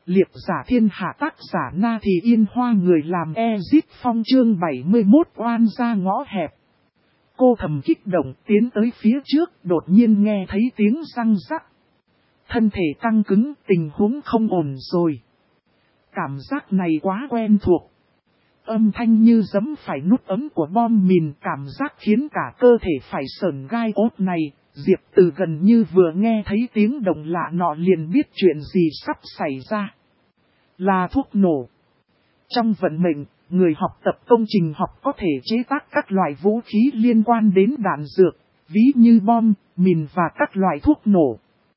Liệp giả thiên hạ tác giả Na Thì Yên Hoa người làm Ezit Phong chương 71 oan ra ngõ hẹp. Cô thầm kích động tiến tới phía trước, đột nhiên nghe thấy tiếng răng rắc. Thân thể căng cứng, tình huống không ổn rồi. Cảm giác này quá quen thuộc. Âm thanh như giẫm phải nút ấm của bom mìn, cảm giác khiến cả cơ thể phải sởn gai ốt này. Diệp Từ gần như vừa nghe thấy tiếng động lạ nọ liền biết chuyện gì sắp xảy ra. Là thuốc nổ. Trong vận mệnh, người học tập công trình học có thể chế tác các loại vũ khí liên quan đến đạn dược, ví như bom, mìn và các loại thuốc nổ.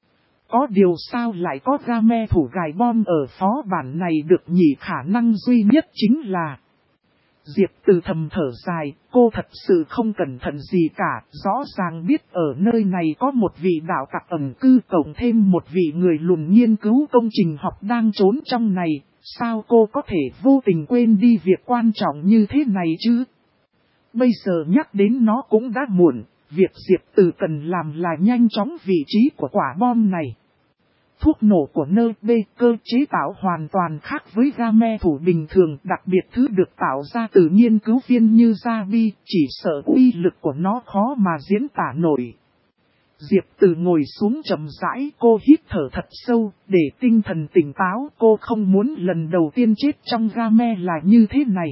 Có điều sao lại có game thủ gài bom ở phó bản này được nhỉ? Khả năng duy nhất chính là... Diệp Từ thầm thở dài, cô thật sự không cẩn thận gì cả, rõ ràng biết ở nơi này có một vị đạo tặc ẩn cư cộng thêm một vị người lùn nghiên cứu công trình học đang trốn trong này, sao cô có thể vô tình quên đi việc quan trọng như thế này chứ? Bây giờ nhắc đến nó cũng đã muộn, việc Diệp Từ cần làm là nhanh chóng vị trí của quả bom này. Thuốc nổ của NB cơ chế tạo hoàn toàn khác với game thủ bình thường, đặc biệt thứ được tạo ra từ nghiên cứu viên như Javi, chỉ sợ uy lực của nó khó mà diễn tả nổi. Diệp Từ ngồi xuống chậm rãi, cô hít thở thật sâu, để tinh thần tỉnh táo, cô không muốn lần đầu tiên chết trong game là như thế này.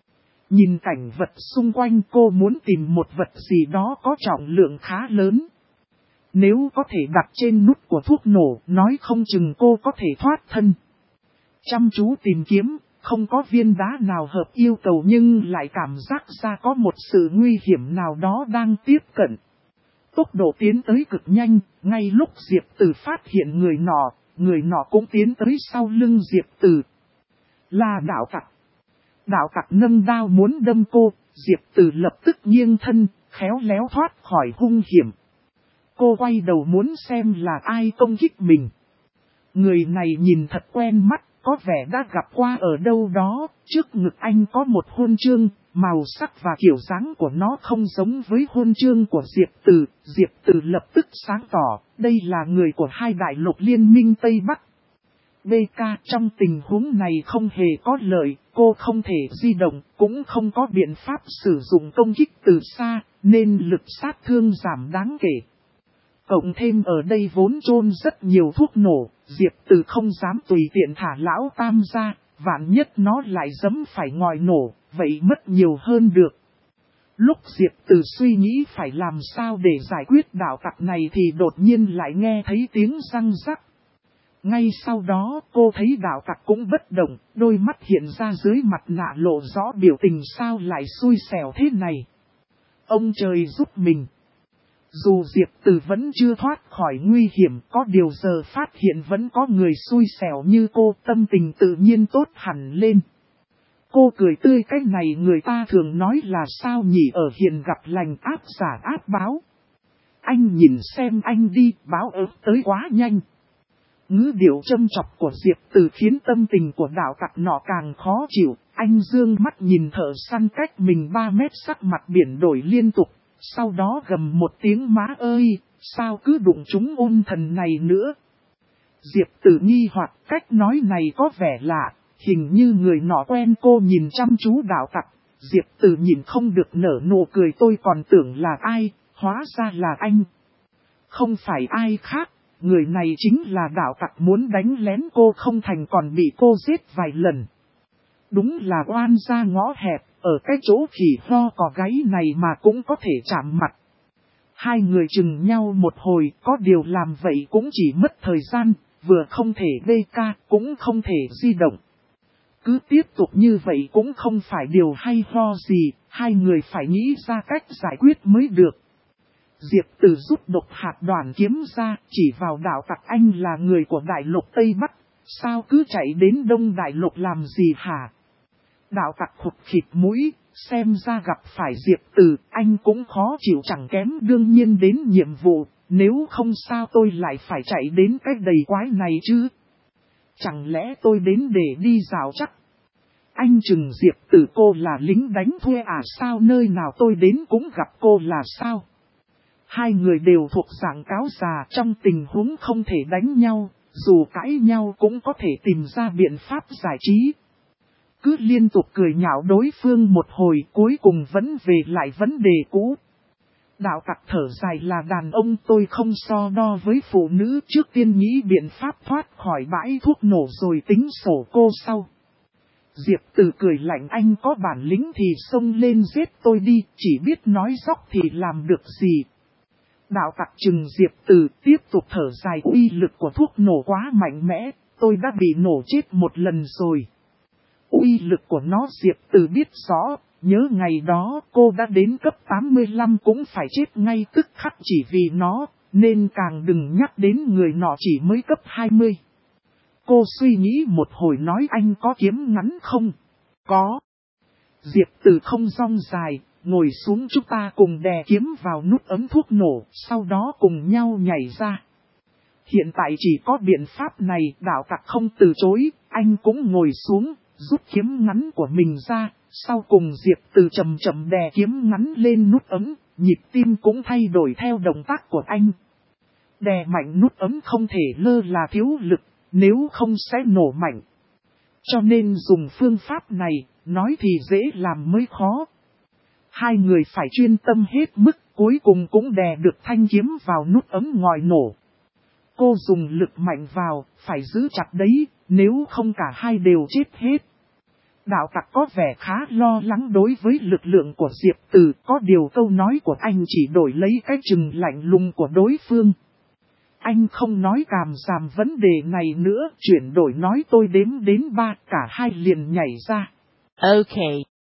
Nhìn cảnh vật xung quanh, cô muốn tìm một vật gì đó có trọng lượng khá lớn. Nếu có thể đặt trên nút của thuốc nổ, nói không chừng cô có thể thoát thân. Chăm chú tìm kiếm, không có viên đá nào hợp yêu cầu nhưng lại cảm giác ra có một sự nguy hiểm nào đó đang tiếp cận. Tốc độ tiến tới cực nhanh, ngay lúc Diệp Từ phát hiện người nọ cũng tiến tới sau lưng Diệp Từ. Là đạo tặc. Đạo tặc nâng đao muốn đâm cô, Diệp Từ lập tức nghiêng thân, khéo léo thoát khỏi hung hiểm. Cô quay đầu muốn xem là ai công kích mình. Người này nhìn thật quen mắt, có vẻ đã gặp qua ở đâu đó, trước ngực anh có một huân chương, màu sắc và kiểu dáng của nó không giống với huân chương của Diệp Từ. Diệp Từ lập tức sáng tỏ, đây là người của hai đại lục liên minh Tây Bắc. BK trong tình huống này không hề có lợi, cô không thể di động, cũng không có biện pháp sử dụng công kích từ xa, nên lực sát thương giảm đáng kể. Cộng thêm ở đây vốn chôn rất nhiều thuốc nổ, Diệp Từ không dám tùy tiện thả lão tam ra, vạn nhất nó lại giẫm phải ngòi nổ, vậy mất nhiều hơn được. Lúc Diệp Từ suy nghĩ phải làm sao để giải quyết đạo tặc này thì đột nhiên lại nghe thấy tiếng răng rắc. Ngay sau đó cô thấy đạo tặc cũng bất động, đôi mắt hiện ra dưới mặt nạ lộ rõ biểu tình sao lại xui xẻo thế này. Ông trời giúp mình. Dù Diệp Từ vẫn chưa thoát khỏi nguy hiểm, có điều giờ phát hiện vẫn có người xui xẻo như cô, tâm tình tự nhiên tốt hẳn lên. Cô cười tươi, cái này người ta thường nói là sao nhỉ, ở hiền gặp lành ác giả ác báo. Anh nhìn xem anh đi, báo ớt tới quá nhanh. Ngữ điệu châm chọc của Diệp Từ khiến tâm tình của đạo tặc nọ càng khó chịu, anh dương mắt nhìn thợ săn cách mình 3 mét, sắc mặt biển đổi liên tục. Sau đó gầm một tiếng má ơi, sao cứ đụng chúng ôn thần này nữa. Diệp Từ nghi hoặc cách nói này có vẻ lạ, hình như người nọ quen cô. Nhìn chăm chú đạo tặc, Diệp Từ nhìn không được nở nụ cười, tôi còn tưởng là ai, hóa ra là anh. Không phải ai khác, người này chính là đạo tặc muốn đánh lén cô không thành còn bị cô giết vài lần. Đúng là oan ra ngõ hẹp, ở cái chỗ khỉ ho cò gáy này mà cũng có thể chạm mặt. Hai người chừng nhau một hồi, có điều làm vậy cũng chỉ mất thời gian, vừa không thể BK, cũng không thể di động. Cứ tiếp tục như vậy cũng không phải điều hay ho gì, hai người phải nghĩ ra cách giải quyết mới được. Diệp Từ rút độc hạt đoàn kiếm ra, chỉ vào đạo tặc, anh là người của đại lục Tây Bắc, sao cứ chạy đến Đông Đại Lục làm gì hả? Đạo tặc khụt khịt mũi, xem ra gặp phải Diệp Từ, anh cũng khó chịu chẳng kém, đương nhiên đến nhiệm vụ, nếu không sao tôi lại phải chạy đến cái đầy quái này chứ? Chẳng lẽ tôi đến để đi dạo chắc? Anh chừng Diệp Từ, cô là lính đánh thuê à, sao nơi nào tôi đến cũng gặp cô là sao? Hai người đều thuộc dạng cáo già, trong tình huống không thể đánh nhau, dù cãi nhau cũng có thể tìm ra biện pháp giải trí. Cứ liên tục cười nhạo đối phương một hồi cuối cùng vẫn về lại vấn đề cũ. Đạo tặc thở dài là đàn ông tôi không so đo với phụ nữ, trước tiên nghĩ biện pháp thoát khỏi bãi thuốc nổ rồi tính sổ cô sau. Diệp Từ cười lạnh, anh có bản lĩnh thì xông lên giết tôi đi, chỉ biết nói dóc thì làm được gì. Đạo tặc chừng Diệp Từ tiếp tục thở dài, uy lực của thuốc nổ quá mạnh mẽ, tôi đã bị nổ chết một lần rồi. Uy lực của nó Diệp Từ biết rõ, nhớ ngày đó cô đã đến cấp 85 cũng phải chết ngay tức khắc chỉ vì nó, nên càng đừng nhắc đến người nọ chỉ mới cấp 20. Cô suy nghĩ một hồi nói, anh có kiếm ngắn không? Có. Diệp Từ không rong dài, ngồi xuống, chúng ta cùng đè kiếm vào nút ấm thuốc nổ, sau đó cùng nhau nhảy ra. Hiện tại chỉ có biện pháp này, đạo tặc không từ chối, anh cũng ngồi xuống, rút kiếm ngắn của mình ra, sau cùng Diệp Từ chậm chậm đè kiếm ngắn lên nút ấm, nhịp tim cũng thay đổi theo động tác của anh. Đè mạnh nút ấm không thể lơ là thiếu lực, nếu không sẽ nổ mạnh. Cho nên dùng phương pháp này, nói thì dễ làm mới khó. Hai người phải chuyên tâm hết mức, cuối cùng cũng đè được thanh kiếm vào nút ấm ngòi nổ. Cô dùng lực mạnh vào, phải giữ chặt đấy, nếu không cả hai đều chết hết. Đạo tặc có vẻ khá lo lắng đối với lực lượng của Diệp Từ, có điều câu nói của anh chỉ đổi lấy cái chừng lạnh lùng của đối phương. Anh không nói càm ràm vấn đề này nữa, chuyển đổi nói tôi đếm đến 3, cả hai liền nhảy ra. Ok.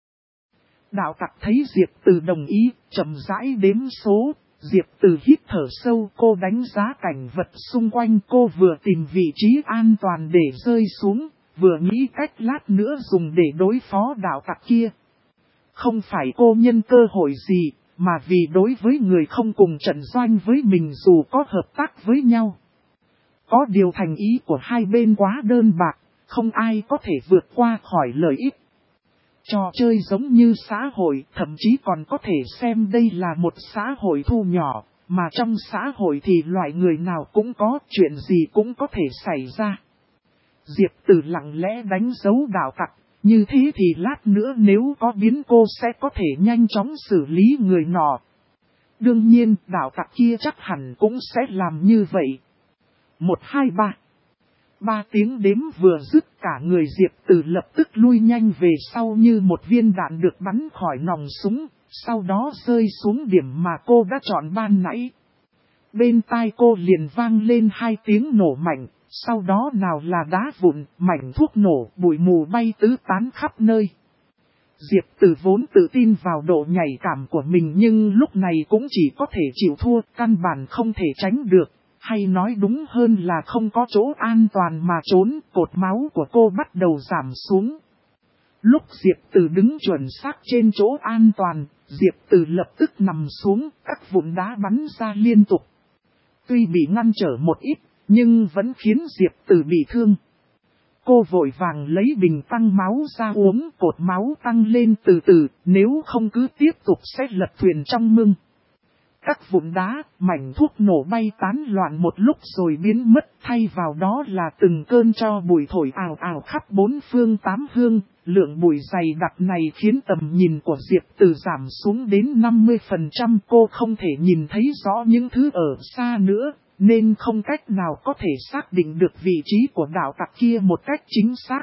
Đạo tặc thấy Diệp Từ đồng ý, chậm rãi đếm số. Diệp Từ hít thở sâu, cô đánh giá cảnh vật xung quanh, cô vừa tìm vị trí an toàn để rơi xuống, vừa nghĩ cách lát nữa dùng để đối phó đạo tặc kia. Không phải cô nhân cơ hội gì, mà vì đối với người không cùng trận doanh với mình dù có hợp tác với nhau. Có điều thành ý của hai bên quá đơn bạc, không ai có thể vượt qua khỏi lợi ích. Trò chơi giống như xã hội, thậm chí còn có thể xem đây là một xã hội thu nhỏ, mà trong xã hội thì loại người nào cũng có, chuyện gì cũng có thể xảy ra. Diệp Từ lặng lẽ đánh dấu đạo tặc, như thế thì lát nữa nếu có biến cô sẽ có thể nhanh chóng xử lý người nọ. Đương nhiên, đạo tặc kia chắc hẳn cũng sẽ làm như vậy. 1, 2, 3. 3 tiếng đếm vừa dứt, cả người Diệp Từ lập tức lui nhanh về sau như một viên đạn được bắn khỏi nòng súng, sau đó rơi xuống điểm mà cô đã chọn ban nãy. Bên tai cô liền vang lên 2 tiếng nổ mạnh, sau đó nào là đá vụn, mảnh thuốc nổ, bụi mù bay tứ tán khắp nơi. Diệp Từ vốn tự tin vào độ nhạy cảm của mình nhưng lúc này cũng chỉ có thể chịu thua, căn bản không thể tránh được. Hay nói đúng hơn là không có chỗ an toàn mà trốn, cột máu của cô bắt đầu giảm xuống. Lúc Diệp Từ đứng chuẩn xác trên chỗ an toàn, Diệp Từ lập tức nằm xuống, các vụn đá bắn ra liên tục. Tuy bị ngăn trở một ít, nhưng vẫn khiến Diệp Từ bị thương. Cô vội vàng lấy bình tăng máu ra uống, cột máu tăng lên từ từ, nếu không cứ tiếp tục sẽ lật thuyền trong mương. Các vụn đá, mảnh thuốc nổ bay tán loạn một lúc rồi biến mất, thay vào đó là từng cơn tro bụi thổi ào ào khắp bốn phương tám hướng. Lượng bụi dày đặc này khiến tầm nhìn của Diệp Từ giảm xuống đến 50%, cô không thể nhìn thấy rõ những thứ ở xa nữa, nên không cách nào có thể xác định được vị trí của đạo tặc kia một cách chính xác.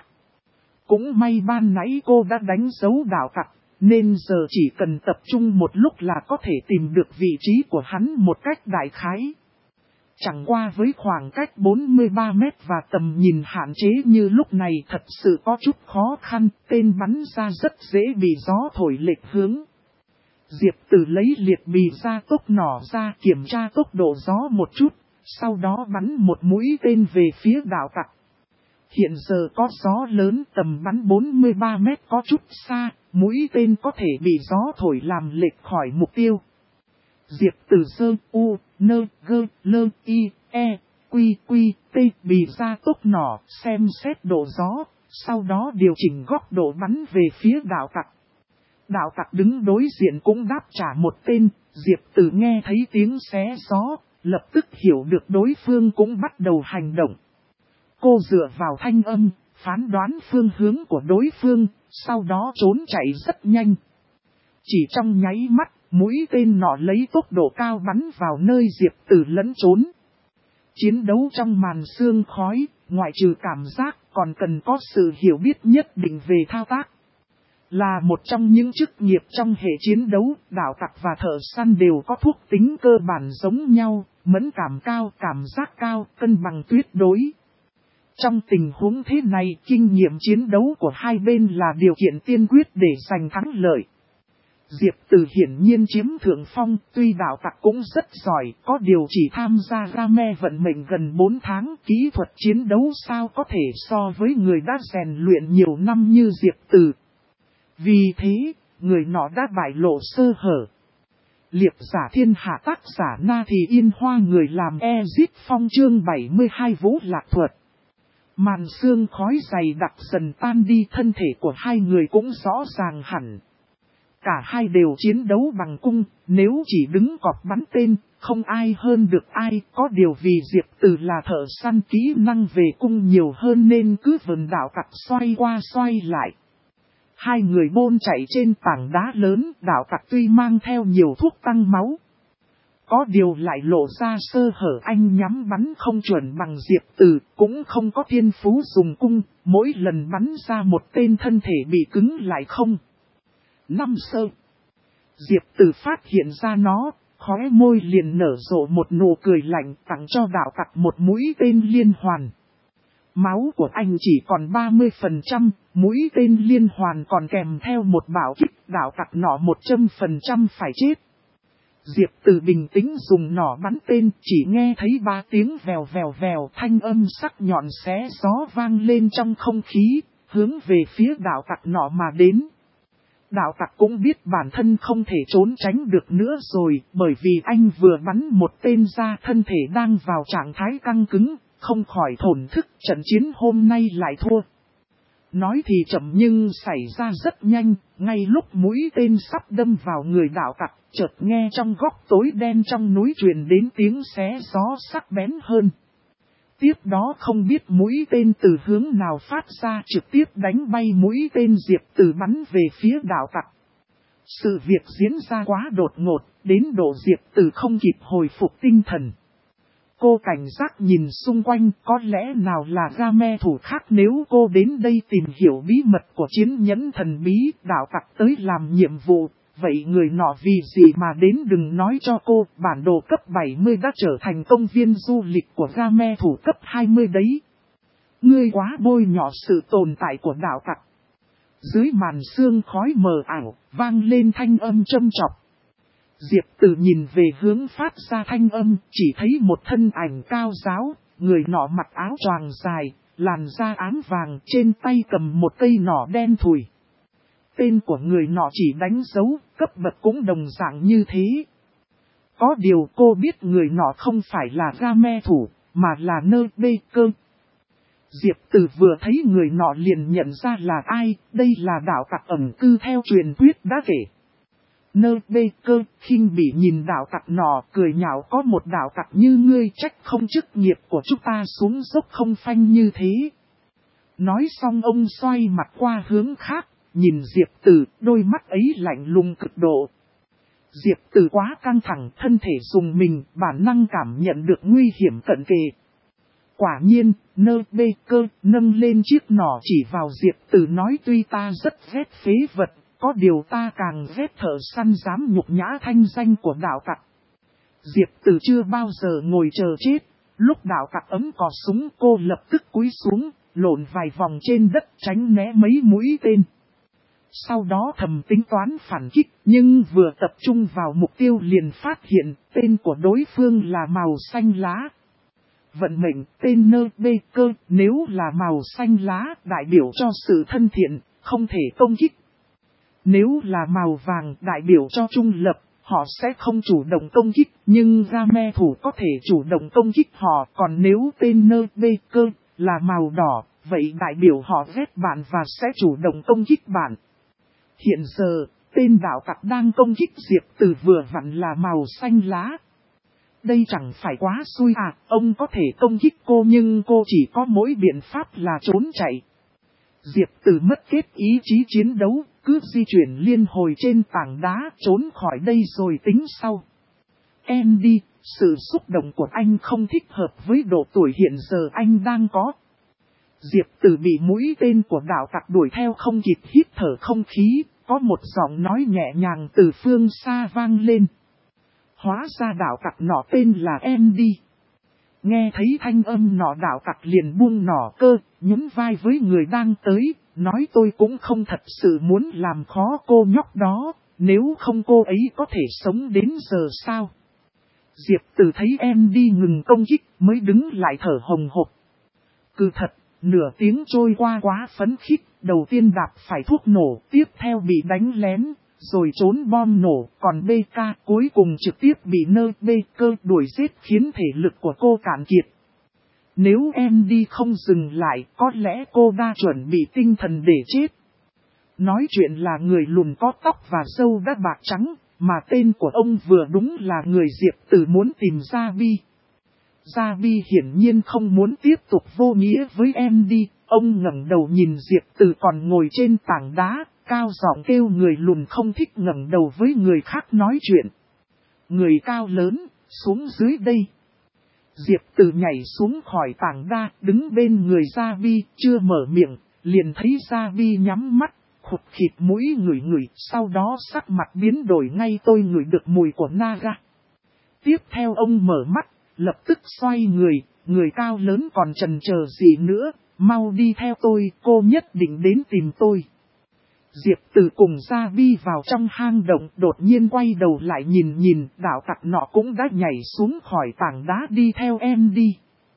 Cũng may ban nãy cô đã đánh dấu đạo tặc, nên giờ chỉ cần tập trung một lúc là có thể tìm được vị trí của hắn một cách đại khái. Chẳng qua với khoảng cách 43 mét và tầm nhìn hạn chế như lúc này thật sự có chút khó khăn, tên bắn ra rất dễ bị gió thổi lệch hướng. Diệp Từ lấy liệt bì ra tốc nỏ ra kiểm tra tốc độ gió một chút, sau đó bắn một mũi tên về phía đạo tặc. Hiện giờ có gió lớn, tầm bắn 43 mét có chút xa, mũi tên có thể bị gió thổi làm lệch khỏi mục tiêu. Diệp Từ sơ u, nơ, gơ, lơ, y, e, quy, quy, t, bì ra tốc nỏ, xem xét độ gió, sau đó điều chỉnh góc độ bắn về phía đạo tặc. Đạo tặc đứng đối diện cũng đáp trả một tên, Diệp Từ nghe thấy tiếng xé gió, lập tức hiểu được đối phương cũng bắt đầu hành động. Cô dựa vào thanh âm, phán đoán phương hướng của đối phương, sau đó trốn chạy rất nhanh. Chỉ trong nháy mắt, mũi tên nọ lấy tốc độ cao bắn vào nơi Diệp Tử lẫn trốn. Chiến đấu trong màn sương khói, ngoại trừ cảm giác còn cần có sự hiểu biết nhất định về thao tác. Là một trong những chức nghiệp trong hệ chiến đấu, đạo tặc và thợ săn đều có thuộc tính cơ bản giống nhau, mẫn cảm cao, cảm giác cao, cân bằng tuyệt đối. Trong tình huống thế này, kinh nghiệm chiến đấu của hai bên là điều kiện tiên quyết để giành thắng lợi. Diệp Tử hiển nhiên chiếm thượng phong, tuy đạo tặc cũng rất giỏi, có điều chỉ tham gia game vận mệnh gần 4 tháng, kỹ thuật chiến đấu sao có thể so với người đã rèn luyện nhiều năm như Diệp Tử. Vì thế, người nọ đã bại lộ sơ hở. Liệp giả thiên hạ tác giả Na Thì Yên Hoa người làm Exit Phong chương 72 Vũ Lạc Thuật. Màn sương khói dày đặc dần tan đi, thân thể của hai người cũng rõ ràng hẳn. Cả hai đều chiến đấu bằng cung, nếu chỉ đứng cọp bắn tên, không ai hơn được ai. Có điều vì Diệp Tử là thợ săn, kỹ năng về cung nhiều hơn nên cứ vần đạo tặc xoay qua xoay lại. Hai người bôn chạy trên tảng đá lớn, đạo tặc tuy mang theo nhiều thuốc tăng máu. Có điều lại lộ ra sơ hở, anh nhắm bắn không chuẩn bằng Diệp Tử, cũng không có thiên phú dùng cung, mỗi lần bắn ra một tên thân thể bị cứng lại không. Năm sơ. Diệp Tử phát hiện ra nó, khóe môi liền nở rộ một nụ cười lạnh, tặng cho đạo tặc một mũi tên liên hoàn. Máu của anh chỉ còn 30%, mũi tên liên hoàn còn kèm theo một bảo kích, đạo tặc nọ 100% phải chết. Diệp Tử bình tĩnh dùng nỏ bắn tên, chỉ nghe thấy 3 tiếng vèo vèo vèo, thanh âm sắc nhọn xé gió vang lên trong không khí, hướng về phía đạo tặc nọ mà đến. Đạo tặc cũng biết bản thân không thể trốn tránh được nữa rồi, bởi vì anh vừa bắn một tên ra, thân thể đang vào trạng thái căng cứng, không khỏi thổn thức, trận chiến hôm nay lại thua. Nói thì chậm nhưng xảy ra rất nhanh, ngay lúc mũi tên sắp đâm vào người đạo tặc, chợt nghe trong góc tối đen trong núi truyền đến tiếng xé gió sắc bén hơn. Tiếp đó không biết mũi tên từ hướng nào phát ra, trực tiếp đánh bay mũi tên Diệp Tử bắn về phía đạo tặc. Sự việc diễn ra quá đột ngột, đến độ Diệp Tử không kịp hồi phục tinh thần. Cô cảnh giác nhìn xung quanh, có lẽ nào là game thủ khác, nếu cô đến đây tìm hiểu bí mật của chiến nhẫn thần bí, đạo tặc tới làm nhiệm vụ, vậy người nọ vì gì mà đến đừng nói cho cô, bản đồ cấp 70 đã trở thành công viên du lịch của game thủ cấp 20 đấy. Ngươi quá bôi nhọ sự tồn tại của đạo tặc. Dưới màn sương khói mờ ảo, vang lên thanh âm châm chọc. Diệp Tử nhìn về hướng phát ra thanh âm, chỉ thấy một thân ảnh cao ráo, người nọ mặc áo choàng dài, làn da ám vàng, trên tay cầm một cây nỏ đen thùi. Tên của người nọ chỉ đánh dấu, cấp bậc cũng đồng dạng như thế. Có điều cô biết người nọ không phải là game thủ, mà là Nơ Bê Cơ. Diệp Tử vừa thấy người nọ liền nhận ra là ai, đây là đạo tặc ẩn cư theo truyền thuyết đã kể. Nơ Bê Cơ khinh bỉ nhìn đạo tặc nọ, cười nhạo, có một đạo tặc như ngươi trách không chức nghiệp của chúng ta xuống dốc không phanh như thế. Nói xong ông xoay mặt qua hướng khác, nhìn Diệp Tử, đôi mắt ấy lạnh lùng cực độ. Diệp Tử quá căng thẳng, thân thể dùng mình, bản năng cảm nhận được nguy hiểm cận kề. Quả nhiên, Nơ Bê Cơ nâng lên chiếc nỏ chỉ vào Diệp Tử nói, tuy ta rất ghét phế vật, có điều ta càng ghét thợ săn dám nhục nhã thanh danh của đạo tặc. Diệp Tử chưa bao giờ ngồi chờ chết, lúc đạo tặc ấm cò súng cô lập tức cúi xuống, lộn vài vòng trên đất tránh né mấy mũi tên. Sau đó thầm tính toán phản kích, nhưng vừa tập trung vào mục tiêu liền phát hiện tên của đối phương là màu xanh lá. Vận mệnh, tên Nơ Bê Cơ, nếu là màu xanh lá, đại biểu cho sự thân thiện, không thể công kích. Nếu là màu vàng, đại biểu cho trung lập, họ sẽ không chủ động công kích, nhưng game thủ có thể chủ động công kích họ. Còn nếu tên Nơ Bê Cơ là màu đỏ, vậy đại biểu họ ghét bạn và sẽ chủ động công kích bạn. Hiện giờ, tên đạo tặc đang công kích Diệp Tử vừa vặn là màu xanh lá. Đây chẳng phải quá xui à, ông có thể công kích cô nhưng cô chỉ có mỗi biện pháp là trốn chạy. Diệp Từ mất kết ý chí chiến đấu, cứ di chuyển liên hồi trên tảng đá trốn khỏi đây rồi tính sau. Andy, sự xúc động của anh không thích hợp với độ tuổi hiện giờ anh đang có. Diệp Từ bị mũi tên của đạo tặc đuổi theo không kịp hít thở không khí, có một giọng nói nhẹ nhàng từ phương xa vang lên. Hóa ra đạo tặc nọ tên là Andy. Nghe thấy thanh âm nọ đạo tặc liền buông nỏ cơ, nhún vai với người đang tới, nói tôi cũng không thật sự muốn làm khó cô nhóc đó, nếu không cô ấy có thể sống đến giờ sao. Diệp Từ thấy Andy ngừng công kích mới đứng lại thở hồng hộc. Cứ thật, nửa tiếng trôi qua quá phấn khích, đầu tiên đạp phải thuốc nổ, tiếp theo bị đánh lén, rồi trốn bom nổ, còn BK cuối cùng trực tiếp bị nơ bê cơ đuổi giết khiến thể lực của cô cạn kiệt. Nếu Andy không dừng lại, có lẽ cô đã chuẩn bị tinh thần để chết. Nói chuyện là người lùn có tóc và râu đã bạc trắng, mà tên của ông vừa đúng là người Diệp Từ muốn tìm ra Bi. Gia Vi hiển nhiên không muốn tiếp tục vô nghĩa với Andy, ông ngẩng đầu nhìn Diệp Từ còn ngồi trên tảng đá, cao giọng kêu người lùn không thích ngẩng đầu với người khác nói chuyện. Người cao lớn, xuống dưới đây. Diệp Từ nhảy xuống khỏi tảng đá, đứng bên người Gia Vi, chưa mở miệng, liền thấy Gia Vi nhắm mắt, khụt khịt mũi ngửi ngửi, sau đó sắc mặt biến đổi ngay tôi ngửi được mùi của Naga. Tiếp theo ông mở mắt. Lập tức xoay người cao lớn còn chần chờ gì nữa, mau đi theo tôi, cô nhất định đến tìm tôi. Diệp Từ cùng Gia Vi vào trong hang động, đột nhiên quay đầu lại nhìn, đạo tặc nọ cũng đã nhảy xuống khỏi tảng đá đi theo Andy.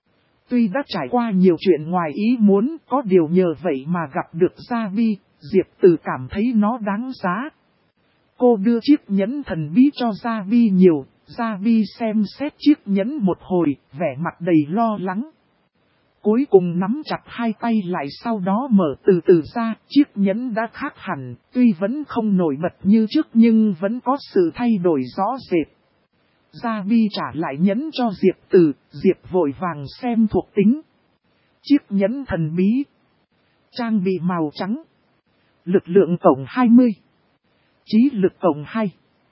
Tuy đã trải qua nhiều chuyện ngoài ý muốn, có điều nhờ vậy mà gặp được Gia Vi, Diệp Từ cảm thấy nó đáng giá. Cô đưa chiếc nhẫn thần bí cho Gia Vi nhiều. Gia Vi xem xét chiếc nhẫn một hồi, vẻ mặt đầy lo lắng. Cuối cùng nắm chặt hai tay lại sau đó mở từ từ ra, chiếc nhẫn đã khác hẳn, tuy vẫn không nổi bật như trước nhưng vẫn có sự thay đổi rõ rệt. Gia Vi trả lại nhẫn cho Diệp Từ, Diệp vội vàng xem thuộc tính. Chiếc nhẫn thần bí. Trang bị màu trắng. Lực lượng cộng 20. Trí lực cộng 2.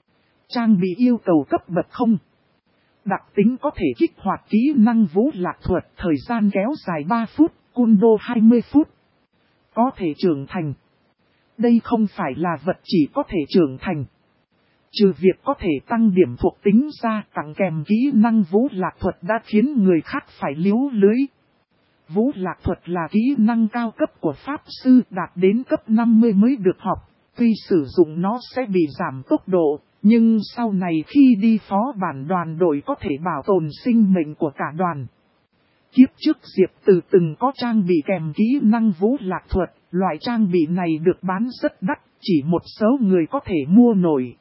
Trang bị yêu cầu cấp bậc 0. Đặc tính có thể kích hoạt kỹ năng vũ lạc thuật, thời gian kéo dài 3 phút, Kundo 20 phút. Có thể trưởng thành. Đây không phải là vật chỉ có thể trưởng thành. Trừ việc có thể tăng điểm thuộc tính ra, tặng kèm kỹ năng vũ lạc thuật đã khiến người khác phải liếu lưới. Vũ lạc thuật là kỹ năng cao cấp của Pháp Sư, đạt đến cấp 50 mới được học. Tuy sử dụng nó sẽ bị giảm tốc độ, nhưng sau này khi đi phó bản đoàn đội có thể bảo tồn sinh mệnh của cả đoàn. Kiếp trước Diệp Từ từng có trang bị kèm kỹ năng vũ lạc thuật, loại trang bị này được bán rất đắt, chỉ một số người có thể mua nổi.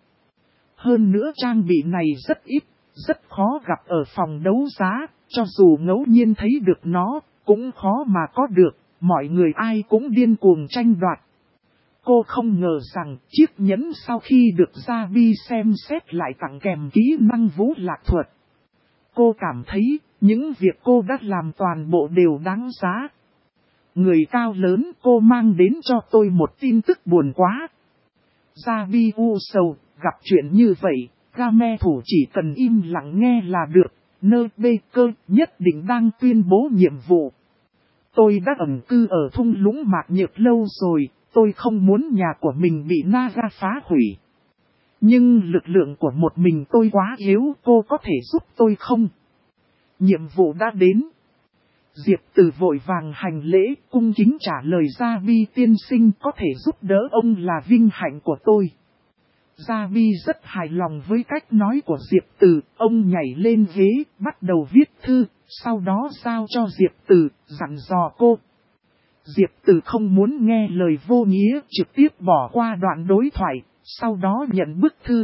Hơn nữa trang bị này rất ít, rất khó gặp ở phòng đấu giá, cho dù ngẫu nhiên thấy được nó, cũng khó mà có được, mọi người ai cũng điên cuồng tranh đoạt. Cô không ngờ rằng chiếc nhẫn sau khi được Gia Vi xem xét lại tặng kèm kỹ năng vũ lạc thuật. Cô cảm thấy những việc cô đã làm toàn bộ đều đáng giá. Người cao lớn, cô mang đến cho tôi một tin tức buồn quá. Gia Vi u sầu, gặp chuyện như vậy, Game thủ chỉ cần im lặng nghe là được, nơ bê cơ nhất định đang tuyên bố nhiệm vụ. Tôi đã ẩn cư ở thung lũng Mạc Nhược lâu rồi. Tôi không muốn nhà của mình bị Naga phá hủy. Nhưng lực lượng của một mình tôi quá yếu, cô có thể giúp tôi không? Nhiệm vụ đã đến. Diệp Từ vội vàng hành lễ, cung kính trả lời Gia Vi tiên sinh, có thể giúp đỡ ông là vinh hạnh của tôi. Gia Vi rất hài lòng với cách nói của Diệp Từ, ông nhảy lên ghế, bắt đầu viết thư, sau đó giao cho Diệp Từ, dặn dò cô. Diệp Từ không muốn nghe lời vô nghĩa, trực tiếp bỏ qua đoạn đối thoại, sau đó nhận bức thư.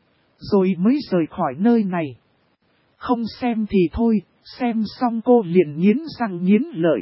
Rồi mới rời khỏi nơi này. Không xem thì thôi, xem xong cô liền nghiến răng nghiến lợi.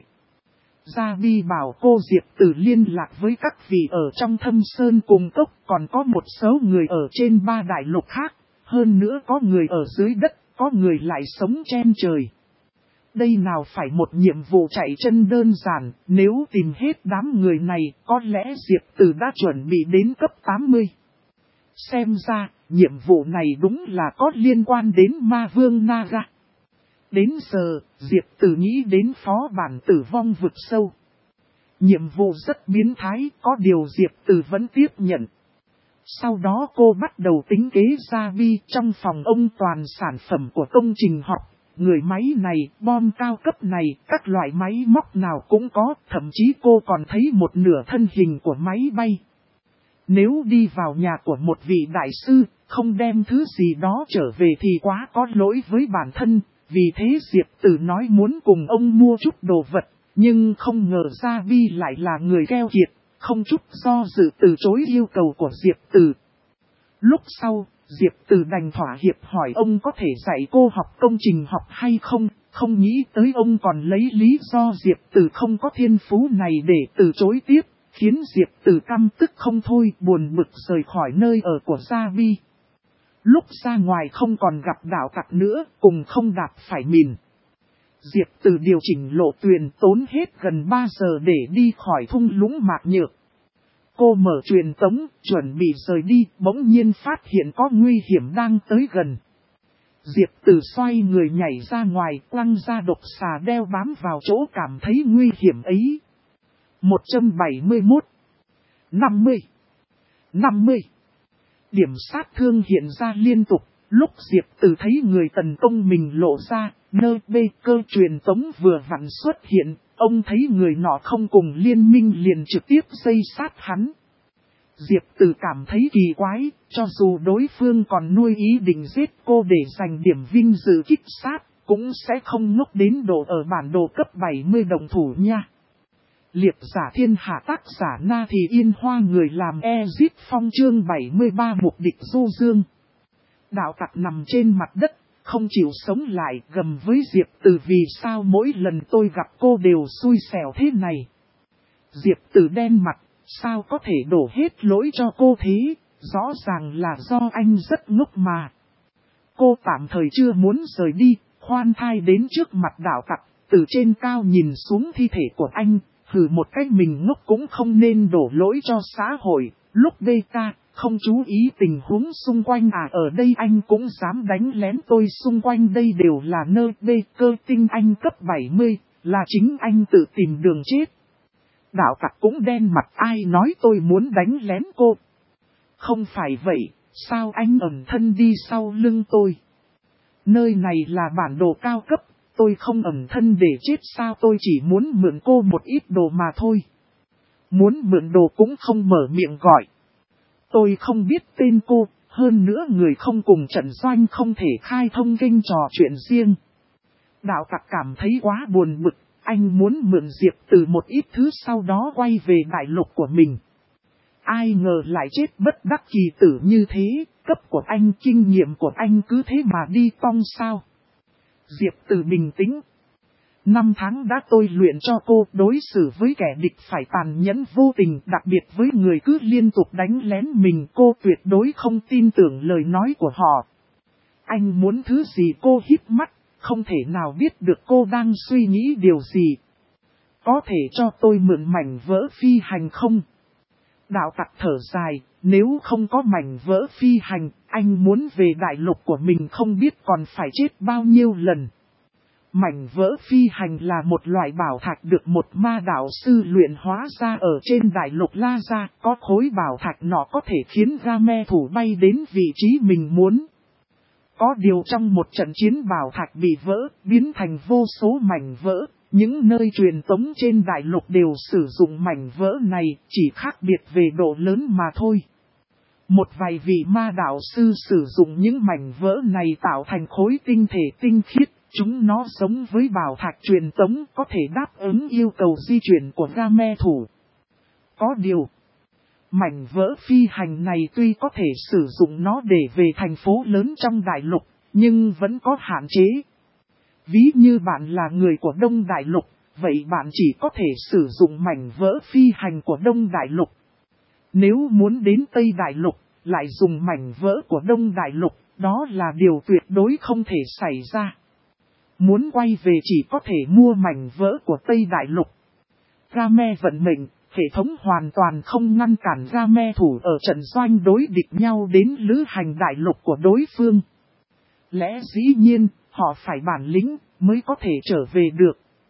Gia Vi bảo cô Diệp Từ liên lạc với các vị ở trong Thâm Sơn cùng cốc, còn có một số người ở trên 3 đại lục khác, hơn nữa có người ở dưới đất, có người lại sống trên trời. Đây nào phải một nhiệm vụ chạy chân đơn giản, nếu tìm hết đám người này, có lẽ Diệp Tử đã chuẩn bị đến cấp 80. Xem ra, nhiệm vụ này đúng là có liên quan đến ma vương Naga. Đến giờ, Diệp Tử nghĩ đến phó bản tử vong vực sâu. Nhiệm vụ rất biến thái, có điều Diệp Tử vẫn tiếp nhận. Sau đó cô bắt đầu tính kế ra vi trong phòng ông toàn sản phẩm của công trình học. Người máy này, bom cao cấp này, các loại máy móc nào cũng có, thậm chí cô còn thấy một nửa thân hình của máy bay. Nếu đi vào nhà của một vị đại sư, không đem thứ gì đó trở về thì quá có lỗi với bản thân, vì thế Diệp Tử nói muốn cùng ông mua chút đồ vật, nhưng không ngờ Gia Vi lại là người keo kiệt, không chút do dự từ chối yêu cầu của Diệp Tử. Lúc sau, Diệp Tử đành thỏa hiệp hỏi ông có thể dạy cô học công trình học hay không, không nghĩ tới ông còn lấy lý do Diệp Tử không có thiên phú này để từ chối tiếp, khiến Diệp Tử căm tức không thôi, buồn bực rời khỏi nơi ở của Gia Vi. Lúc ra ngoài không còn gặp đạo tặc nữa, cùng không đạp phải mìn. Diệp Tử điều chỉnh lộ thuyền tốn hết gần 3 giờ để đi khỏi thung lũng Mạc Nhược. Cô mở truyền tống, chuẩn bị rời đi, bỗng nhiên phát hiện có nguy hiểm đang tới gần. Diệp Tử xoay người nhảy ra ngoài, quăng ra độc xà đeo bám vào chỗ cảm thấy nguy hiểm ấy. 171 50 50 Điểm sát thương hiện ra liên tục, lúc Diệp Tử thấy người tấn công mình lộ ra, nơi bê cơ truyền tống vừa vặn xuất hiện, ông thấy người nọ không cùng liên minh liền trực tiếp dây sát hắn. Diệp Tử cảm thấy kỳ quái, cho dù đối phương còn nuôi ý định giết cô để giành điểm vinh dự kích sát, cũng sẽ không ngốc đến độ ở bản đồ cấp 70 đồng thủ nha. Liệp giả thiên hạ tác giả Na Thì Yên Hoa người làm Ezit Phong chương 73 mục đích du dương. Đạo tặc nằm trên mặt đất, không chịu sống lại, gầm với Diệp Tử vì sao mỗi lần tôi gặp cô đều xui xẻo thế này. Diệp Tử đen mặt, sao có thể đổ hết lỗi cho cô thế, rõ ràng là do anh rất ngốc mà. Cô tạm thời chưa muốn rời đi, khoan thai đến trước mặt đạo tặc, từ trên cao nhìn xuống thi thể của anh. Hừ một cách mình ngốc cũng không nên đổ lỗi cho xã hội, lúc BK, không chú ý tình huống xung quanh ở đây anh cũng dám đánh lén tôi xung quanh đây đều là nơi cơ tinh anh cấp 70, là chính anh tự tìm đường chết. Đạo tặc cũng đen mặt ai nói tôi muốn đánh lén cô. Không phải vậy, sao anh ẩn thân đi sau lưng tôi? Nơi này là bản đồ cao cấp. Tôi không ẩn thân để chết sao tôi chỉ muốn mượn cô một ít đồ mà thôi. Muốn mượn đồ cũng không mở miệng gọi. Tôi không biết tên cô, hơn nữa người không cùng trận doanh không thể khai thông kênh trò chuyện riêng. Đạo tặc cảm thấy quá buồn bực, anh muốn mượn Diệp Tử một ít thứ sau đó quay về đại lục của mình. Ai ngờ lại chết bất đắc kỳ tử như thế, cấp của anh kinh nghiệm của anh cứ thế mà đi tong sao. Diệp Tử bình tĩnh. 5 tháng đã tôi luyện cho cô đối xử với kẻ địch phải tàn nhẫn vô tình, đặc biệt với người cứ liên tục đánh lén mình cô tuyệt đối không tin tưởng lời nói của họ. Anh muốn thứ gì cô híp mắt, không thể nào biết được cô đang suy nghĩ điều gì. Có thể cho tôi mượn mảnh vỡ phi hành không? Đạo tặc thở dài, nếu không có mảnh vỡ phi hành, anh muốn về đại lục của mình không biết còn phải chết bao nhiêu lần. Mảnh vỡ phi hành là một loại bảo thạch được một ma đạo sư luyện hóa ra ở trên đại lục La Gia, có khối bảo thạch nó có thể khiến Game thủ bay đến vị trí mình muốn. Có điều trong một trận chiến bảo thạch bị vỡ, biến thành vô số mảnh vỡ, những nơi truyền tống trên đại lục đều sử dụng mảnh vỡ này, chỉ khác biệt về độ lớn mà thôi. Một vài vị ma đạo sư sử dụng những mảnh vỡ này tạo thành khối tinh thể tinh khiết, chúng nó giống với bảo thạch truyền tống có thể đáp ứng yêu cầu di chuyển của Game thủ. Có điều, mảnh vỡ phi hành này tuy có thể sử dụng nó để về thành phố lớn trong đại lục, nhưng vẫn có hạn chế. Ví như bạn là người của Đông Đại Lục, vậy bạn chỉ có thể sử dụng mảnh vỡ phi hành của Đông Đại Lục. Nếu muốn đến Tây Đại Lục, lại dùng mảnh vỡ của Đông Đại Lục, đó là điều tuyệt đối không thể xảy ra. Muốn quay về chỉ có thể mua mảnh vỡ của Tây Đại Lục. Game vận mệnh, hệ thống hoàn toàn không ngăn cản Game thủ ở trận doanh đối địch nhau đến lữ hành đại lục của đối phương. Lẽ dĩ nhiên, họ phải bản lĩnh mới có thể trở về được.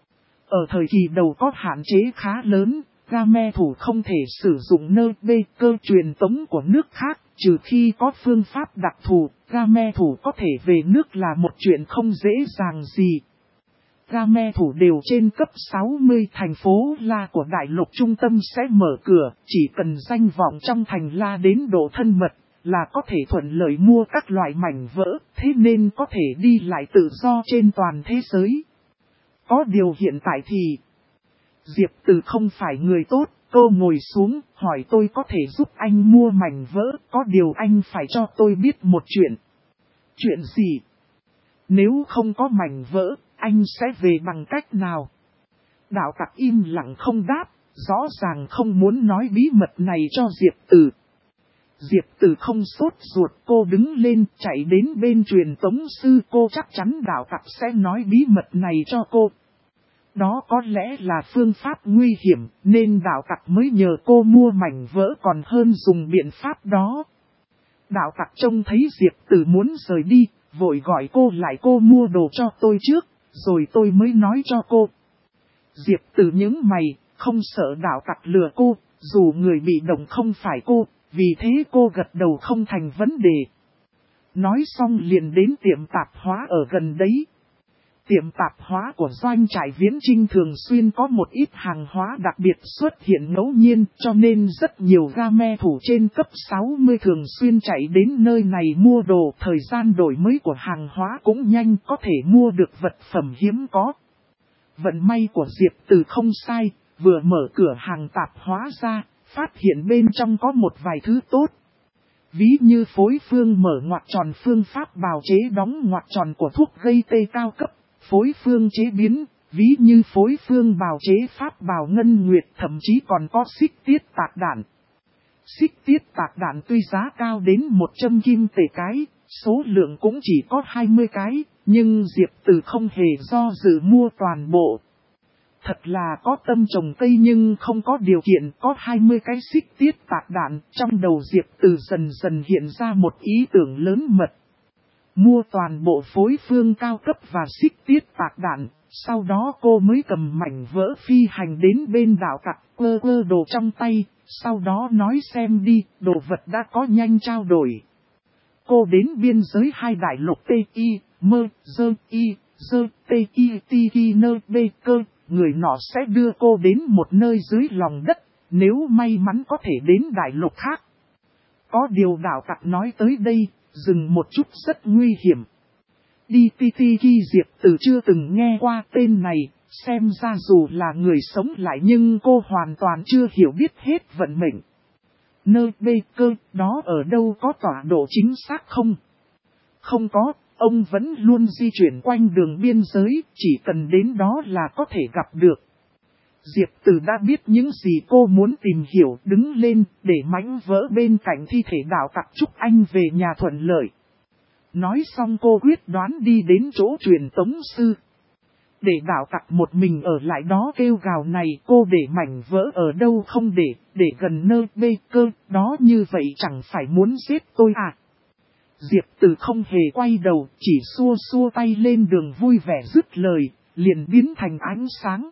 Ở thời kỳ đầu có hạn chế khá lớn, Game thủ không thể sử dụng nơi bê cơ truyền tống của nước khác, trừ khi có phương pháp đặc thù, Game thủ có thể về nước là một chuyện không dễ dàng gì. Game thủ đều trên cấp 60 thành phố La của đại lục trung tâm sẽ mở cửa, chỉ cần danh vọng trong thành La đến độ thân mật là có thể thuận lợi mua các loại mảnh vỡ, thế nên có thể đi lại tự do trên toàn thế giới. Có điều hiện tại thì Diệp Từ không phải người tốt, cô ngồi xuống hỏi tôi có thể giúp anh mua mảnh vỡ, có điều anh phải cho tôi biết một chuyện. Chuyện gì? Nếu không có mảnh vỡ, anh sẽ về bằng cách nào? Đạo tặc im lặng không đáp, rõ ràng không muốn nói bí mật này cho Diệp Từ. Diệp Từ không sốt ruột, cô đứng lên chạy đến bên truyền tống sư, cô chắc chắn đạo tặc sẽ nói bí mật này cho cô. Đó có lẽ là phương pháp nguy hiểm, nên đạo tặc mới nhờ cô mua mảnh vỡ còn hơn dùng biện pháp đó. Đạo tặc trông thấy Diệp Từ muốn rời đi, vội gọi cô lại, cô mua đồ cho tôi trước, rồi tôi mới nói cho cô. Diệp Từ nhướng mày, không sợ đạo tặc lừa cô, dù người bị động không phải cô, vì thế cô gật đầu không thành vấn đề. Nói xong liền đến tiệm tạp hóa ở gần đấy. Tiệm tạp hóa của doanh trại Viễn Trinh thường xuyên có một ít hàng hóa đặc biệt xuất hiện ngẫu nhiên, cho nên rất nhiều game thủ trên cấp 60 thường xuyên chạy đến nơi này mua đồ. Thời gian đổi mới của hàng hóa cũng nhanh, có thể mua được vật phẩm hiếm có. Vận may của Diệp Từ không sai, vừa mở cửa hàng tạp hóa ra, phát hiện bên trong có một vài thứ tốt. Ví như phối phương mở ngoặc tròn phương pháp bào chế đóng ngoặc tròn của thuốc gây tê cao cấp, phối phương chế biến, ví như phối phương bào chế pháp bào ngân nguyệt, thậm chí còn có xích tiết tạc đạn. Xích tiết tạc đạn tuy giá cao đến 100 kim tệ cái, số lượng cũng chỉ có 20 cái, nhưng Diệp Từ không hề do dự mua toàn bộ. Thật là có tâm trồng cây nhưng không có điều kiện, có 20 cái xích tiết tạc đạn, trong đầu Diệp Từ dần dần hiện ra một ý tưởng lớn mật. Mua toàn bộ phối phương cao cấp và xích tiết tạc đạn, sau đó cô mới cầm mảnh vỡ phi hành đến bên đạo tặc, quơ đồ trong tay, sau đó nói xem đi, đồ vật đã có nhanh trao đổi. Cô đến biên giới hai đại lục T.I, Mơ, Dơ, I, Dơ, T.I, T.I, Nơ, B, Cơ. Người nọ sẽ đưa cô đến một nơi dưới lòng đất, nếu may mắn có thể đến đại lục khác. Có điều đạo tặc nói tới đây, dừng một chút, rất nguy hiểm. Đi Tiki Diệp Từ chưa từng nghe qua tên này, xem ra dù là người sống lại nhưng cô hoàn toàn chưa hiểu biết hết vận mệnh. Nơi bê cơ đó ở đâu có tọa độ chính xác không? Không có. Ông vẫn luôn di chuyển quanh đường biên giới, chỉ cần đến đó là có thể gặp được. Diệp Từ đã biết những gì cô muốn tìm hiểu, đứng lên để mảnh vỡ bên cạnh thi thể đạo tặc chúc anh về nhà thuận lợi. Nói xong cô quyết đoán đi đến chỗ truyền tống sư. Để đạo tặc một mình ở lại đó kêu gào này, cô để mảnh vỡ ở đâu không để gần nơi bê cơ, đó như vậy chẳng phải muốn giết tôi à? Diệp Từ không hề quay đầu, chỉ xua xua tay lên đường vui vẻ dứt lời, liền biến thành ánh sáng.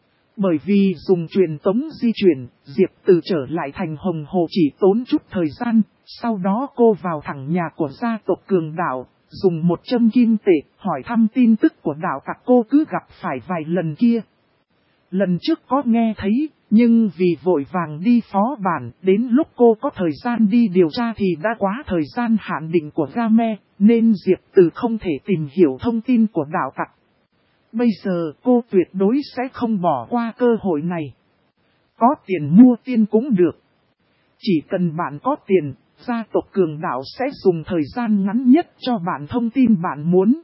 Bởi vì dùng truyền tống di chuyển, Diệp Từ trở lại thành Hồng Hồ chỉ tốn chút thời gian, sau đó cô vào thẳng nhà của gia tộc Cường Đạo, dùng 100 kim tệ, hỏi thăm tin tức của đạo tặc cô cứ gặp phải vài lần kia. Lần trước có nghe thấy, nhưng vì vội vàng đi phó bản, đến lúc cô có thời gian đi điều tra thì đã quá thời gian hạn định của Game, nên Diệp Từ không thể tìm hiểu thông tin của đạo tặc. Bây giờ cô tuyệt đối sẽ không bỏ qua cơ hội này. Có tiền mua tiên cũng được. Chỉ cần bạn có tiền, gia tộc Cường Đạo sẽ dùng thời gian ngắn nhất cho bạn thông tin bạn muốn.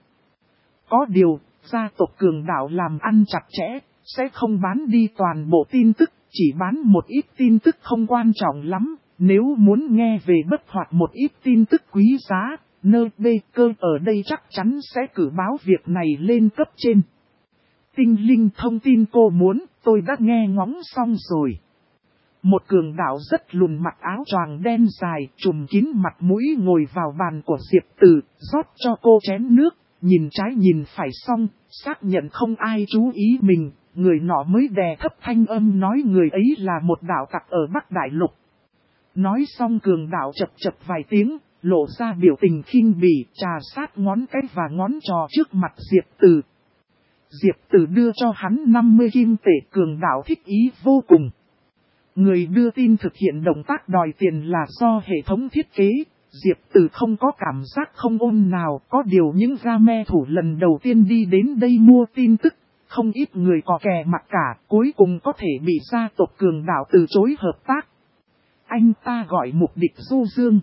Có điều, gia tộc Cường Đạo làm ăn chặt chẽ, sẽ không bán đi toàn bộ tin tức, chỉ bán một ít tin tức không quan trọng lắm. Nếu muốn nghe về bất hoặc một ít tin tức quý giá, Nơ bê cơ ở đây chắc chắn sẽ cử báo việc này lên cấp trên. Tinh linh thông tin cô muốn, tôi đã nghe ngóng xong rồi. Một cường đạo rất lùn mặc áo choàng đen dài, trùm kín mặt mũi ngồi vào bàn của Diệp Tử, rót cho cô chén nước, nhìn trái nhìn phải xong, xác nhận không ai chú ý mình, người nọ mới đè thấp thanh âm nói người ấy là một đạo tặc ở Bắc Đại Lục. Nói xong cường đạo chập chập vài tiếng, lộ ra biểu tình khinh bỉ, trà sát ngón cái và ngón trò trước mặt Diệp Tử. Diệp Tử đưa cho hắn 50 kim tệ, cường đạo thích ý vô cùng. Người đưa tin thực hiện động tác đòi tiền là do hệ thống thiết kế, Diệp Tử không có cảm giác không ổn nào, có điều những game thủ lần đầu tiên đi đến đây mua tin tức, không ít người có kè mặc cả, cuối cùng có thể bị gia tộc cường đạo từ chối hợp tác. Anh ta gọi mục địch Du Dương.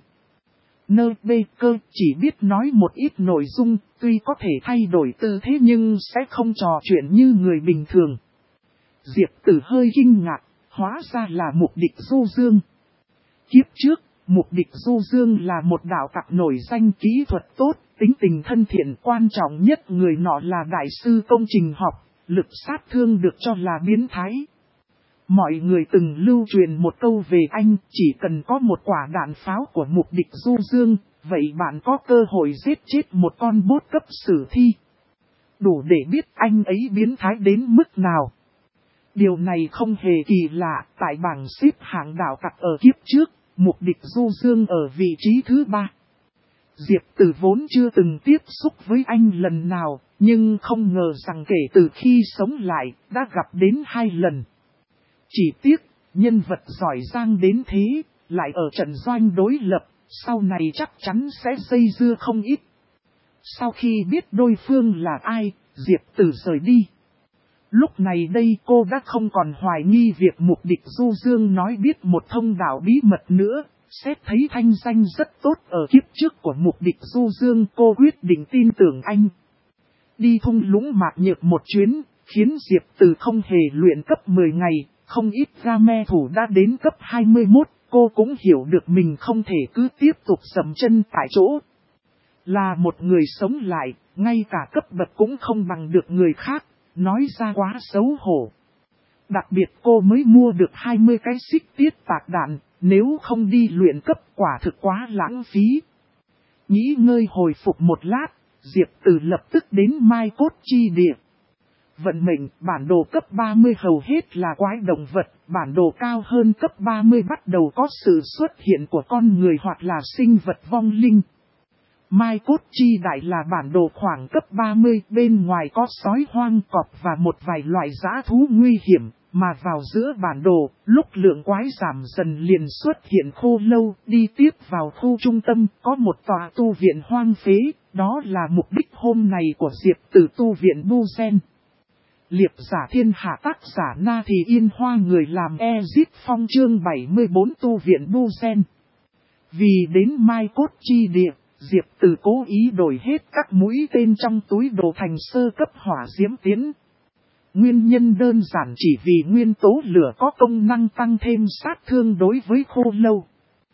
Nơ bê cơ chỉ biết nói một ít nội dung, tuy có thể thay đổi tư thế nhưng sẽ không trò chuyện như người bình thường. Diệp Tử hơi kinh ngạc, hóa ra là mục địch Du Dương. Kiếp trước, mục địch Du Dương là một đạo tặc nổi danh kỹ thuật tốt, tính tình thân thiện, quan trọng nhất người nọ là đại sư công trình học, lực sát thương được cho là biến thái. Mọi người từng lưu truyền một câu về anh, chỉ cần có một quả đạn pháo của mục địch Du Dương, vậy bạn có cơ hội giết chết một con bốt cấp sử thi. Đủ để biết anh ấy biến thái đến mức nào. Điều này không hề kỳ lạ, tại bảng xếp hạng đạo tặc ở kiếp trước, mục địch Du Dương ở vị trí thứ 3. Diệp Tử vốn chưa từng tiếp xúc với anh lần nào, nhưng không ngờ rằng kể từ khi sống lại, đã gặp đến 2 lần. Chỉ tiếc, nhân vật giỏi giang đến thế, lại ở trận doanh đối lập, sau này chắc chắn sẽ dây dưa không ít. Sau khi biết đối phương là ai, Diệp Tử rời đi. Lúc này đây cô đã không còn hoài nghi việc mục địch Du Dương nói biết một thông đạo bí mật nữa, xét thấy thanh danh rất tốt ở kiếp trước của mục địch Du Dương, cô quyết định tin tưởng anh. Đi thung lũng Mạc Nhược một chuyến, khiến Diệp Tử không hề luyện cấp 10 ngày, không ít game thủ đã đến cấp 21, cô cũng hiểu được mình không thể cứ tiếp tục dậm chân tại chỗ. Là một người sống lại, ngay cả cấp bậc cũng không bằng được người khác, nói ra quá xấu hổ. Đặc biệt cô mới mua được 20 cái xích tiết tạc đạn, nếu không đi luyện cấp quả thực quá lãng phí. Nghĩ ngơi hồi phục một lát, Diệp Tử lập tức đến Mai Cốt Chi Địa. Vận mệnh, bản đồ cấp 30 hầu hết là quái động vật, bản đồ cao hơn cấp 30 bắt đầu có sự xuất hiện của con người hoặc là sinh vật vong linh. Mai Cốt Chi Đại là bản đồ khoảng cấp 30, bên ngoài có sói hoang, cọp và một vài loại dã thú nguy hiểm, mà vào giữa bản đồ, lúc lượng quái giảm dần liền xuất hiện Khô Lâu, đi tiếp vào khu trung tâm, có một tòa tu viện hoang phế, đó là mục đích hôm này của Diệp Tử, tu viện Bu Gen. Liệp giả thiên hạ, tác giả Na Thì Yên Hoa, người làm Ezit Phong, chương 74, tu viện Bu Gen. Vì đến Mai Cốt Chi Địa, Diệp Tử cố ý đổi hết các mũi tên trong túi đồ thành sơ cấp hỏa diễm tiến. Nguyên nhân đơn giản chỉ vì nguyên tố lửa có công năng tăng thêm sát thương đối với Khô Lâu.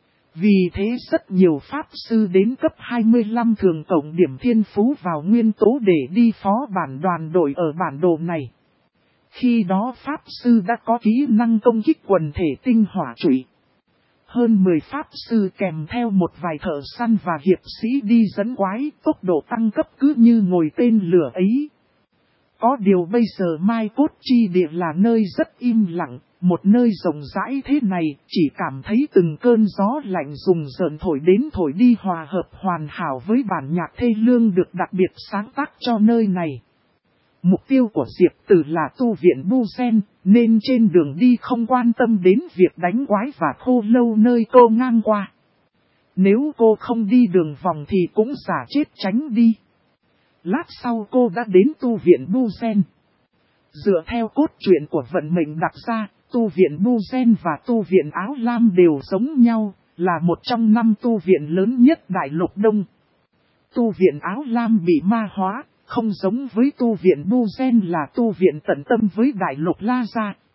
Vì thế rất nhiều pháp sư đến cấp 25 thường tổng điểm thiên phú vào nguyên tố để đi phó bản đoàn đội ở bản đồ này. Khi đó pháp sư đã có kỹ năng công kích quần thể tinh hỏa trụy. Hơn 10 pháp sư kèm theo một vài thợ săn và hiệp sĩ đi dẫn quái, tốc độ tăng cấp cứ như ngồi tên lửa ấy. Có điều bây giờ Mai Cốt Chi Địa là nơi rất im lặng, một nơi rộng rãi thế này, chỉ cảm thấy từng cơn gió lạnh rùng rợn thổi đến thổi đi hòa hợp hoàn hảo với bản nhạc thê lương được đặc biệt sáng tác cho nơi này. Mục tiêu của Diệp Tử là tu viện Bu Gen, nên trên đường đi không quan tâm đến việc đánh quái và Khô Lâu nơi cô ngang qua. Nếu cô không đi đường vòng thì cũng giả chết tránh đi. Lát sau cô đã đến tu viện Bu Gen. Dựa theo cốt truyện của vận mệnh đặt ra, tu viện Bu Gen và tu viện Áo Lam đều giống nhau, là một trong 5 tu viện lớn nhất Đại Lục Đông. Tu viện Áo Lam bị ma hóa, không giống với tu viện Bu Gen là tu viện tận tâm với Đại Lục La Gia,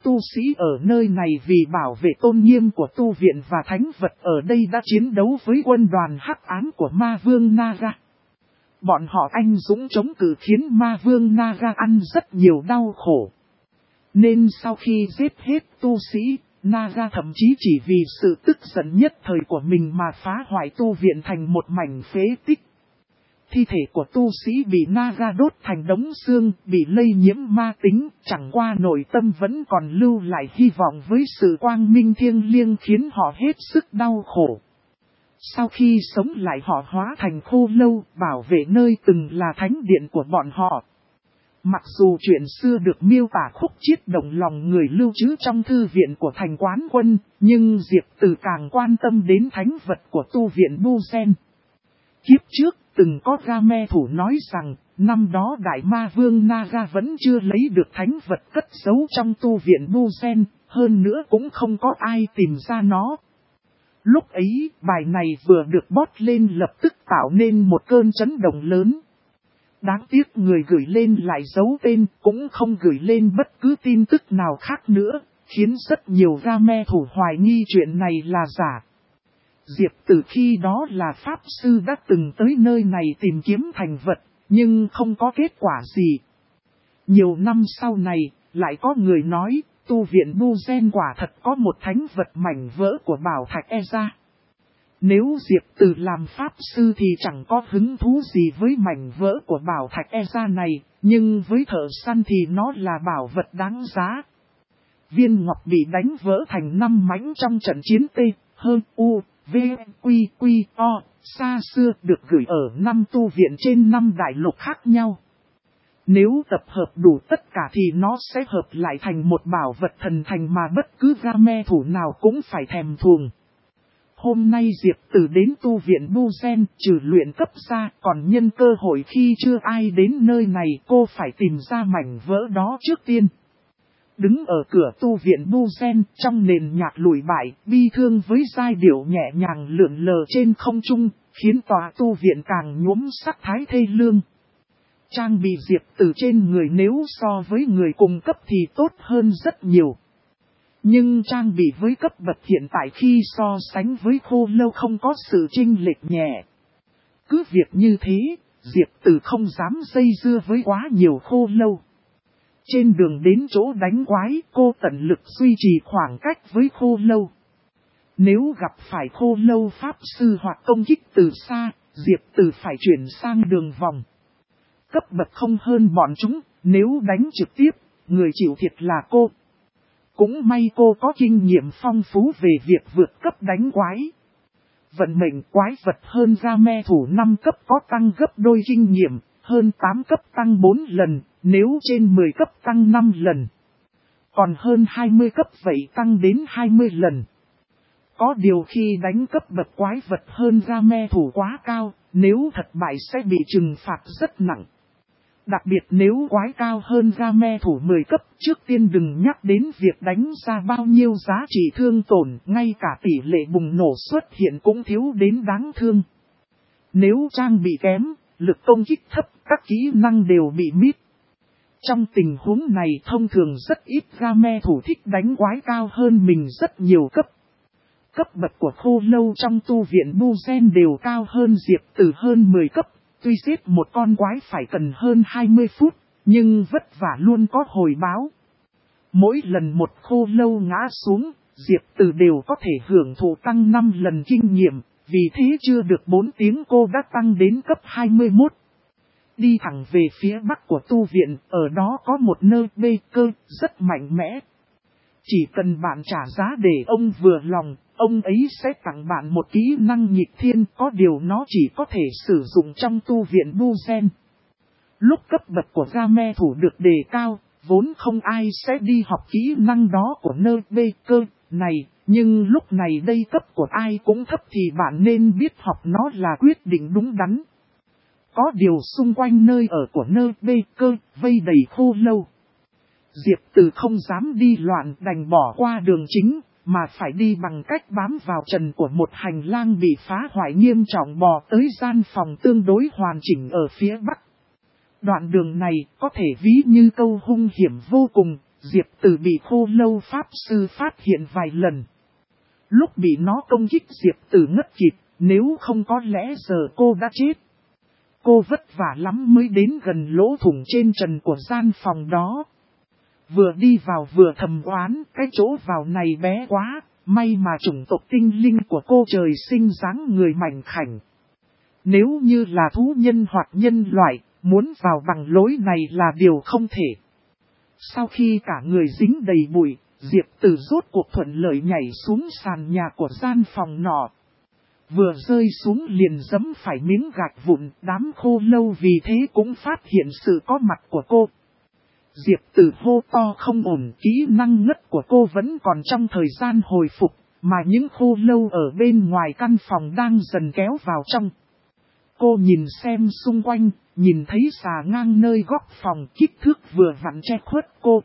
tu sĩ ở nơi này vì bảo vệ tôn nghiêm của tu viện và thánh vật ở đây đã chiến đấu với quân đoàn hắc ám của ma vương Naga. Bọn họ anh dũng chống cự khiến ma vương Naga ăn rất nhiều đau khổ. Nên sau khi giết hết tu sĩ, Naga thậm chí chỉ vì sự tức giận nhất thời của mình mà phá hoại tu viện thành một mảnh phế tích. Thi thể của tu sĩ bị Naga đốt thành đống xương, bị lây nhiễm ma tính, chẳng qua nội tâm vẫn còn lưu lại hy vọng với sự quang minh thiêng liêng khiến họ hết sức đau khổ. Sau khi sống lại họ hóa thành khô lâu, bảo vệ nơi từng là thánh điện của bọn họ. Mặc dù chuyện xưa được miêu tả khúc chiết động lòng người lưu trữ trong thư viện của thành quán quân, nhưng Diệp Từ càng quan tâm đến thánh vật của tu viện Bu Gen. Kiếp trước, từng có Game thủ nói rằng, năm đó Đại Ma Vương Naga vẫn chưa lấy được thánh vật cất giấu trong tu viện Bu Gen, hơn nữa cũng không có ai tìm ra nó. Lúc ấy, bài này vừa được bót lên lập tức tạo nên một cơn chấn động lớn. Đáng tiếc người gửi lên lại giấu tên, cũng không gửi lên bất cứ tin tức nào khác nữa, khiến rất nhiều Game thủ hoài nghi chuyện này là giả. Diệp Từ khi đó là Pháp Sư đã từng tới nơi này tìm kiếm thành vật, nhưng không có kết quả gì. Nhiều năm sau này, lại có người nói, tu viện Bu Gen quả thật có một thánh vật mảnh vỡ của bảo thạch Eza. Nếu Diệp Từ làm Pháp Sư thì chẳng có hứng thú gì với mảnh vỡ của bảo thạch Eza này, nhưng với thợ săn thì nó là bảo vật đáng giá. Viên ngọc bị đánh vỡ thành 5 mảnh trong trận chiến T, hơn U, V, Quy, Quy, O, xa xưa được gửi ở 5 tu viện trên 5 đại lục khác nhau. Nếu tập hợp đủ tất cả thì nó sẽ hợp lại thành một bảo vật thần thành mà bất cứ Game thủ nào cũng phải thèm thuồng. Hôm nay Diệp Từ đến tu viện Bu Gen trừ luyện cấp ra, còn nhân cơ hội khi chưa ai đến nơi này cô phải tìm ra mảnh vỡ đó trước tiên. Đứng ở cửa tu viện Bu Gen trong nền nhạc lùi bại, bi thương với giai điệu nhẹ nhàng lượn lờ trên không trung, khiến tòa tu viện càng nhuốm sắc thái thê lương. Trang bị Diệp Từ trên người nếu so với người cùng cấp thì tốt hơn rất nhiều. Nhưng trang bị với cấp bậc hiện tại khi so sánh với khô lâu không có sự chênh lệch nhẹ. Cứ việc như thế, Diệp Từ không dám dây dưa với quá nhiều khô lâu. Trên đường đến chỗ đánh quái, cô tận lực duy trì khoảng cách với khô lâu. Nếu gặp phải khô lâu Pháp Sư hoặc công kích từ xa, Diệp Từ phải chuyển sang đường vòng. Cấp bậc không hơn bọn chúng, nếu đánh trực tiếp, người chịu thiệt là cô. Cũng may cô có kinh nghiệm phong phú về việc vượt cấp đánh quái. Vận mệnh quái vật hơn Game thủ 5 cấp có tăng gấp đôi kinh nghiệm, hơn 8 cấp tăng 4 lần, nếu trên 10 cấp tăng 5 lần. Còn hơn 20 cấp vậy tăng đến 20 lần. Có điều khi đánh cấp bậc quái vật hơn Game thủ quá cao, nếu thất bại sẽ bị trừng phạt rất nặng. Đặc biệt nếu quái cao hơn Game thủ 10 cấp, trước tiên đừng nhắc đến việc đánh ra bao nhiêu giá trị thương tổn, ngay cả tỷ lệ bùng nổ xuất hiện cũng thiếu đến đáng thương. Nếu trang bị kém, lực công kích thấp, các kỹ năng đều bị miss. Trong tình huống này thông thường rất ít Game thủ thích đánh quái cao hơn mình rất nhiều cấp. Cấp bậc của khô lâu trong tu viện Bu Gen đều cao hơn Diệp Từ hơn 10 cấp. Tuy giết một con quái phải cần hơn 20 phút, nhưng vất vả luôn có hồi báo. Mỗi lần một khô lâu ngã xuống, Diệp Từ đều có thể hưởng thụ tăng 5 lần kinh nghiệm, vì thế chưa được 4 tiếng cô đã tăng đến cấp 21. Đi thẳng về phía bắc của tu viện, ở đó có một nơi bê cơ rất mạnh mẽ. Chỉ cần bạn trả giá để ông vừa lòng, ông ấy sẽ tặng bạn một kỹ năng nghịch thiên, có điều nó chỉ có thể sử dụng trong tu viện Bu Gen. Lúc cấp bậc của Game thủ được đề cao, vốn không ai sẽ đi học kỹ năng đó của nơi bê cơ này, nhưng lúc này đây cấp của ai cũng thấp thì bạn nên biết học nó là quyết định đúng đắn. Có điều xung quanh nơi ở của nơi bê cơ vây đầy khô lâu. Diệp Từ không dám đi loạn đành bỏ qua đường chính, mà phải đi bằng cách bám vào trần của một hành lang bị phá hoại nghiêm trọng bò tới gian phòng tương đối hoàn chỉnh ở phía bắc. Đoạn đường này có thể ví như câu hung hiểm vô cùng, Diệp Tử bị Khô Lâu Pháp Sư phát hiện vài lần. Lúc bị nó công kích Diệp Tử ngất kịp, nếu không có lẽ giờ cô đã chết. Cô vất vả lắm mới đến gần lỗ thủng trên trần của gian phòng đó. Vừa đi vào vừa thầm oán, cái chỗ vào này bé quá, may mà chủng tộc tinh linh của cô trời sinh dáng người mảnh khảnh. Nếu như là thú nhân hoặc nhân loại, muốn vào bằng lối này là điều không thể. Sau khi cả người dính đầy bụi, Diệp Tử rốt cuộc thuận lợi nhảy xuống sàn nhà của gian phòng nọ. Vừa rơi xuống liền giẫm phải miếng gạch vụn, đám Khô Lâu vì thế cũng phát hiện sự có mặt của cô. Diệp Tử hô to không ổn, kỹ năng ngất của cô vẫn còn trong thời gian hồi phục, mà những Khô Lâu ở bên ngoài căn phòng đang dần kéo vào trong. Cô nhìn xem xung quanh, nhìn thấy xà ngang nơi góc phòng, kích thước vừa vặn che khuất cô.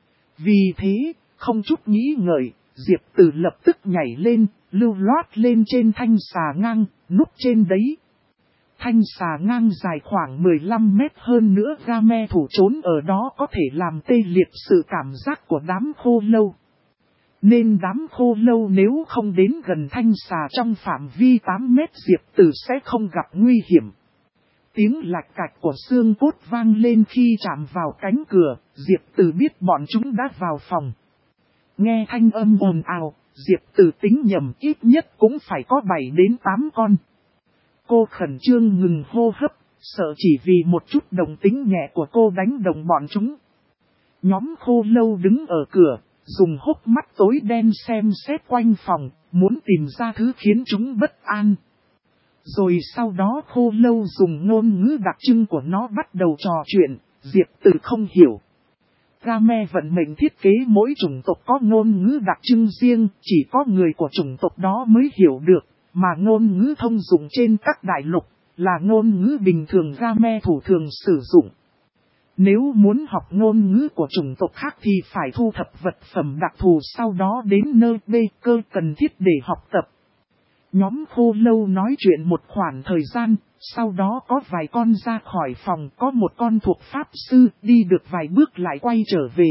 Vì thế, không chút nghĩ ngợi, Diệp Tử lập tức nhảy lên, lưu loát lên trên thanh xà ngang, núp trên đấy. Thanh xà ngang dài khoảng 15 mét, hơn nữa Game thủ trốn ở đó có thể làm tê liệt sự cảm giác của đám Khô Lâu. Nên đám Khô Lâu nếu không đến gần thanh xà trong phạm vi 8 mét Diệp Tử sẽ không gặp nguy hiểm. Tiếng lạch cạch của xương cốt vang lên khi chạm vào cánh cửa, Diệp Tử biết bọn chúng đã vào phòng. Nghe thanh âm ồn ào, Diệp Tử tính nhầm ít nhất cũng phải có 7 đến 8 con. Cô khẩn trương ngừng hô hấp, sợ chỉ vì một chút đồng tính nhẹ của cô đánh đồng bọn chúng. Nhóm Khô Lâu đứng ở cửa, dùng hốc mắt tối đen xem xét quanh phòng, muốn tìm ra thứ khiến chúng bất an. Rồi sau đó Khô Lâu dùng ngôn ngữ đặc trưng của nó bắt đầu trò chuyện, Diệp Tử không hiểu. Game vận mệnh thiết kế mỗi chủng tộc có ngôn ngữ đặc trưng riêng, chỉ có người của chủng tộc đó mới hiểu được, mà ngôn ngữ thông dụng trên các đại lục, là ngôn ngữ bình thường Game thủ thường sử dụng. Nếu muốn học ngôn ngữ của chủng tộc khác thì phải thu thập vật phẩm đặc thù sau đó đến nơi cơ cần thiết để học tập. Nhóm Khô Lâu nói chuyện một khoảng thời gian, sau đó có vài con ra khỏi phòng, có một con thuộc Pháp Sư đi được vài bước lại quay trở về.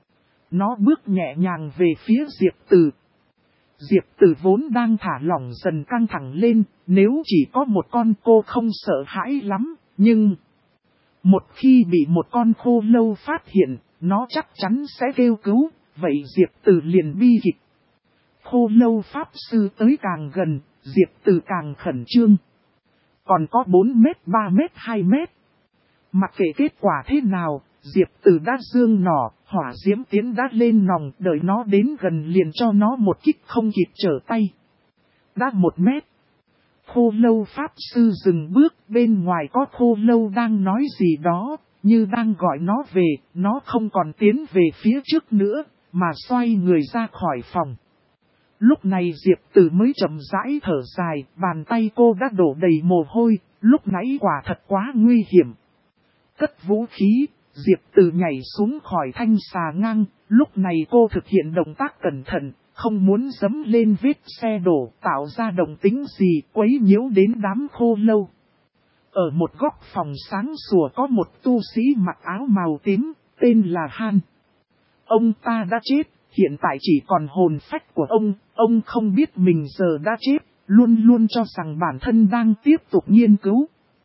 Nó bước nhẹ nhàng về phía Diệp Tử. Diệp Tử vốn đang thả lỏng dần căng thẳng lên, nếu chỉ có một con cô không sợ hãi lắm, nhưng một khi bị một con Khô Lâu phát hiện, nó chắc chắn sẽ kêu cứu, vậy Diệp Tử liền bi kịch. Khô Lâu Pháp Sư tới càng gần, Diệp Tử càng khẩn trương. Còn có 4 mét, 3 mét, 2 mét. Mặc kệ kết quả thế nào, Diệp Tử đã giương nỏ, hỏa diễm tiến đã lên nòng, đợi nó đến gần liền cho nó một kích không kịp trở tay. Đã 1 mét. Khô Lâu Pháp Sư dừng bước, bên ngoài có Khô Lâu đang nói gì đó, như đang gọi nó về, nó không còn tiến về phía trước nữa, mà xoay người ra khỏi phòng. Lúc này Diệp Tử mới chậm rãi thở dài, bàn tay cô đã đổ đầy mồ hôi, lúc nãy quả thật quá nguy hiểm. Cất vũ khí, Diệp Tử nhảy xuống khỏi thanh xà ngang, lúc này cô thực hiện động tác cẩn thận, không muốn dẫm lên vết xe đổ, tạo ra động tĩnh gì quấy nhiễu đến đám Khô Lâu. Ở một góc phòng sáng sủa có một tu sĩ mặc áo màu tím, tên là Han. Ông ta đã chết. Hiện tại chỉ còn hồn phách của ông không biết mình giờ đã chết, luôn luôn cho rằng bản thân đang tiếp tục nghiên cứu.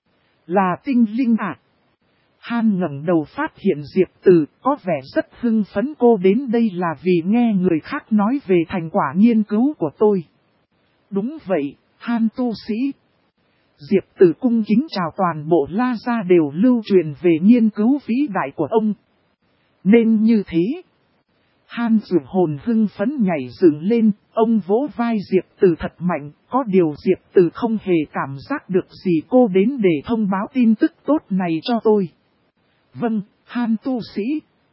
Là tinh linh à? Han ngẩng đầu phát hiện Diệp Tử, có vẻ rất hưng phấn. Cô đến đây là vì nghe người khác nói về thành quả nghiên cứu của tôi. Đúng vậy, Han tu sĩ. Diệp Tử cung kính chào toàn bộ La Gia đều lưu truyền về nghiên cứu vĩ đại của ông. Nên như thế. Han dường hồn hưng phấn nhảy dựng lên, ông vỗ vai Diệp Tử thật mạnh, có điều Diệp Tử không hề cảm giác được gì. Cô đến để thông báo tin tức tốt này cho tôi. Vâng, Han tu sĩ.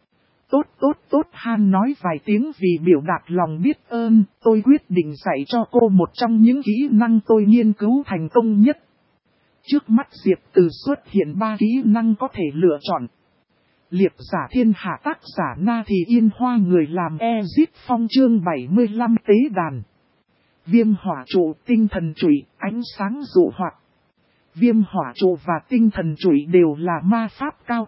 Tốt, Han nói vài tiếng vì biểu đạt lòng biết ơn, tôi quyết định dạy cho cô một trong những kỹ năng tôi nghiên cứu thành công nhất. Trước mắt Diệp Tử xuất hiện 3 kỹ năng có thể lựa chọn. Liệp giả thiên hạ tác giả Na Thì Yên Hoa người làm Ezit Phong chương 75 tế đàn. Viêm hỏa trụ tinh thần trụy ánh sáng dụ hoạt. Viêm hỏa trụ và tinh thần trụy đều là ma pháp cao cấp,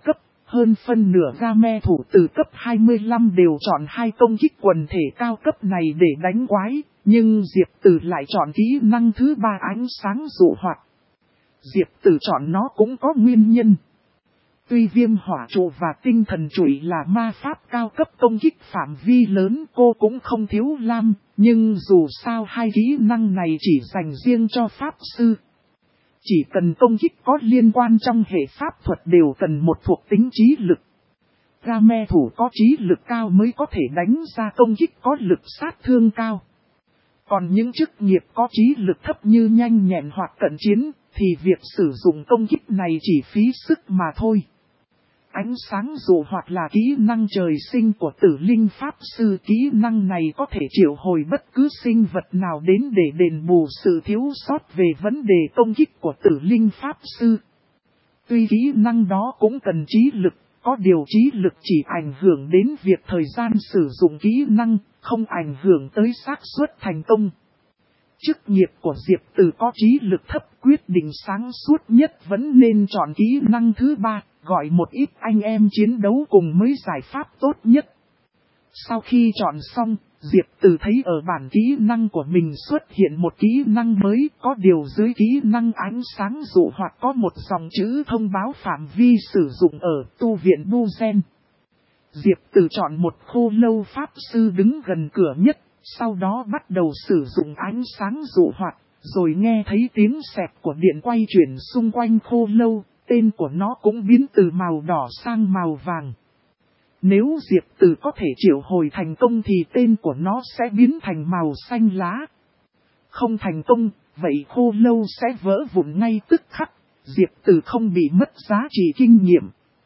Hơn phân nửa game thủ từ cấp 25 đều chọn hai công kích quần thể cao cấp này để đánh quái, nhưng Diệp Tử lại chọn kỹ năng thứ ba ánh sáng dụ hoạt. Diệp Tử chọn nó cũng có nguyên nhân. Tuy viêm hỏa trụ và tinh thần chủy là ma pháp cao cấp công kích phạm vi lớn cô cũng không thiếu lam, nhưng dù sao hai kỹ năng này chỉ dành riêng cho pháp sư. Chỉ cần công kích có liên quan trong hệ pháp thuật đều cần một thuộc tính trí lực. Game thủ có trí lực cao mới có thể đánh ra công kích có lực sát thương cao. Còn những chức nghiệp có trí lực thấp như nhanh nhẹn hoặc cận chiến, thì việc sử dụng công kích này chỉ phí sức mà thôi. Ánh sáng dụ hoạt là kỹ năng trời sinh của Tử Linh Pháp Sư. Kỹ năng này có thể triệu hồi bất cứ sinh vật nào đến để đền bù sự thiếu sót về vấn đề công kích của Tử Linh Pháp Sư. Tuy kỹ năng đó cũng cần trí lực, có điều trí lực chỉ ảnh hưởng đến việc thời gian sử dụng kỹ năng, không ảnh hưởng tới xác suất thành công. Chức nghiệp của Diệp Tử có trí lực thấp, quyết định sáng suốt nhất vẫn nên chọn kỹ năng thứ ba, gọi một ít anh em chiến đấu cùng mới giải pháp tốt nhất. Sau khi chọn xong, Diệp Tử thấy ở bản kỹ năng của mình xuất hiện một kỹ năng mới, có điều dưới kỹ năng ánh sáng dụ hoạt có một dòng chữ thông báo phạm vi sử dụng ở tu viện Bu Gen. Diệp Tử chọn một khô lâu pháp sư đứng gần cửa nhất, sau đó bắt đầu sử dụng ánh sáng dụ hoạt, rồi nghe thấy tiếng xẹt của điện quay chuyển xung quanh khô lâu, tên của nó cũng biến từ màu đỏ sang màu vàng. Nếu Diệp Tử có thể triệu hồi thành công thì tên của nó sẽ biến thành màu xanh lá. Không thành công, vậy khô lâu sẽ vỡ vụn ngay tức khắc, Diệp Tử không bị mất giá trị kinh nghiệm.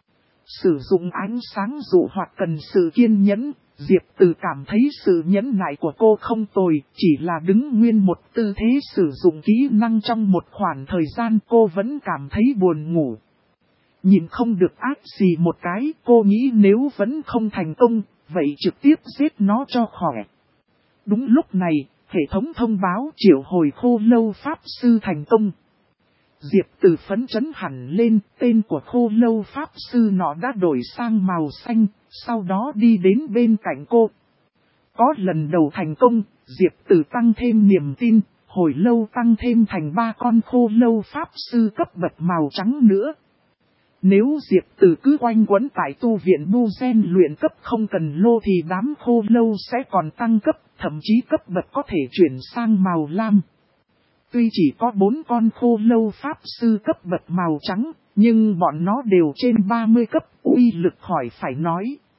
Sử dụng ánh sáng dụ hoạt cần sự kiên nhẫn, Diệp Tử cảm thấy sự nhẫn nại của cô không tồi, chỉ là đứng nguyên một tư thế sử dụng kỹ năng trong một khoảng thời gian cô vẫn cảm thấy buồn ngủ. Nhìn không được ác gì một cái, cô nghĩ nếu vẫn không thành công, vậy trực tiếp giết nó cho khỏe. Đúng lúc này, hệ thống thông báo triệu hồi khô lâu pháp sư thành công. Diệp Tử phấn chấn hẳn lên, tên của khô lâu pháp sư nọ đã đổi sang màu xanh, sau đó đi đến bên cạnh cô. Có lần đầu thành công, Diệp Tử tăng thêm niềm tin, hồi lâu tăng thêm thành 3 con khô lâu pháp sư cấp bậc màu trắng nữa. Nếu Diệp Tử cứ quanh quẩn tại tu viện Bu Gen luyện cấp không cần lô thì đám khô lâu sẽ còn tăng cấp, thậm chí cấp bậc có thể chuyển sang màu lam. Tuy chỉ có 4 con khô lâu pháp sư cấp bậc màu trắng, nhưng bọn nó đều trên 30 cấp, uy lực khỏi phải nói.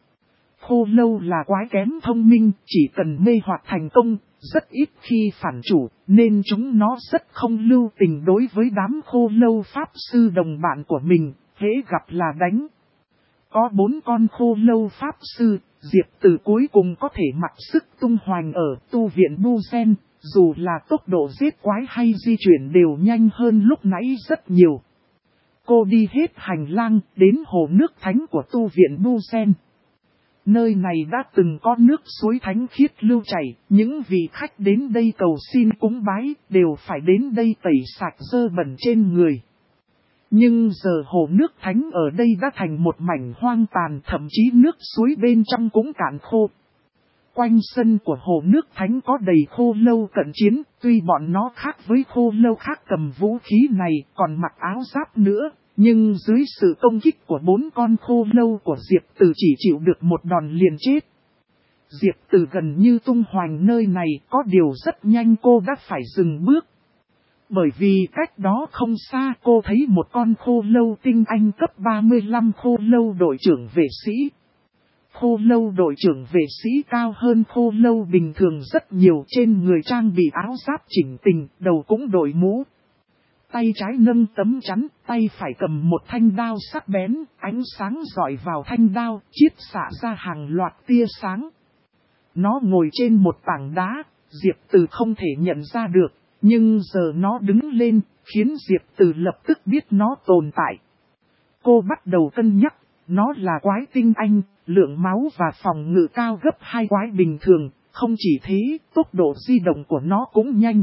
Khô lâu là quái kém thông minh, chỉ cần mê hoặc thành công, rất ít khi phản chủ, nên chúng nó rất không lưu tình đối với đám khô lâu pháp sư đồng bạn của mình, hễ gặp là đánh. Có 4 con khô lâu pháp sư, Diệp Tử cuối cùng có thể mặc sức tung hoành ở tu viện Bu Gen, dù là tốc độ giết quái hay di chuyển đều nhanh hơn lúc nãy rất nhiều. Cô đi hết hành lang đến hồ nước thánh của tu viện Bu Gen. Nơi này đã từng có nước suối thánh khiết lưu chảy, những vị khách đến đây cầu xin cúng bái đều phải đến đây tẩy sạch dơ bẩn trên người. Nhưng giờ hồ nước thánh ở đây đã thành một mảnh hoang tàn, thậm chí nước suối bên trong cũng cạn khô. Quanh sân của hồ nước thánh có đầy khô lâu cận chiến, tuy bọn nó khác với khô lâu khác cầm vũ khí này còn mặc áo giáp nữa, nhưng dưới sự công kích của 4 con khô lâu của Diệp Tử chỉ chịu được một đòn liền chết. Diệp Tử gần như tung hoành nơi này, có điều rất nhanh cô đã phải dừng bước. Bởi vì cách đó không xa cô thấy một con khô lâu tinh anh cấp 35 khô lâu đội trưởng vệ sĩ. Khô lâu đội trưởng vệ sĩ cao hơn khô lâu bình thường rất nhiều, trên người trang bị áo giáp chỉnh tề, đầu cũng đội mũ. Tay trái nâng tấm chắn, tay phải cầm một thanh đao sắc bén, ánh sáng rọi vào thanh đao, chiết xạ ra hàng loạt tia sáng. Nó ngồi trên một tảng đá, Diệp Tử không thể nhận ra được, nhưng giờ nó đứng lên, khiến Diệp Tử lập tức biết nó tồn tại. Cô bắt đầu cân nhắc, nó là quái tinh anh, lượng máu và phòng ngự cao gấp 2 quái bình thường, không chỉ thế, tốc độ di động của nó cũng nhanh.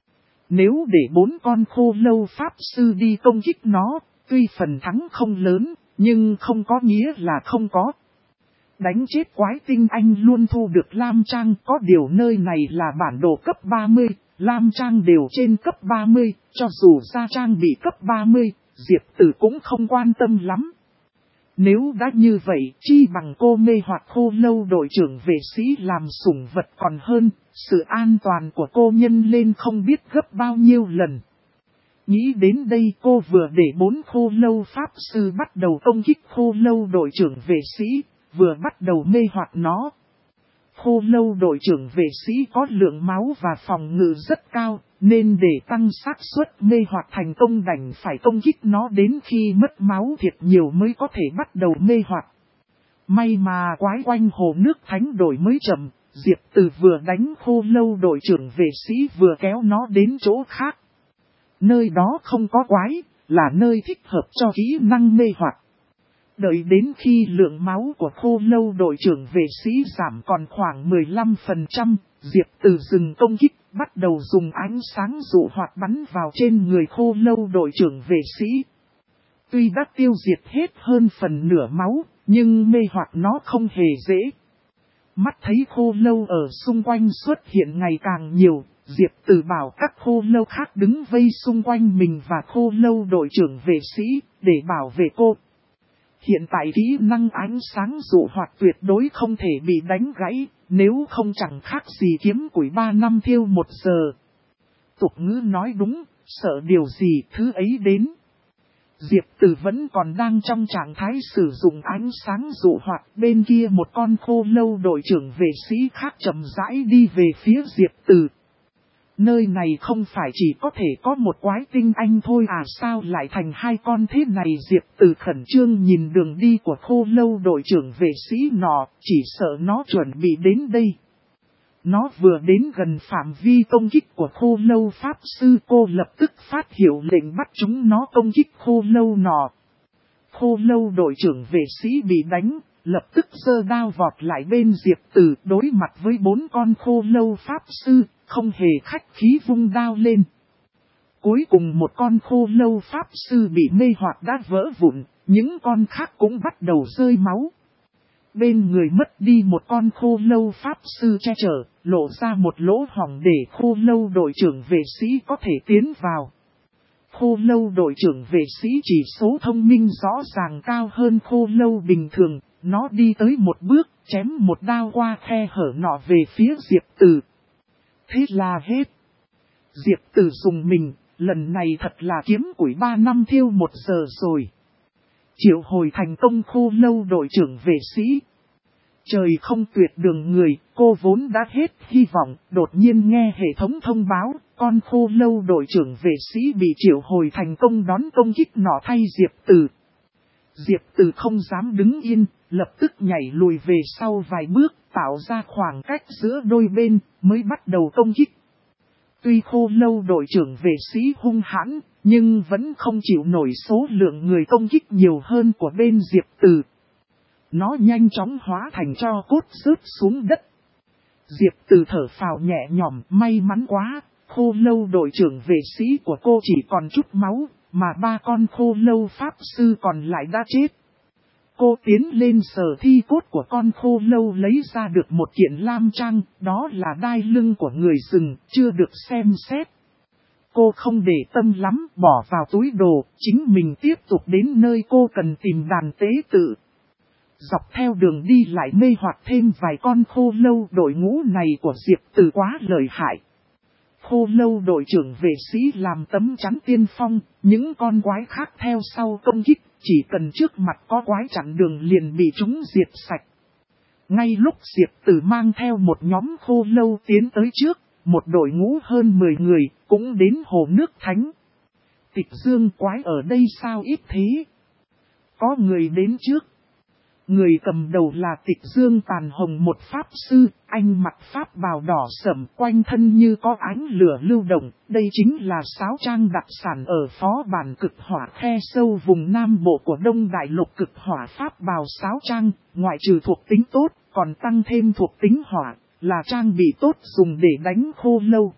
Nếu để 4 con khô lâu pháp sư đi công kích nó, tuy phần thắng không lớn, Nhưng không có nghĩa là không có. Đánh chết quái tinh anh luôn thu được Lam Trang, có điều nơi này là bản đồ cấp 30, Lam Trang đều trên cấp 30, cho dù gia trang bị cấp 30, Diệp Tử cũng không quan tâm lắm. Nếu đã như vậy, chi bằng cô mê hoặc khô lâu đội trưởng vệ sĩ làm sủng vật còn hơn, sự an toàn của cô nhân lên không biết gấp bao nhiêu lần. Nghĩ đến đây cô vừa để 4 khô lâu pháp sư bắt đầu công kích khô lâu đội trưởng vệ sĩ, vừa bắt đầu mê hoặc nó. Khô lâu đội trưởng vệ sĩ có lượng máu và phòng ngự rất cao, nên để tăng xác suất mê hoặc thành công đành phải công kích nó đến khi mất máu thiệt nhiều mới có thể bắt đầu mê hoặc. May mà quái quanh hồ nước thánh đổi mới chậm, Diệp Từ vừa đánh khô lâu đội trưởng vệ sĩ vừa kéo nó đến chỗ khác. Nơi đó không có quái, là nơi thích hợp cho kỹ năng mê hoặc. Đợi đến khi lượng máu của khô lâu đội trưởng vệ sĩ giảm còn khoảng 15%, Diệp Từ dừng công kích, bắt đầu dùng ánh sáng dụ hoạt bắn vào trên người khô lâu đội trưởng vệ sĩ. Tuy đã tiêu diệt hết hơn phần nửa máu, nhưng mê hoặc nó không hề dễ. Mắt thấy khô lâu ở xung quanh xuất hiện ngày càng nhiều, Diệp Từ bảo các khô lâu khác đứng vây xung quanh mình và khô lâu đội trưởng vệ sĩ, để bảo vệ cô. Hiện tại kỹ năng ánh sáng dụ hoạt tuyệt đối không thể bị đánh gãy, nếu không chẳng khác gì kiếm củi 3 năm thiêu 1 giờ. Tục ngữ nói đúng, sợ điều gì thứ ấy đến. Diệp Tử vẫn còn đang trong trạng thái sử dụng ánh sáng dụ hoạt, bên kia một con khô lâu đội trưởng vệ sĩ khác chậm rãi đi về phía Diệp Tử. Nơi này không phải chỉ có thể có một quái tinh anh thôi à, sao lại thành 2 con thế này? Diệp Tử khẩn trương nhìn đường đi của khô lâu đội trưởng vệ sĩ nọ, chỉ sợ nó chuẩn bị đến đây. Nó vừa đến gần phạm vi công kích của khô lâu pháp sư, cô lập tức phát hiệu lệnh bắt chúng nó công kích khô lâu nọ. Khô lâu đội trưởng vệ sĩ bị đánh, lập tức giơ đao vọt lại bên Diệp Tử, đối mặt với 4 con khô lâu pháp sư, không hề khách khí vung đao lên. Cuối cùng một con khô lâu pháp sư bị mê hoặc đã vỡ vụn, những con khác cũng bắt đầu rơi máu. Bên người mất đi một con khô lâu pháp sư che chở, lộ ra một lỗ hổng để khô lâu đội trưởng vệ sĩ có thể tiến vào. Khô lâu đội trưởng vệ sĩ chỉ số thông minh rõ ràng cao hơn khô lâu bình thường, nó đi tới một bước, chém một đao qua khe hở nọ về phía Diệp Tử. Thế là hết. Diệp Tử dùng mình, lần này thật là kiếm củi 3 năm thiêu 1 giờ rồi. Triệu hồi thành công khô lâu đội trưởng vệ sĩ. Trời không tuyệt đường người, cô vốn đã hết hy vọng, đột nhiên nghe hệ thống thông báo, con khô lâu đội trưởng vệ sĩ bị triệu hồi thành công đón công kích nọ thay Diệp Tử. Diệp Tử không dám đứng yên, lập tức nhảy lùi về sau vài bước, tạo ra khoảng cách giữa đôi bên, mới bắt đầu công kích. Tuy khô lâu đội trưởng vệ sĩ hung hãn, nhưng vẫn không chịu nổi số lượng người công kích nhiều hơn của bên Diệp Tử. Nó nhanh chóng hóa thành tro cốt rớt xuống đất. Diệp Tử thở phào nhẹ nhõm, may mắn quá, khô lâu đội trưởng vệ sĩ của cô chỉ còn chút máu, mà 3 con khô lâu pháp sư còn lại đã chết. Cô tiến lên sờ thi cốt của con khô lâu lấy ra được một kiện lam trang, đó là đai lưng của người rừng, chưa được xem xét. Cô không để tâm lắm, bỏ vào túi đồ, chính mình tiếp tục đến nơi cô cần tìm đàn tế tự. Dọc theo đường đi lại mê hoặc thêm vài con khô lâu, đội ngũ này của Diệp Tử quá lợi hại. Khô lâu đội trưởng vệ sĩ làm tấm chắn tiên phong, những con quái khác theo sau công kích, chỉ cần trước mặt có quái chặn đường liền bị chúng diệt sạch. Ngay lúc Diệp Tử mang theo một nhóm khô lâu tiến tới trước, một đội ngũ hơn 10 người cũng đến hồ nước thánh. Tịch Dương, quái ở đây sao ít thế? Có người đến trước. Người cầm đầu là Tịch Dương Tàn Hồng, một pháp sư, anh mặc pháp bào đỏ sẫm, quanh thân như có ánh lửa lưu động. Đây chính là sáo trang đặc sản ở phó bản cực hỏa khe sâu vùng Nam Bộ của Đông Đại Lục. Cực hỏa pháp bào sáo trang, ngoại trừ thuộc tính tốt, còn tăng thêm thuộc tính hỏa, là trang bị tốt dùng để đánh khô lâu.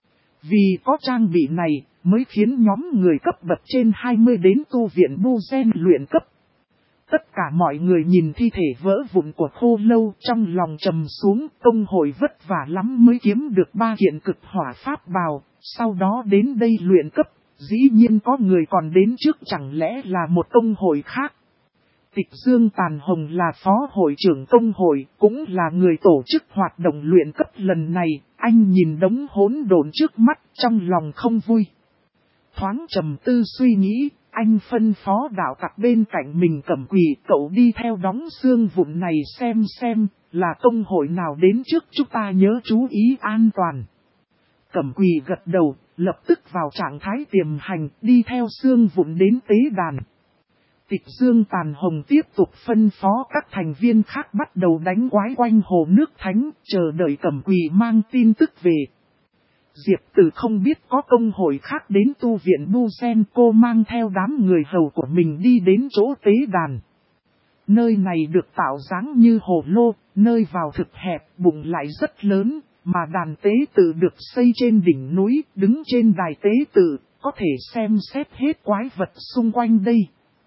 Vì có trang bị này, mới khiến nhóm người cấp bậc trên 20 đến tu viện Bu Gen luyện cấp. Tất cả mọi người nhìn thi thể vỡ vụn của Khô Lâu trong lòng trầm xuống, công hội vất vả lắm mới kiếm được 3 kiện cực hỏa pháp bào, sau đó đến đây luyện cấp, dĩ nhiên có người còn đến trước, chẳng lẽ là một công hội khác. Tịch Dương Tàn Hồng là phó hội trưởng công hội, cũng là người tổ chức hoạt động luyện cấp lần này, anh nhìn đống hỗn độn trước mắt, trong lòng không vui. Thoáng trầm tư suy nghĩ, anh phân phó đạo tặc bên cạnh mình Cẩm Quỳ, cậu đi theo đóng xương vụn này xem là công hội nào đến trước, chúng ta nhớ chú ý an toàn. Cẩm Quỳ gật đầu, lập tức vào trạng thái tiềm hành, đi theo xương vụn đến tế đàn. Tịch Dương Tàn Hồng tiếp tục phân phó các thành viên khác bắt đầu đánh quái quanh hồ nước thánh, chờ đợi Cẩm Quỳ mang tin tức về. Diệp Tử không biết có công hội khác đến tu viện Bu Sen, cô mang theo đám người hầu của mình đi đến chỗ tế đàn. Nơi này được tạo dáng như hồ lô, nơi vào thực hẹp, bụng lại rất lớn, mà đàn tế tự được xây trên đỉnh núi, đứng trên đài tế tự, có thể xem xét hết quái vật xung quanh đây.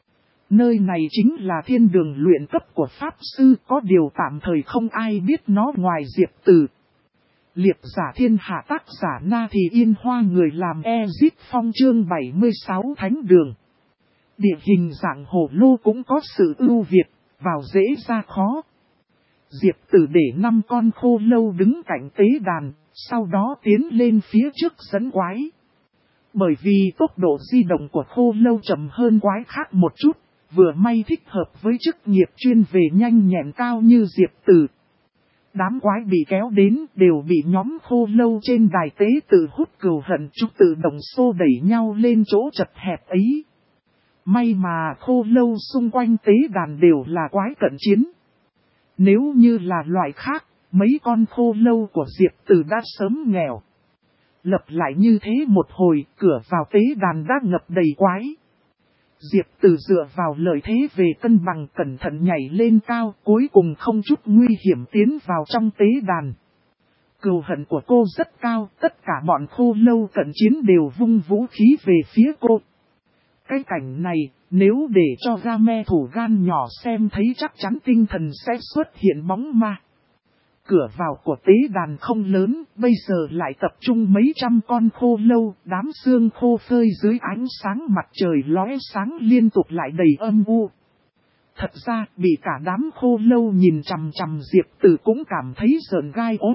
Nơi này chính là thiên đường luyện cấp của Pháp Sư, có điều tạm thời không ai biết nó ngoài Diệp Tử. Liệp giả thiên hạ tác giả Na Thì Yên Hoa, người làm Ezit Phong chương 76 Thánh Đường. Địa hình dạng hồ lô cũng có sự ưu việt, vào dễ ra khó. Diệp Tử để 5 con khô lâu đứng cạnh tế đàn, sau đó tiến lên phía trước dẫn quái. Bởi vì tốc độ di động của khô lâu chậm hơn quái khác một chút, vừa may thích hợp với chức nghiệp chuyên về nhanh nhẹn cao như Diệp Tử. Đám quái bị kéo đến đều bị nhóm khô lâu trên đài tế tự hút cừu hận, chúng tự động xô đẩy nhau lên chỗ chật hẹp ấy. May mà khô lâu xung quanh tế đàn đều là quái cận chiến. Nếu như là loại khác, mấy con khô lâu của Diệp Tử đã sớm nghèo. Lập lại như thế một hồi, cửa vào tế đàn đã ngập đầy quái. Diệp Tử dựa vào lợi thế về cân bằng cẩn thận nhảy lên cao, cuối cùng không chút nguy hiểm tiến vào trong tế đàn. Cừu hận của cô rất cao, tất cả bọn khô lâu cận chiến đều vung vũ khí về phía cô. Cái cảnh này, nếu để cho Game thủ gan nhỏ xem thấy chắc chắn tinh thần sẽ xuất hiện bóng ma. Cửa vào của tế đàn không lớn, bây giờ lại tập trung mấy trăm con khô lâu, đám xương khô phơi dưới ánh sáng mặt trời lóe sáng liên tục lại đầy âm u. Thật ra, bị cả đám khô lâu nhìn chằm chằm Diệp Tử cũng cảm thấy rợn gai ốt.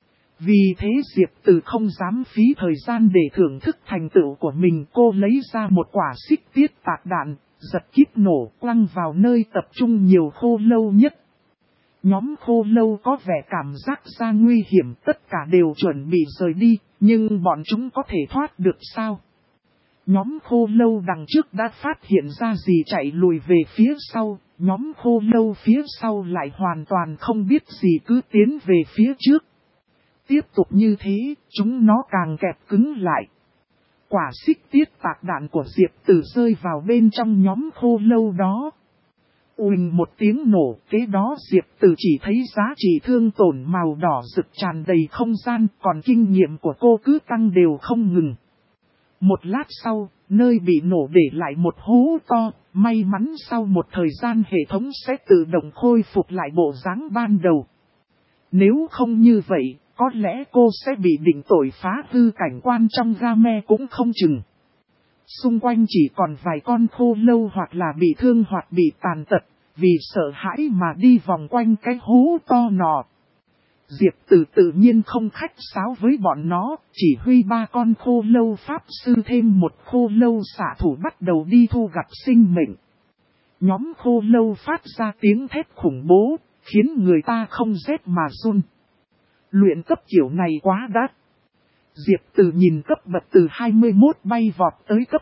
Vì thế Diệp Tử không dám phí thời gian để thưởng thức thành tựu của mình, cô lấy ra một quả xích tiết tạc đạn, giật kíp nổ quăng vào nơi tập trung nhiều khô lâu nhất. Nhóm khô lâu có vẻ cảm giác ra nguy hiểm, tất cả đều chuẩn bị rời đi, nhưng bọn chúng có thể thoát được sao? Nhóm khô lâu đằng trước đã phát hiện ra gì chạy lùi về phía sau, nhóm khô lâu phía sau lại hoàn toàn không biết gì cứ tiến về phía trước. Tiếp tục như thế, chúng nó càng kẹp cứng lại. Quả xích tiết tạc đạn của Diệp Tử rơi vào bên trong nhóm khô lâu đó. Uỳnh một tiếng nổ, kế đó Diệp Tử chỉ thấy giá trị thương tổn màu đỏ rực tràn đầy không gian, còn kinh nghiệm của cô cứ tăng đều không ngừng. Một lát sau, nơi bị nổ để lại một hố to, may mắn sau một thời gian hệ thống sẽ tự động khôi phục lại bộ dáng ban đầu. Nếu không như vậy, có lẽ cô sẽ bị định tội phá hư cảnh quan trong Game cũng không chừng. Xung quanh chỉ còn vài con khô lâu hoặc là bị thương hoặc bị tàn tật, vì sợ hãi mà đi vòng quanh cái hố to nọ. Diệp Tử tự nhiên không khách sáo với bọn nó, chỉ huy 3 con khô lâu pháp sư thêm một khô lâu xạ thủ bắt đầu đi thu gặt sinh mệnh. Nhóm khô lâu phát ra tiếng thét khủng bố, khiến người ta không rét mà run. Luyện cấp kiểu này quá đắt. Diệp Tử nhìn cấp bậc từ 21 bay vọt tới cấp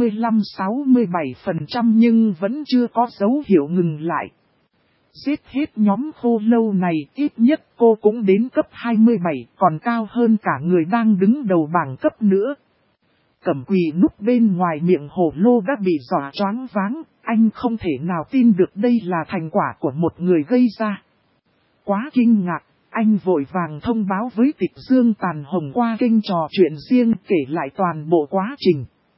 25-67% nhưng vẫn chưa có dấu hiệu ngừng lại. Giết hết nhóm khô lâu này, ít nhất cô cũng đến cấp 27, còn cao hơn cả người đang đứng đầu bảng cấp nữa. Cẩm Quỳ núp bên ngoài miệng hồ lô đã bị dọa choáng váng, anh không thể nào tin được đây là thành quả của một người gây ra. Quá kinh ngạc, anh vội vàng thông báo với Tịch Dương Tàn Hồng qua kênh trò chuyện riêng, kể lại toàn bộ quá trình.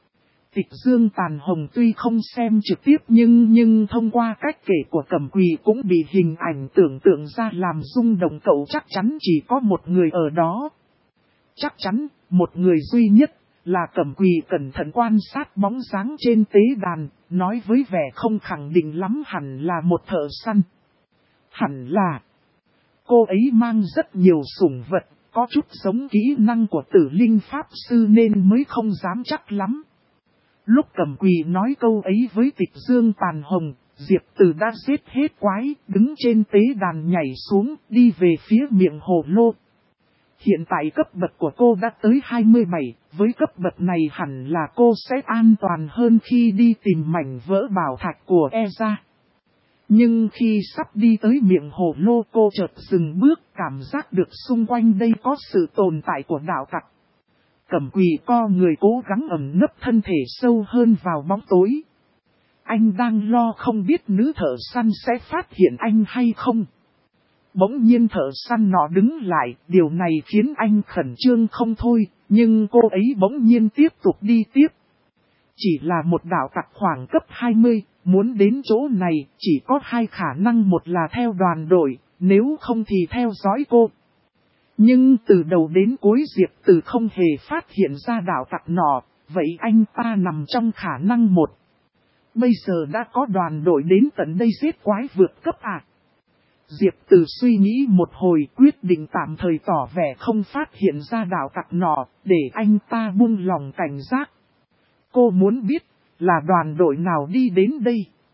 Tịch Dương Tàn Hồng tuy không xem trực tiếp nhưng thông qua cách kể của Cẩm Quỳ cũng bị hình ảnh tưởng tượng ra làm rung động cậu chắc chắn chỉ có một người ở đó. Chắc chắn, một người duy nhất, là Cẩm Quỳ cẩn thận quan sát bóng dáng trên tế đàn, nói với vẻ không khẳng định lắm hẳn là một thợ săn. Hẳn là, cô ấy mang rất nhiều sủng vật, có chút giống kỹ năng của Tử Linh Pháp Sư nên mới không dám chắc lắm. Lúc Cẩm Quỳ nói câu ấy với Tịch Dương Tàn Hồng, Diệp Tử đã giết hết quái, đứng trên tế đàn nhảy xuống, đi về phía miệng hồ lô. Hiện tại cấp bậc của cô đã tới 27, với cấp bậc này hẳn là cô sẽ an toàn hơn khi đi tìm mảnh vỡ bảo thạch của Eza. Nhưng khi sắp đi tới miệng hồ lô cô chợt dừng bước, cảm giác được xung quanh đây có sự tồn tại của đạo tặc. Cẩm Quỳ co người cố gắng ẩn nấp thân thể sâu hơn vào bóng tối. Anh đang lo không biết nữ thợ săn sẽ phát hiện anh hay không. Bỗng nhiên thợ săn nọ đứng lại, điều này khiến anh khẩn trương không thôi, nhưng cô ấy bỗng nhiên tiếp tục đi tiếp. Chỉ là một đạo tặc khoảng cấp 20, muốn đến chỗ này chỉ có hai khả năng, một là theo đoàn đội, nếu không thì theo dõi cô. Nhưng từ đầu đến cuối Diệp Tử không hề phát hiện ra đạo tặc nọ, vậy anh ta nằm trong khả năng một. Bây giờ đã có đoàn đội đến tận đây giết quái vượt cấp à? Diệp Tử suy nghĩ một hồi quyết định tạm thời tỏ vẻ không phát hiện ra đạo tặc nọ, để anh ta buông lòng cảnh giác. Cô muốn biết là đoàn đội nào đi đến đây.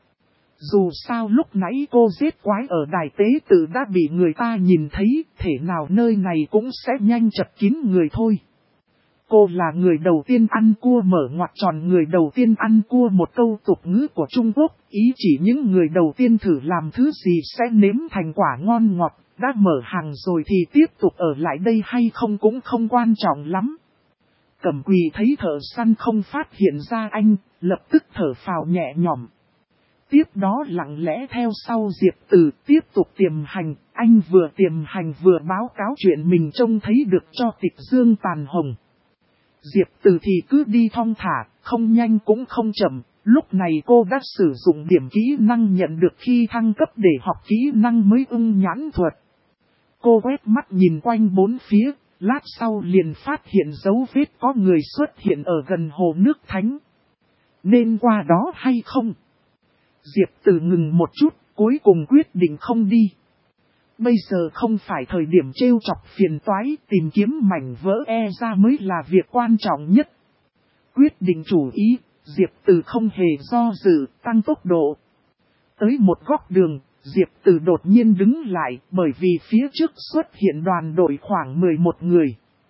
Dù sao lúc nãy cô giết quái ở đài tế tự đã bị người ta nhìn thấy, thể nào nơi này cũng sẽ nhanh chật kín người thôi. Cô là người đầu tiên ăn cua, mở ngoặc tròn người đầu tiên ăn cua, một câu tục ngữ của Trung Quốc, ý chỉ những người đầu tiên thử làm thứ gì sẽ nếm thành quả ngon ngọt, đã mở hàng rồi thì tiếp tục ở lại đây hay không cũng không quan trọng lắm. Cẩm Quỳ thấy thợ săn không phát hiện ra anh, lập tức thở phào nhẹ nhõm. Tiếp đó lặng lẽ theo sau Diệp Tử tiếp tục tiềm hành, anh vừa tiềm hành vừa báo cáo chuyện mình trông thấy được cho Tịch Dương Tàn Hồng. Diệp Tử thì cứ đi thong thả, không nhanh cũng không chậm, lúc này cô đã sử dụng điểm kỹ năng nhận được khi thăng cấp để học kỹ năng mới ưng nhãn thuật. Cô quét mắt nhìn quanh bốn phía, lát sau liền phát hiện dấu vết có người xuất hiện ở gần hồ nước thánh. Nên qua đó hay không? Diệp Tử ngừng một chút, cuối cùng quyết định không đi. Bây giờ không phải thời điểm trêu chọc phiền toái, tìm kiếm mảnh vỡ ra mới là việc quan trọng nhất. Quyết định chủ ý, Diệp Tử không hề do dự, tăng tốc độ. Tới một góc đường, Diệp Tử đột nhiên đứng lại bởi vì phía trước xuất hiện đoàn đội khoảng 11 người.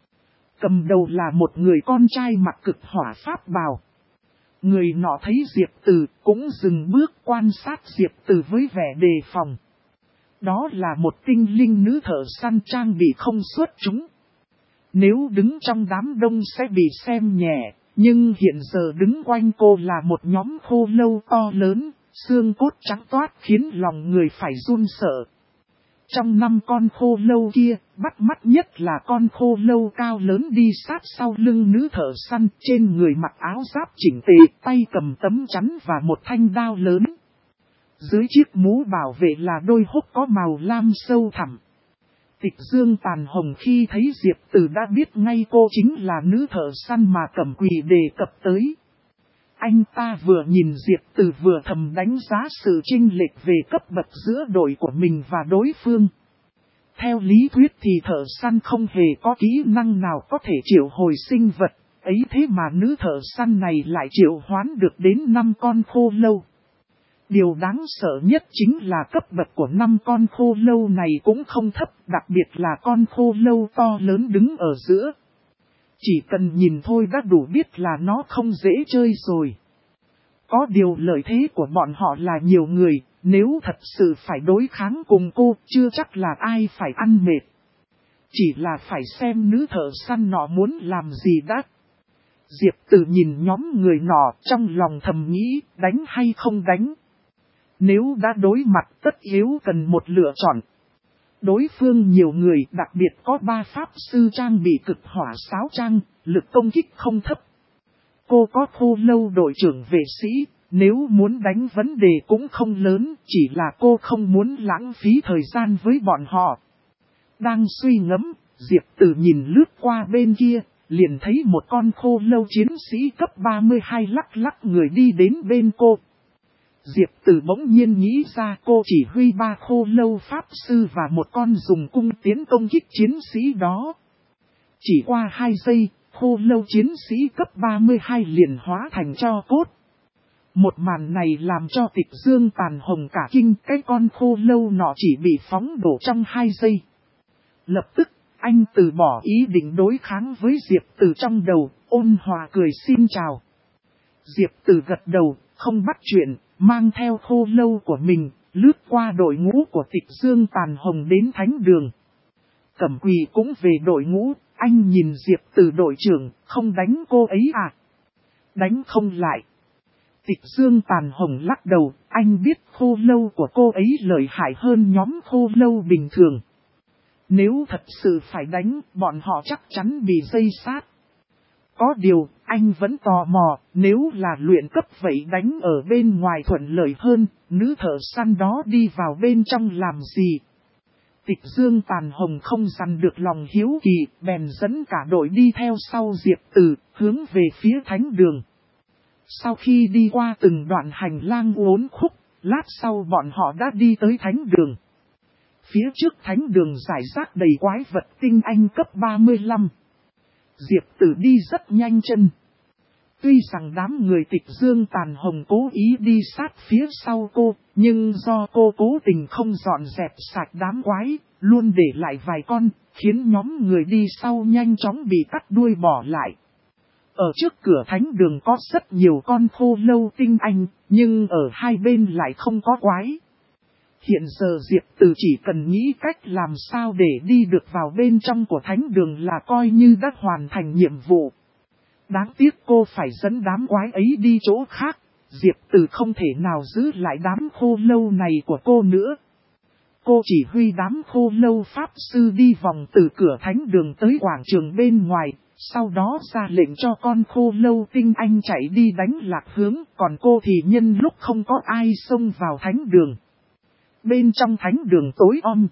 Cầm đầu là một người con trai mặc cực hỏa pháp bào. Người nọ thấy Diệp Tử cũng dừng bước quan sát Diệp Tử với vẻ đề phòng. Đó là một tinh linh nữ thợ săn trang bị không xuất chúng. Nếu đứng trong đám đông sẽ bị xem nhẹ, nhưng hiện giờ đứng quanh cô là một nhóm khô lâu to lớn, xương cốt trắng toát khiến lòng người phải run sợ. Trong 5 con khô lâu kia, bắt mắt nhất là con khô lâu cao lớn đi sát sau lưng nữ thợ săn, trên người mặc áo giáp chỉnh tề, tay cầm tấm chắn và một thanh đao lớn. Dưới chiếc mũ bảo vệ là đôi hốc có màu lam sâu thẳm. Tịch Dương Tàn Hồng khi thấy Diệp Tử đã biết ngay cô chính là nữ thợ săn mà Cẩm Quỳ đề cập tới. Anh ta vừa nhìn Diệp Tử vừa thầm đánh giá sự chênh lệch về cấp bậc giữa đội của mình và đối phương. Theo lý thuyết thì thợ săn không hề có kỹ năng nào có thể triệu hồi sinh vật, ấy thế mà nữ thợ săn này lại triệu hoán được đến 5 con khô lâu. Điều đáng sợ nhất chính là cấp bậc của 5 con khô lâu này cũng không thấp, đặc biệt là con khô lâu to lớn đứng ở giữa. Chỉ cần nhìn thôi đã đủ biết là nó không dễ chơi rồi. Có điều lợi thế của bọn họ là nhiều người, nếu thật sự phải đối kháng cùng cô, chưa chắc là ai phải ăn mệt. Chỉ là phải xem nữ thợ săn nọ muốn làm gì đã. Diệp Tử nhìn nhóm người nọ trong lòng thầm nghĩ, đánh hay không đánh. Nếu đã đối mặt tất yếu cần một lựa chọn. Đối phương nhiều người, đặc biệt có 3 pháp sư trang bị cực hỏa sáo trang, lực công kích không thấp. Cô có khô lâu đội trưởng vệ sĩ, nếu muốn đánh vấn đề cũng không lớn, chỉ là cô không muốn lãng phí thời gian với bọn họ. Đang suy ngẫm, Diệp Tử nhìn lướt qua bên kia, liền thấy một con khô lâu chiến sĩ cấp 32 lắc lắc người đi đến bên cô. Diệp Tử bỗng nhiên nghĩ ra cô chỉ huy 3 khô lâu pháp sư và một con dùng cung tiến công kích chiến sĩ đó. Chỉ qua 2 giây, khô lâu chiến sĩ cấp 32 liền hóa thành tro cốt. Một màn này làm cho Tịch Dương Tàn Hồng cả kinh, cái con khô lâu nọ chỉ bị phóng đổ trong 2 giây. Lập tức, anh từ bỏ ý định đối kháng với Diệp Tử trong đầu, ôn hòa cười xin chào. Diệp Tử gật đầu, không bắt chuyện, mang theo khô lâu của mình, lướt qua đội ngũ của Tịch Dương Tàn Hồng đến thánh đường. Cẩm Quỳ cũng về đội ngũ, anh nhìn Diệp Tử đội trưởng, không đánh cô ấy à? Đánh không lại. Tịch Dương Tàn Hồng lắc đầu, anh biết khô lâu của cô ấy lợi hại hơn nhóm khô lâu bình thường. Nếu thật sự phải đánh, bọn họ chắc chắn bị dây sát. Có điều, anh vẫn tò mò, nếu là luyện cấp vậy đánh ở bên ngoài thuận lợi hơn, nữ thợ săn đó đi vào bên trong làm gì? Tịch Dương Tàn Hồng không dằn được lòng hiếu kỳ, bèn dẫn cả đội đi theo sau Diệp Tử, hướng về phía thánh đường. Sau khi đi qua từng đoạn hành lang uốn khúc, lát sau bọn họ đã đi tới thánh đường. Phía trước thánh đường rải rác đầy quái vật tinh anh cấp 35. Diệp Tử đi rất nhanh chân. Tuy rằng đám người Tịch Dương Tàn Hồng cố ý đi sát phía sau cô, nhưng do cô cố tình không dọn dẹp sạch đám quái, luôn để lại vài con, khiến nhóm người đi sau nhanh chóng bị cắt đuôi bỏ lại. Ở trước cửa thánh đường có rất nhiều con khô lâu tinh anh, nhưng ở hai bên lại không có quái. Hiện giờ Diệp Tử chỉ cần nghĩ cách làm sao để đi được vào bên trong của thánh đường là coi như đã hoàn thành nhiệm vụ. Đáng tiếc cô phải dẫn đám quái ấy đi chỗ khác, Diệp Tử không thể nào giữ lại đám khô lâu này của cô nữa. Cô chỉ huy đám khô lâu pháp sư đi vòng từ cửa thánh đường tới quảng trường bên ngoài, sau đó ra lệnh cho con khô lâu tinh anh chạy đi đánh lạc hướng, còn cô thì nhân lúc không có ai xông vào thánh đường. Bên trong thánh đường tối om,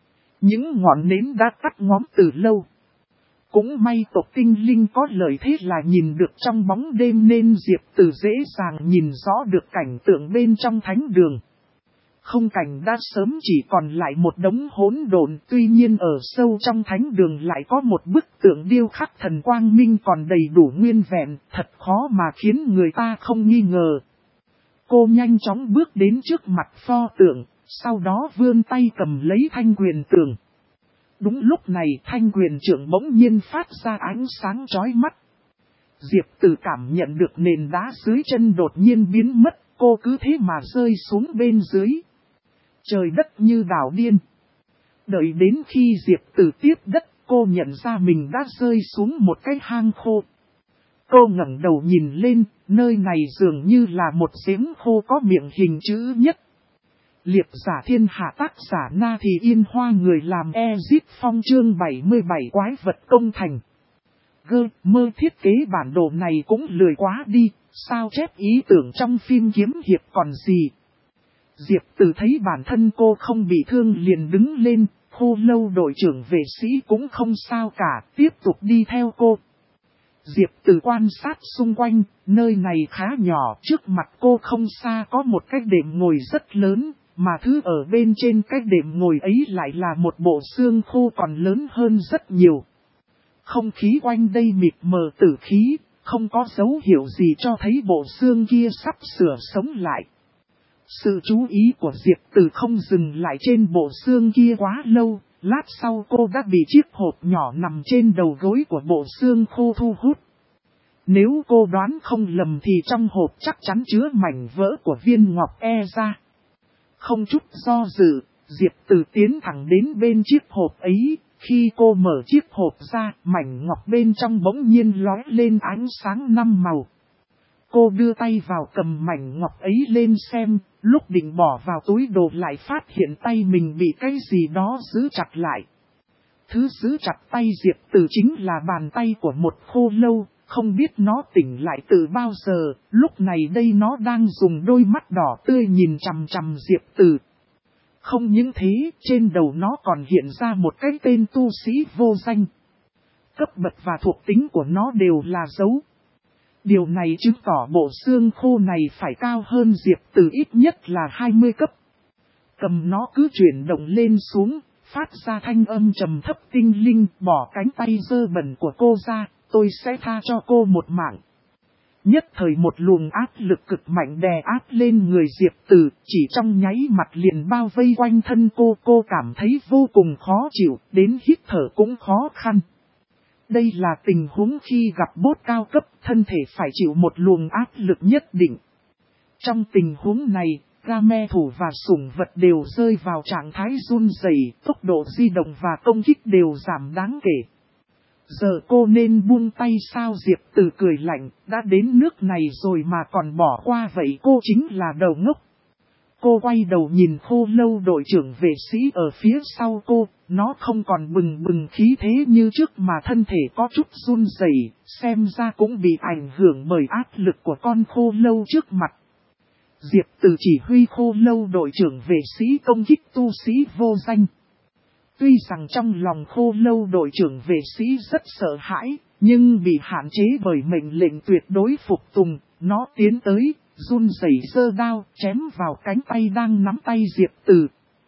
những ngọn nến đã tắt ngóm từ lâu. Cũng may tộc tinh linh có lợi thế là nhìn được trong bóng đêm nên Diệp Tử dễ dàng nhìn rõ được cảnh tượng bên trong thánh đường. Không cảnh đã sớm chỉ còn lại một đống hỗn độn, tuy nhiên ở sâu trong thánh đường lại có một bức tượng điêu khắc thần quang minh còn đầy đủ nguyên vẹn, thật khó mà khiến người ta không nghi ngờ. Cô nhanh chóng bước đến trước mặt pho tượng, sau đó vươn tay cầm lấy thanh quyền tượng. Đúng lúc này thanh quyền trưởng bỗng nhiên phát ra ánh sáng chói mắt. Diệp Tử cảm nhận được nền đá dưới chân đột nhiên biến mất, cô cứ thế mà rơi xuống bên dưới. Trời đất như đảo điên. Đợi đến khi Diệp Tử tiếp đất, cô nhận ra mình đã rơi xuống một cái hang khô. Cô ngẩng đầu nhìn lên, nơi này dường như là một giếng khô có miệng hình chữ nhất. Liệp giả thiên hạ tác giả Na Thì Yên Hoa người làm Ezit Phong chương 77 quái vật công thành. Mơ thiết kế bản đồ này cũng lười quá đi, sao chép ý tưởng trong phim kiếm hiệp còn gì. Diệp Tử thấy bản thân cô không bị thương liền đứng lên, khô lâu đội trưởng vệ sĩ cũng không sao cả, tiếp tục đi theo cô. Diệp Tử quan sát xung quanh, nơi này khá nhỏ, trước mặt cô không xa có một cái đệm ngồi rất lớn, mà thứ ở bên trên cái đệm ngồi ấy lại là một bộ xương khô còn lớn hơn rất nhiều. Không khí quanh đây mịt mờ tử khí, không có dấu hiệu gì cho thấy bộ xương kia sắp sửa sống lại. Sự chú ý của Diệp Tử không dừng lại trên bộ xương kia quá lâu, lát sau cô đã bị chiếc hộp nhỏ nằm trên đầu gối của bộ xương khô thu hút. Nếu cô đoán không lầm thì trong hộp chắc chắn chứa mảnh vỡ của viên ngọc e ra. Không chút do dự, Diệp Tử tiến thẳng đến bên chiếc hộp ấy, khi cô mở chiếc hộp ra, mảnh ngọc bên trong bỗng nhiên lóe lên ánh sáng 5 màu. Cô đưa tay vào cầm mảnh ngọc ấy lên xem, lúc định bỏ vào túi đồ lại phát hiện tay mình bị cái gì đó giữ chặt lại. Thứ giữ chặt tay Diệp Tử chính là bàn tay của một khô lâu, Không biết nó tỉnh lại từ bao giờ, lúc này đây nó đang dùng đôi mắt đỏ tươi nhìn chằm chằm Diệp Từ. Không những thế, trên đầu nó còn hiện ra một cái tên tu sĩ vô danh. Cấp bậc và thuộc tính của nó đều là dấu. Điều này chứng tỏ bộ xương khô này phải cao hơn Diệp Từ ít nhất là 20 cấp. Cầm nó cứ chuyển động lên xuống, phát ra thanh âm trầm thấp tinh linh, bỏ cánh tay dơ bẩn của cô ra, tôi sẽ tha cho cô một mạng. Nhất thời một luồng áp lực cực mạnh đè áp lên người Diệp Từ, chỉ trong nháy mặt liền bao vây quanh thân cô cảm thấy vô cùng khó chịu, đến hít thở cũng khó khăn. Đây là tình huống khi gặp boss cao cấp, thân thể phải chịu một luồng áp lực nhất định. Trong tình huống này, Game thủ và sủng vật đều rơi vào trạng thái run rẩy, tốc độ di động và công kích đều giảm đáng kể. Giờ cô nên buông tay sao? Diệp Từ cười lạnh, đã đến nước này rồi mà còn bỏ qua vậy, cô chính là đầu ngốc. Cô quay đầu nhìn Khô Lâu đội trưởng vệ sĩ ở phía sau cô, nó không còn bừng bừng khí thế như trước mà thân thể có chút run rẩy, xem ra cũng bị ảnh hưởng bởi áp lực của con Khô Lâu trước mặt. Diệp Từ chỉ huy Khô Lâu đội trưởng vệ sĩ công kích tu sĩ vô danh. Tuy rằng trong lòng Khô Lâu đội trưởng vệ sĩ rất sợ hãi, nhưng bị hạn chế bởi mệnh lệnh tuyệt đối phục tùng, nó tiến tới, run rẩy giơ đao, chém vào cánh tay đang nắm tay Diệp Từ.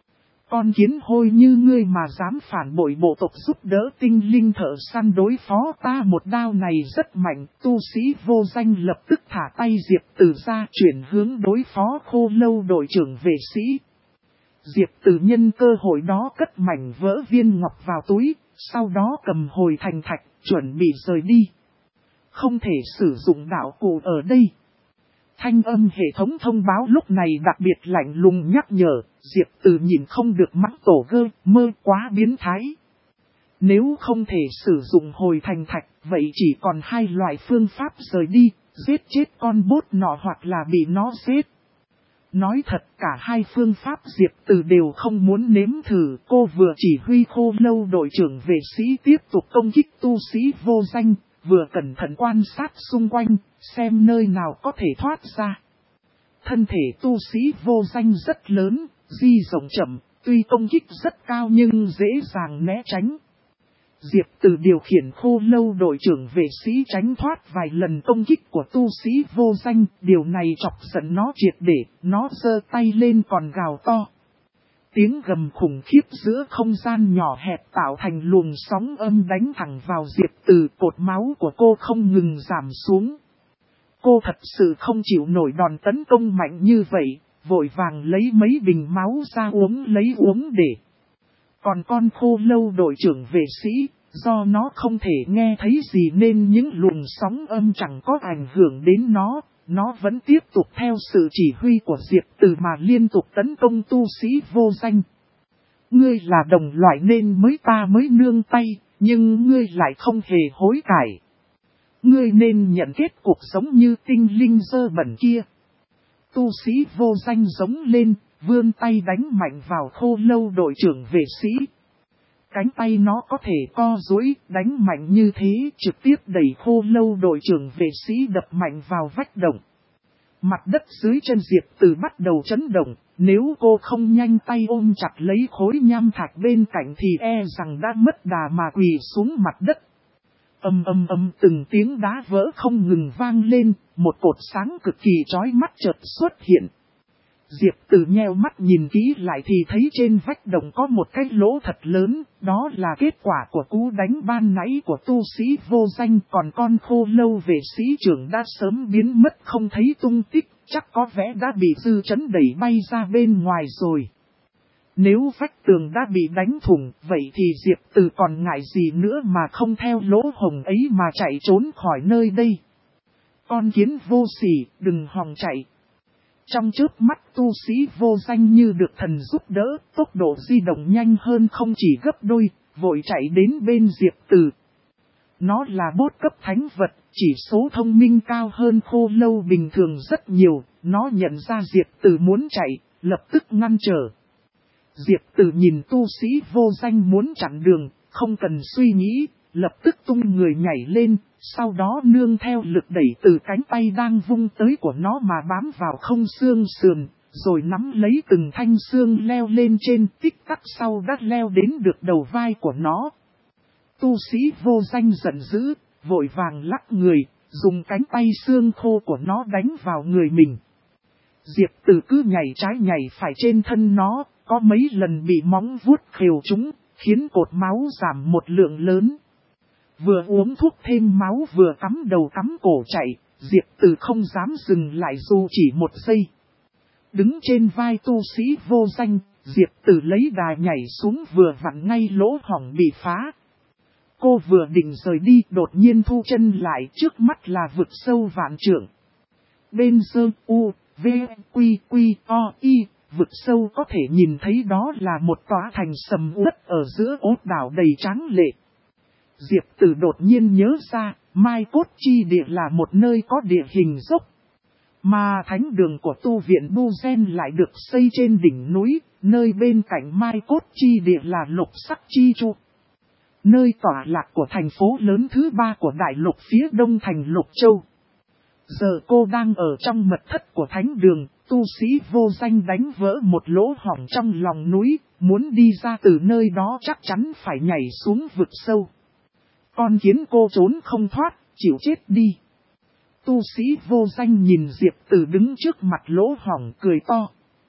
Con kiến hôi như ngươi mà dám phản bội bộ tộc giúp đỡ tinh linh thợ săn đối phó ta, một đao này rất mạnh, tu sĩ vô danh lập tức thả tay Diệp Từ ra, chuyển hướng đối phó Khô Lâu đội trưởng vệ sĩ. Diệp Từ nhân cơ hội đó cất mảnh vỡ viên ngọc vào túi, sau đó cầm hồi thành thạch, chuẩn bị rời đi. Không thể sử dụng đạo cụ ở đây. Thanh âm hệ thống thông báo lúc này đặc biệt lạnh lùng nhắc nhở, Diệp Từ nhìn không được mắng tổ gơ, mơ quá biến thái. Nếu không thể sử dụng hồi thành thạch, vậy chỉ còn hai loại phương pháp rời đi, giết chết con bốt nọ hoặc là bị nó giết. Nói thật cả hai phương pháp Diệp Từ đều không muốn nếm thử, cô vừa chỉ huy Khô Lâu đội trưởng vệ sĩ tiếp tục công kích tu sĩ vô danh, vừa cẩn thận quan sát xung quanh, xem nơi nào có thể thoát ra. Thân thể tu sĩ vô danh rất lớn, di rộng chậm, tuy công kích rất cao nhưng dễ dàng né tránh. Diệp Từ điều khiển Khô Lâu đội trưởng vệ sĩ tránh thoát vài lần công kích của tu sĩ vô danh, điều này chọc giận nó triệt để, nó giơ tay lên còn gào to. Tiếng gầm khủng khiếp giữa không gian nhỏ hẹp tạo thành luồng sóng âm đánh thẳng vào Diệp Từ, cột máu của cô không ngừng giảm xuống. Cô thật sự không chịu nổi đòn tấn công mạnh như vậy, vội vàng lấy mấy bình máu ra uống để. Còn con Khô Lâu đội trưởng vệ sĩ, do nó không thể nghe thấy gì nên những luồng sóng âm chẳng có ảnh hưởng đến nó vẫn tiếp tục theo sự chỉ huy của Diệp Từ mà liên tục tấn công tu sĩ vô danh. Ngươi là đồng loại nên ta mới nương tay, nhưng ngươi lại không hề hối cải. Ngươi nên nhận kết cục giống như tinh linh dơ bẩn kia. Tu sĩ vô danh giống lên, vươn tay đánh mạnh vào Khô Lâu đội trưởng vệ sĩ. Cánh tay nó có thể co duỗi, đánh mạnh như thế, trực tiếp đẩy Khô Lâu đội trưởng vệ sĩ đập mạnh vào vách động. Mặt đất dưới chân Diệp Từ bắt đầu chấn động, nếu cô không nhanh tay ôm chặt lấy khối nham thạch bên cạnh thì e rằng đã mất đà mà quỳ xuống mặt đất. Từng tiếng đá vỡ không ngừng vang lên, một cột sáng cực kỳ chói mắt chợt xuất hiện. Diệp Từ nheo mắt nhìn kỹ lại thì thấy trên vách động có một cái lỗ thật lớn, đó là kết quả của cú đánh ban nãy của tu sĩ vô danh, còn con Khô Lâu vệ sĩ trưởng đã sớm biến mất không thấy tung tích, chắc có vẻ đã bị dư chấn đẩy bay ra bên ngoài rồi. Nếu vách tường đã bị đánh thủng, vậy thì Diệp Từ còn ngại gì nữa mà không theo lỗ hổng ấy mà chạy trốn khỏi nơi đây. Con kiến vô sỉ, đừng hòng chạy. Trong chớp mắt tu sĩ vô danh như được thần giúp đỡ, tốc độ di động nhanh hơn không chỉ gấp đôi, vội chạy đến bên Diệp Từ. Nó là boss cấp thánh vật, chỉ số thông minh cao hơn Khô Lâu bình thường rất nhiều, nó nhận ra Diệp Từ muốn chạy, lập tức ngăn trở. Diệp Từ nhìn tu sĩ vô danh muốn chặn đường, không cần suy nghĩ, lập tức tung người nhảy lên, sau đó nương theo lực đẩy từ cánh tay đang vung tới của nó mà bám vào không xương sườn, rồi nắm lấy từng thanh xương leo lên trên, tích tắc sau đã leo đến được đầu vai của nó. Tu sĩ vô danh giận dữ, vội vàng lắc người, dùng cánh tay xương khô của nó đánh vào người mình. Diệp Tử cứ nhảy trái nhảy phải trên thân nó, có mấy lần bị móng vuốt khều trúng, khiến cột máu giảm một lượng lớn. Vừa uống thuốc thêm máu vừa cắm đầu cắm cổ chạy, Diệp Tử không dám dừng lại dù chỉ một giây. Đứng trên vai tu sĩ vô danh, Diệp Tử lấy đà nhảy xuống vừa vặn ngay lỗ hổng bị phá. Cô vừa định rời đi, đột nhiên thu chân lại, trước mắt là vực sâu vạn trượng. Bên sơ u, v, quy quy, o, y, vực sâu có thể nhìn thấy đó là một tòa thành sầm uất ở giữa ốt đảo đầy tráng lệ. Diệp Tử đột nhiên nhớ ra, Mai Cốt Chi Địa là một nơi có địa hình dốc. Mà thánh đường của tu viện Bu Gen lại được xây trên đỉnh núi, nơi bên cạnh Mai Cốt Chi Địa là Lục Sắc Chi Chu. Nơi tọa lạc của thành phố lớn thứ 3 của đại lục phía đông thành Lục Châu. Giờ cô đang ở trong mật thất của thánh đường, tu sĩ vô danh đánh vỡ một lỗ hổng trong lòng núi, muốn đi ra từ nơi đó chắc chắn phải nhảy xuống vực sâu. Con kiến cô trốn không thoát, chịu chết đi. Tu sĩ vô danh nhìn Diệp Tử đứng trước mặt lỗ hổng cười to.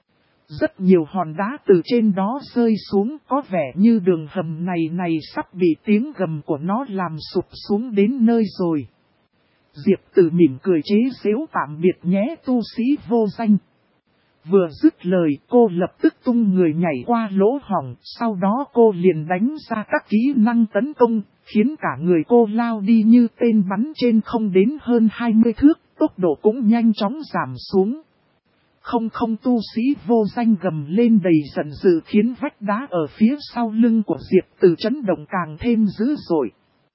Rất nhiều hòn đá từ trên đó rơi xuống, có vẻ như đường hầm này sắp bị tiếng gầm của nó làm sụp xuống đến nơi rồi. Diệp Tử mỉm cười chế giễu tạm biệt nhé tu sĩ vô danh. Vừa dứt lời cô lập tức tung người nhảy qua lỗ hổng, sau đó cô liền đánh ra các kỹ năng tấn công, khiến cả người cô lao đi như tên bắn trên không đến hơn 20 thước, tốc độ cũng nhanh chóng giảm xuống. Không tu sĩ vô danh gầm lên đầy giận dữ khiến vách đá ở phía sau lưng của Diệp Tử chấn động càng thêm dữ dội.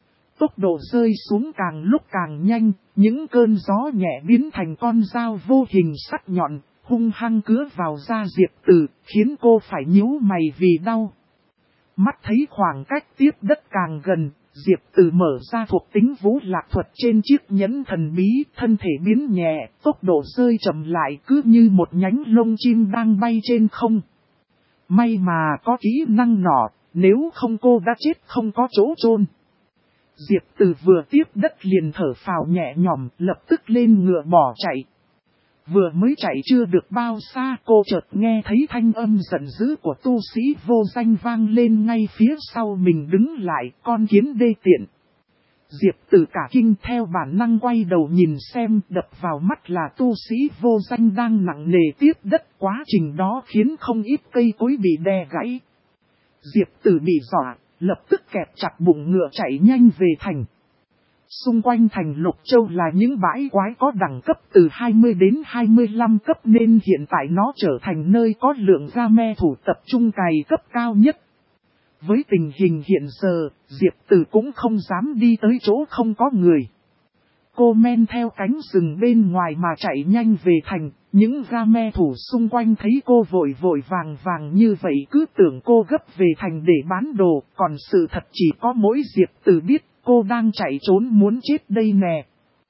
Tốc độ rơi xuống càng lúc càng nhanh, những cơn gió nhẹ biến thành con dao vô hình sắc nhọn, hung hăng cứa vào da Diệp Tử, khiến cô phải nhíu mày vì đau. Mắt thấy khoảng cách tiếp đất càng gần, Diệp Tử mở ra thuộc tính vũ lạc thuật trên chiếc nhẫn thần bí, thân thể biến nhẹ, tốc độ rơi chậm lại cứ như một nhánh lông chim đang bay trên không. May mà có kỹ năng nọ, nếu không cô đã chết không có chỗ chôn. Diệp Tử vừa tiếp đất liền thở phào nhẹ nhõm, lập tức lên ngựa bỏ chạy. Vừa mới chạy chưa được bao xa cô chợt nghe thấy thanh âm giận dữ của tu sĩ vô danh vang lên ngay phía sau mình đứng lại, con kiến đê tiện. Diệp Tử cả kinh theo bản năng quay đầu nhìn xem, đập vào mắt là tu sĩ vô danh đang nặng nề tiếp đất, quá trình đó khiến không ít cây cối bị đè gãy. Diệp Tử bị dọa, lập tức kẹp chặt bụng ngựa chạy nhanh về thành. Xung quanh thành Lục Châu là những bãi quái có đẳng cấp từ 20 đến 25 cấp nên hiện tại nó trở thành nơi có lượng game thủ tập trung cày cấp cao nhất. Với tình hình hiện giờ, Diệp Tử cũng không dám đi tới chỗ không có người. Cô men theo cánh rừng bên ngoài mà chạy nhanh về thành, những game thủ xung quanh thấy cô vội vàng như vậy cứ tưởng cô gấp về thành để bán đồ, còn sự thật chỉ có mỗi Diệp Tử biết cô đang chạy trốn muốn chết đây nè.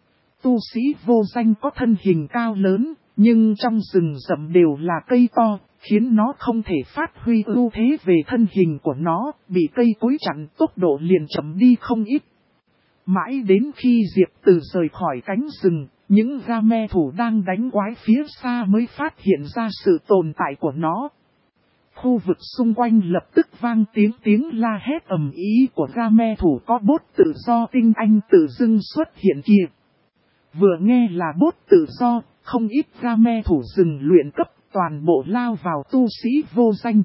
Tu sĩ vô danh có thân hình cao lớn, nhưng trong rừng rậm đều là cây to, khiến nó không thể phát huy ưu thế về thân hình của nó, bị cây cối chặn tốc độ liền chậm đi không ít. Mãi đến khi Diệp Tử rời khỏi cánh rừng, những game thủ đang đánh quái phía xa mới phát hiện ra sự tồn tại của nó. Khu vực xung quanh lập tức vang tiếng la hét ầm ĩ của game thủ có bốt tự do tinh anh tự dưng xuất hiện kia. Vừa nghe là bốt tự do, không ít game thủ dừng luyện cấp toàn bộ lao vào tu sĩ vô danh.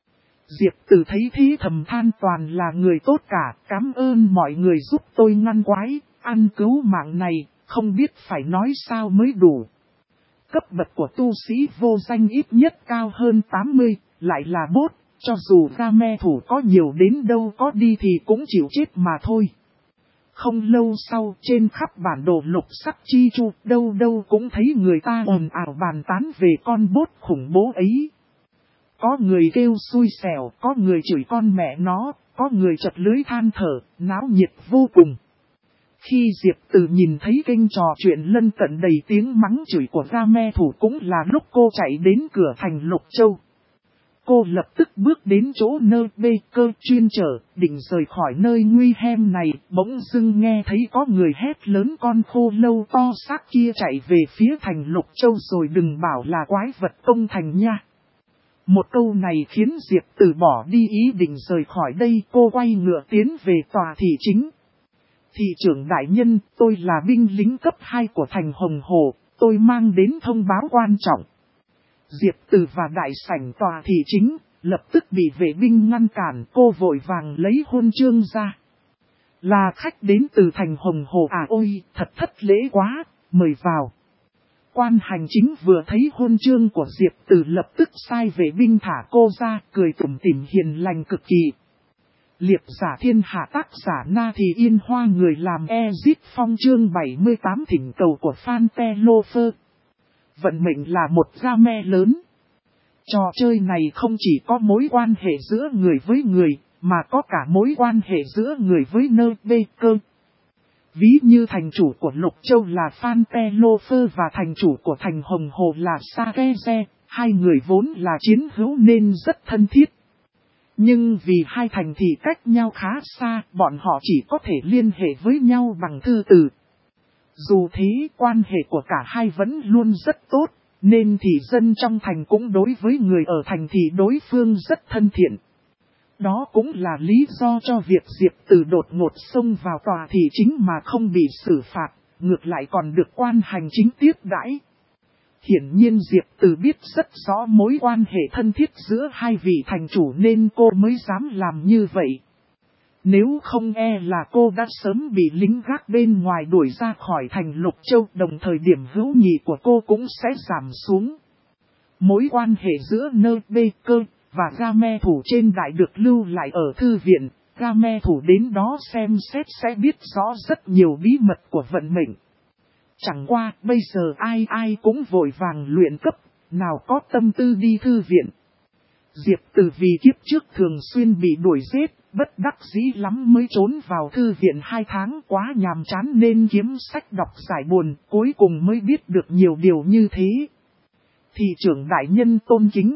Diệp Tử thấy thế thầm than toàn là người tốt cả, cảm ơn mọi người giúp tôi ngăn quái, ăn cứu mạng này, không biết phải nói sao mới đủ. Cấp bậc của tu sĩ vô danh ít nhất cao hơn 80, lại là bốt, cho dù game thủ có nhiều đến đâu có đi thì cũng chịu chết mà thôi. Không lâu sau, trên khắp bản đồ Lục Sắc Chi Chu, đâu đâu cũng thấy người ta ồn ào bàn tán về con bốt khủng bố ấy. Có người kêu xui xẻo, có người chửi con mẹ nó, có người chật lưới than thở, náo nhiệt vô cùng. Khi Diệp Từ nhìn thấy kênh trò chuyện lân cận đầy tiếng mắng chửi của Game thủ cũng là lúc cô chạy đến cửa thành Lục Châu. Cô lập tức bước đến chỗ nơi bê cơ chuyên chở, định rời khỏi nơi nguy hiểm này, bỗng dưng nghe thấy có người hét lớn con khô lâu to xác kia chạy về phía thành Lục Châu rồi đừng bảo là quái vật công thành nha. Một câu này khiến Diệp Từ bỏ đi ý định rời khỏi đây, cô quay ngựa tiến về tòa thị chính. Thị trưởng đại nhân, tôi là binh lính cấp 2 của thành Hồng Hồ, tôi mang đến thông báo quan trọng. Diệp Từ và đại sảnh tòa thị chính, lập tức bị vệ binh ngăn cản, cô vội vàng lấy huân chương ra. Là khách đến từ thành Hồng Hồ à, ôi, thật thất lễ quá, mời vào. Quan hành chính vừa thấy huân chương của Diệp Từ lập tức sai vệ binh thả cô ra, cười tủm tỉm hiền lành cực kỳ. Liệp giả thiên hạ tác giả Na Thì Yên Hoa, người làm Exit Phong chương 78 thỉnh cầu của Fan Telofer. Vận mệnh là một game lớn. Trò chơi này không chỉ có mối quan hệ giữa người với người, mà có cả mối quan hệ giữa người với nơi bê cơ. Ví như thành chủ của Lục Châu là Fan Telofer và thành chủ của thành Hồng Hồ là Sakeze, hai người vốn là chiến hữu nên rất thân thiết. Nhưng vì hai thành thị cách nhau khá xa, bọn họ chỉ có thể liên hệ với nhau bằng thư từ. Dù thế, quan hệ của cả hai vẫn luôn rất tốt, nên thị dân trong thành cũng đối với người ở thành thị đối phương rất thân thiện. Đó cũng là lý do cho việc Diệp Từ đột ngột xông vào tòa thị chính mà không bị xử phạt, ngược lại còn được quan hành chính tiếp đãi. Hiển nhiên Diệp Từ biết rất rõ mối quan hệ thân thiết giữa hai vị thành chủ nên cô mới dám làm như vậy. Nếu không là cô đã sớm bị lính gác bên ngoài đuổi ra khỏi thành Lục Châu, đồng thời điểm hữu nghị của cô cũng sẽ giảm xuống. Mối quan hệ giữa nơi bê cơ và Game thủ trên đại được lưu lại ở thư viện, Game thủ đến đó xem xét sẽ biết rõ rất nhiều bí mật của vận mệnh. Chẳng qua, bây giờ ai cũng vội vàng luyện cấp, nào có tâm tư đi thư viện. Diệp Từ vì kiếp trước thường xuyên bị đuổi giết, bất đắc dĩ lắm mới trốn vào thư viện 2 tháng, quá nhàm chán nên kiếm sách đọc giải buồn, cuối cùng mới biết được nhiều điều như thế. Thị trưởng đại nhân tôn kính.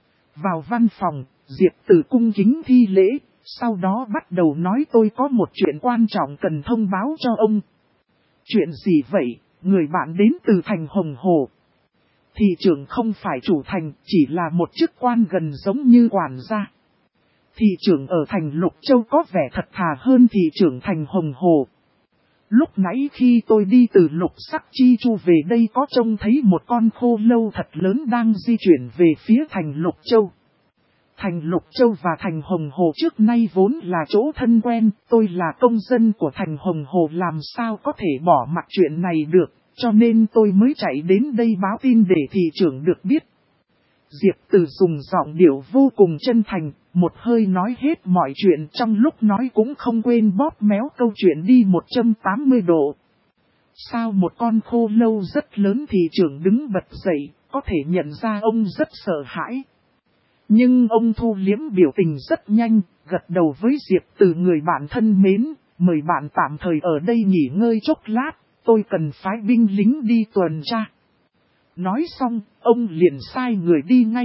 Vào văn phòng, Diệp Từ cung kính thi lễ, sau đó bắt đầu nói tôi có một chuyện quan trọng cần thông báo cho ông. Chuyện gì vậy, người bạn đến từ thành Hồng Hồ? Thị trưởng không phải chủ thành, chỉ là một chức quan gần giống như quản gia. Thị trưởng ở thành Lục Châu có vẻ thật thà hơn thị trưởng thành Hồng Hồ. Lúc nãy khi tôi đi từ Lục Sắc Chi Chu về đây có trông thấy một con khô lâu thật lớn đang di chuyển về phía thành Lục Châu. Thành Lục Châu và thành Hồng Hồ trước nay vốn là chỗ thân quen, tôi là công dân của thành Hồng Hồ làm sao có thể bỏ mặc chuyện này được, cho nên tôi mới chạy đến đây báo tin để thị trưởng được biết. Diệp Từ dùng giọng điệu vô cùng chân thành, một hơi nói hết mọi chuyện, trong lúc nói cũng không quên bóp méo câu chuyện đi 180 độ. Sao một con khô lâu rất lớn? Thị trưởng đứng bật dậy, có thể nhận ra ông rất sợ hãi. Nhưng ông thu liếm biểu tình rất nhanh, gật đầu với Diệp Từ, người bạn thân mến, mời bạn tạm thời ở đây nghỉ ngơi chốc lát, tôi cần phái binh lính đi tuần tra. Nói xong, ông liền sai người đi ngay.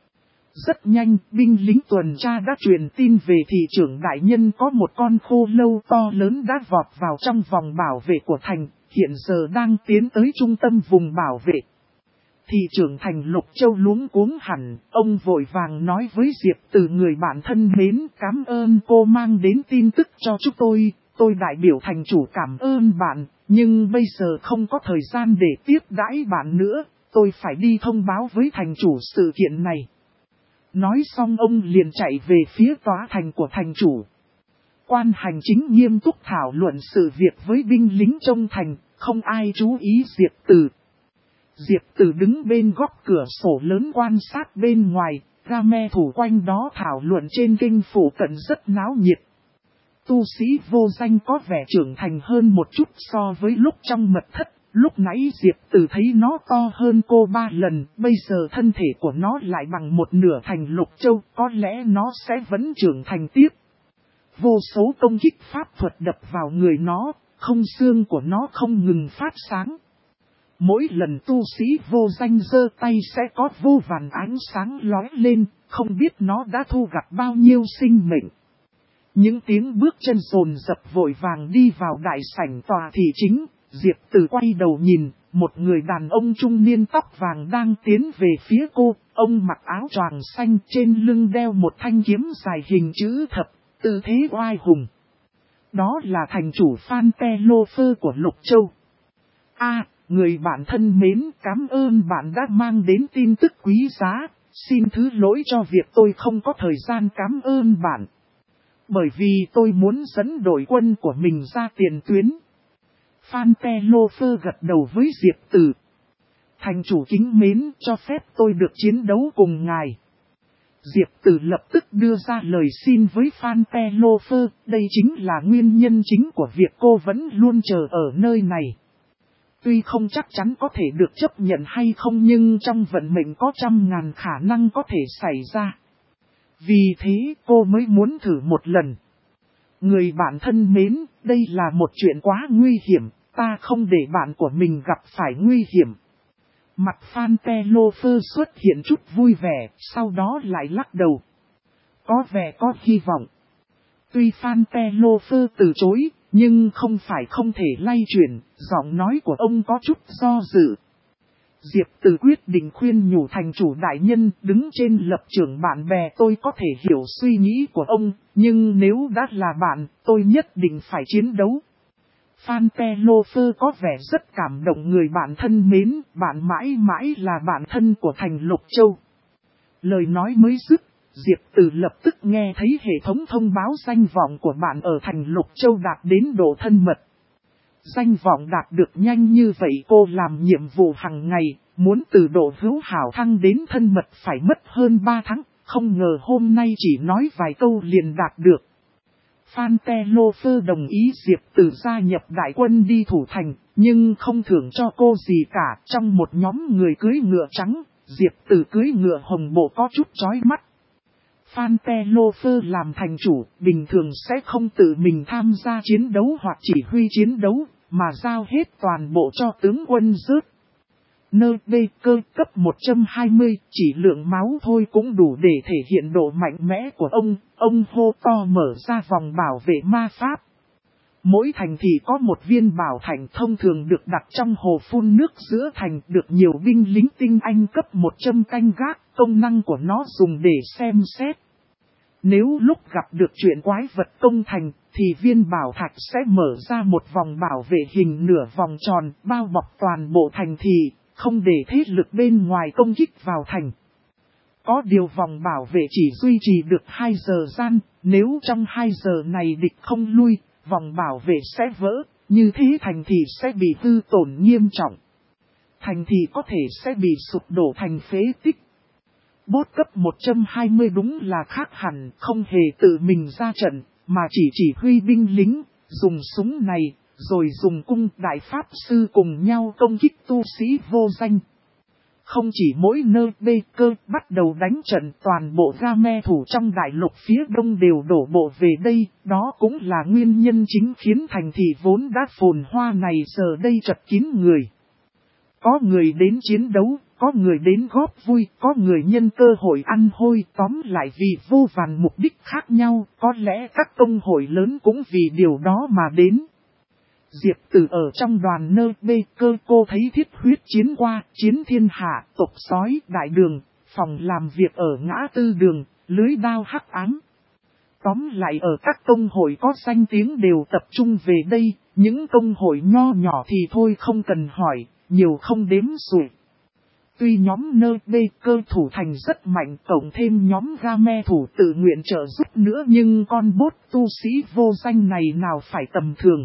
Rất nhanh, binh lính tuần tra đã truyền tin về thị trưởng đại nhân có một con khô lâu to lớn đã vọt vào trong vòng bảo vệ của thành, hiện giờ đang tiến tới trung tâm vùng bảo vệ. Thị trưởng thành Lục Châu luống cuống hẳn, ông vội vàng nói với Diệp Từ, người bạn thân mến, cảm ơn cô mang đến tin tức cho chúng tôi đại biểu thành chủ cảm ơn bạn, nhưng bây giờ không có thời gian để tiếp đãi bạn nữa, tôi phải đi thông báo với thành chủ sự kiện này. Nói xong ông liền chạy về phía tòa thành của thành chủ. Quan hành chính nghiêm túc thảo luận sự việc với binh lính trong thành, không ai chú ý Diệp Từ. Diệp Từ đứng bên góc cửa sổ lớn quan sát bên ngoài, Game thủ quanh đó thảo luận trên kinh phủ cận rất náo nhiệt. Tu sĩ vô danh có vẻ trưởng thành hơn một chút so với lúc trong mật thất, lúc nãy Diệp Từ thấy nó to hơn cô 3 lần, bây giờ thân thể của nó lại bằng một nửa thành Lục Châu, có lẽ nó sẽ vẫn trưởng thành tiếp. vô số công kích pháp thuật đập vào người nó, không xương của nó không ngừng phát sáng. Mỗi lần tu sĩ vô danh giơ tay sẽ có vô vàn ánh sáng lóe lên, không biết nó đã thu gặt bao nhiêu sinh mệnh. Những tiếng bước chân dồn dập vội vàng đi vào đại sảnh tòa thị chính, Diệp Tử quay đầu nhìn, một người đàn ông trung niên tóc vàng đang tiến về phía cô, ông mặc áo choàng xanh trên lưng đeo một thanh kiếm dài hình chữ thập, tư thế oai hùng. Đó là thành chủ Phan Te-lô-phơ của Lục Châu. Người bạn thân mến, cảm ơn bạn đã mang đến tin tức quý giá, xin thứ lỗi cho việc tôi không có thời gian cảm ơn bạn. Bởi vì tôi muốn dẫn đội quân của mình ra tiền tuyến. Phan Te-lô-phơ gật đầu với Diệp Tử. Thành chủ kính mến, cho phép tôi được chiến đấu cùng ngài. Diệp Tử lập tức đưa ra lời xin với Phan Te-lô-phơ, đây chính là nguyên nhân chính của việc cô vẫn luôn chờ ở nơi này. Tuy không chắc chắn có thể được chấp nhận hay không nhưng trong vận mệnh có trăm ngàn khả năng có thể xảy ra. Vì thế cô mới muốn thử một lần. Người bạn thân mến, đây là một chuyện quá nguy hiểm, ta không để bạn của mình gặp phải nguy hiểm. Mặt Phan Te-lô-phơ xuất hiện chút vui vẻ, sau đó lại lắc đầu. Có vẻ có hy vọng. Tuy Phan Te-lô-phơ từ chối, nhưng không phải không thể lay chuyển, giọng nói của ông có chút do dự. Diệp Tử quyết định khuyên nhủ thành chủ đại nhân, đứng trên lập trường bạn bè tôi có thể hiểu suy nghĩ của ông, nhưng nếu đã là bạn, tôi nhất định phải chiến đấu. Phan Te-lô-phơ có vẻ rất cảm động người bạn thân mến, bạn mãi mãi là bạn thân của thành Lục Châu. Lời nói mới dứt, Diệp Tử lập tức nghe thấy hệ thống thông báo danh vọng của bạn ở thành Lục Châu đạt đến độ thân mật. Danh vọng đạt được nhanh như vậy cô làm nhiệm vụ hàng ngày, muốn từ độ hữu hảo thăng đến thân mật phải mất hơn 3 tháng, không ngờ hôm nay chỉ nói vài câu liền đạt được. Phan Te-lô-phơ đồng ý Diệp Tử gia nhập đại quân đi thủ thành, nhưng không thưởng cho cô gì cả. Trong một nhóm người cưỡi ngựa trắng, Diệp Tử cưỡi ngựa hồng bộ có chút chói mắt. Phan Te-lô-phơ làm thành chủ, bình thường sẽ không tự mình tham gia chiến đấu hoặc chỉ huy chiến đấu, mà giao hết toàn bộ cho tướng quân rớt. Nơ bê cơ cấp 120, chỉ lượng máu thôi cũng đủ để thể hiện độ mạnh mẽ của ông hô to mở ra vòng bảo vệ ma pháp. Mỗi thành thị có một viên bảo thạch thông thường được đặt trong hồ phun nước giữa thành, được nhiều binh lính tinh anh cấp 100 canh gác, công năng của nó dùng để xem xét. Nếu lúc gặp được chuyện quái vật công thành, thì viên bảo thạch sẽ mở ra một vòng bảo vệ hình nửa vòng tròn, bao bọc toàn bộ thành thị, không để thế lực bên ngoài công kích vào thành. Có điều vòng bảo vệ chỉ duy trì được 2 giờ gian, nếu trong 2 giờ này địch không lui, vòng bảo vệ sẽ vỡ, như thế thành thị sẽ bị hư tổn nghiêm trọng. Thành thị có thể sẽ bị sụp đổ thành phế tích. Bốt cấp 120 đúng là khác hẳn, không hề tự mình ra trận, mà chỉ huy binh lính, dùng súng này, rồi dùng cung đại pháp sư cùng nhau công kích tu sĩ vô danh. Không chỉ mỗi nơi bê cơ bắt đầu đánh trận, toàn bộ Game thủ trong đại lục phía đông đều đổ bộ về đây, đó cũng là nguyên nhân chính khiến thành thị vốn đã phồn hoa này giờ đây chật kín người. Có người đến chiến đấu, có người đến góp vui, có người nhân cơ hội ăn hôi, tóm lại vì vô vàn mục đích khác nhau, có lẽ các công hội lớn cũng vì điều đó mà đến. Diệp Tử ở trong đoàn nơ bê cơ cô thấy thiết huyết chiến qua, chiến thiên hạ, tộc sói, đại đường, phòng làm việc ở ngã tư đường, lưới đao hắc ám. Tóm lại ở các công hội có danh tiếng đều tập trung về đây, những công hội nho nhỏ thì thôi không cần hỏi, nhiều không đếm xuể. Tuy nhóm nơ bê cơ thủ thành rất mạnh, cộng thêm nhóm Game thủ tự nguyện trợ giúp nữa, nhưng con bốt tu sĩ vô danh này nào phải tầm thường.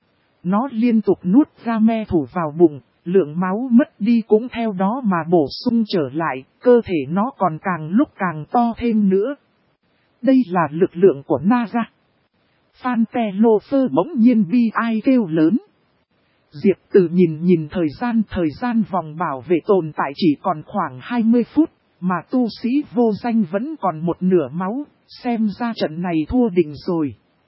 Nó liên tục nuốt Game thủ vào bụng, lượng máu mất đi cũng theo đó mà bổ sung trở lại, cơ thể nó còn càng lúc càng to thêm nữa. Đây là lực lượng của Naga. Phan Te-lô-phơ bỗng nhiên bi ai kêu lớn. Diệp Tử nhìn thời gian vòng bảo vệ tồn tại chỉ còn khoảng 20 phút, mà tu sĩ vô danh vẫn còn một nửa máu, xem ra trận này thua định rồi.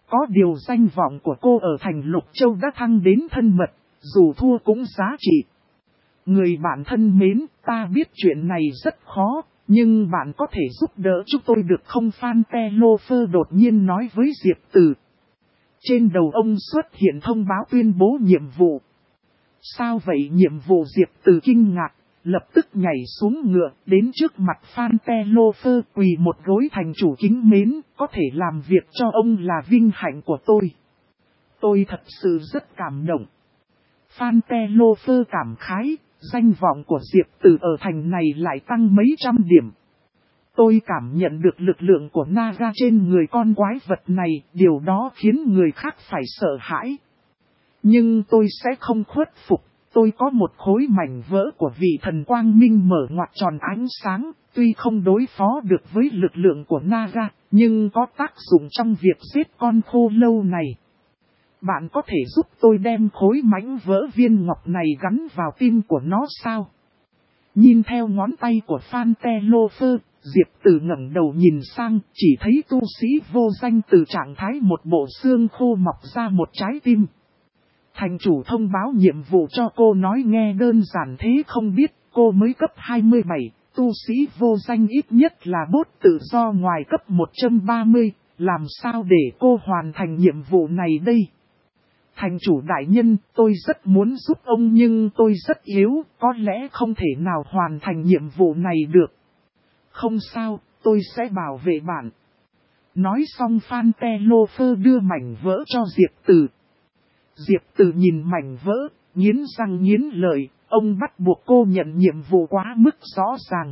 Có điều danh vọng của cô ở thành Lục Châu đã thăng đến thân mật, dù thua cũng giá trị. Người bạn thân mến, ta biết chuyện này rất khó, nhưng bạn có thể giúp đỡ chúng tôi được không? Phan Telofer đột nhiên nói với Diệp Từ. Trên đầu ông xuất hiện thông báo tuyên bố nhiệm vụ. Sao vậy? Nhiệm vụ? Diệp Từ kinh ngạc, lập tức nhảy xuống ngựa, đến trước mặt Phan Telofer quỳ một gối. Thành chủ kính mến, có thể làm việc cho ông là vinh hạnh của tôi. Tôi thật sự rất cảm động. Phan Telofer cảm khái, danh vọng của Diệp Từ ở thành này lại tăng mấy trăm điểm. Tôi cảm nhận được lực lượng của Naga trên người con quái vật này, điều đó khiến người khác phải sợ hãi. Nhưng tôi sẽ không khuất phục, tôi có một khối mảnh vỡ của vị thần quang minh mở ngoặt tròn ánh sáng, tuy không đối phó được với lực lượng của Naga, nhưng có tác dụng trong việc giết con khô lâu này. Bạn có thể giúp tôi đem khối mảnh vỡ viên ngọc này gắn vào tim của nó sao? Nhìn theo ngón tay của Phan Telofer, Diệp Từ ngẩng đầu nhìn sang, chỉ thấy tu sĩ vô danh từ trạng thái một bộ xương khô mọc ra một trái tim. Thành chủ thông báo nhiệm vụ cho cô, nói nghe đơn giản thế không biết, cô mới cấp 27, tu sĩ vô danh ít nhất là bốt tự do ngoài cấp 130, làm sao để cô hoàn thành nhiệm vụ này đây? Thành chủ đại nhân, tôi rất muốn giúp ông nhưng tôi rất yếu, có lẽ không thể nào hoàn thành nhiệm vụ này được. Không sao, tôi sẽ bảo vệ bạn. Nói xong Phan Telofer đưa mảnh vỡ cho Diệp Từ. Diệp Từ nhìn mảnh vỡ, nghiến răng nghiến lợi, ông bắt buộc cô nhận nhiệm vụ quá mức rõ ràng.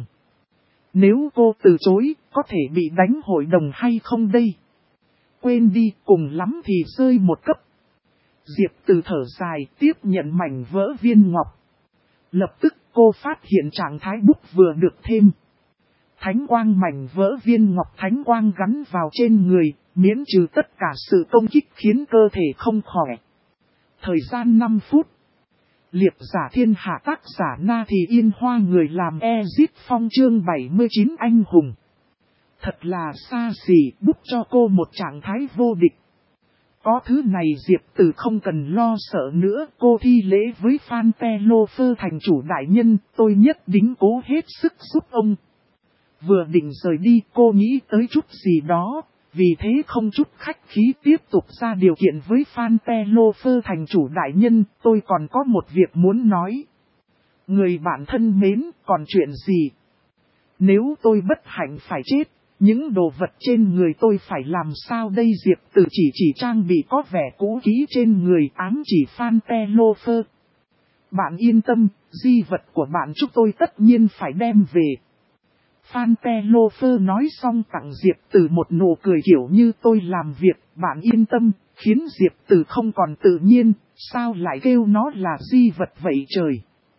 Nếu cô từ chối, có thể bị đánh hội đồng hay không đây? Quên đi, cùng lắm thì rơi một cấp. Diệp Từ thở dài, tiếp nhận mảnh vỡ viên ngọc. Lập tức cô phát hiện trạng thái bút vừa được thêm. Thánh quang mảnh vỡ viên ngọc thánh quang gắn vào trên người, miễn trừ tất cả sự công kích khiến cơ thể không khỏe. Thời gian 5 phút. Liệp giả thiên hạ tác giả Na Thì Yên Hoa người làm Ezit Phong chương 79 anh hùng. Thật là xa xỉ, bút cho cô một trạng thái vô địch. Có thứ này Diệp Từ không cần lo sợ nữa, cô thi lễ với Phan Telofer. Thành chủ đại nhân, tôi nhất định cố hết sức giúp ông. Vừa định rời đi cô nghĩ tới chút gì đó, vì thế không chút khách khí tiếp tục ra điều kiện với Phan Telofer. Thành chủ đại nhân, tôi còn có một việc muốn nói. Người bạn thân mến, còn chuyện gì? Nếu tôi bất hạnh phải chết, những đồ vật trên người tôi phải làm sao đây? Diệp Từ chỉ trang bị có vẻ cũ kỹ trên người, ám chỉ Phan Telofer. Bạn yên tâm, di vật của bạn chúng tôi tất nhiên phải đem về. Phan Telofer nói xong tặng Diệp Từ một nụ cười kiểu như tôi làm việc, bạn yên tâm, khiến Diệp Từ không còn tự nhiên, sao lại kêu nó là di vật vậy trời?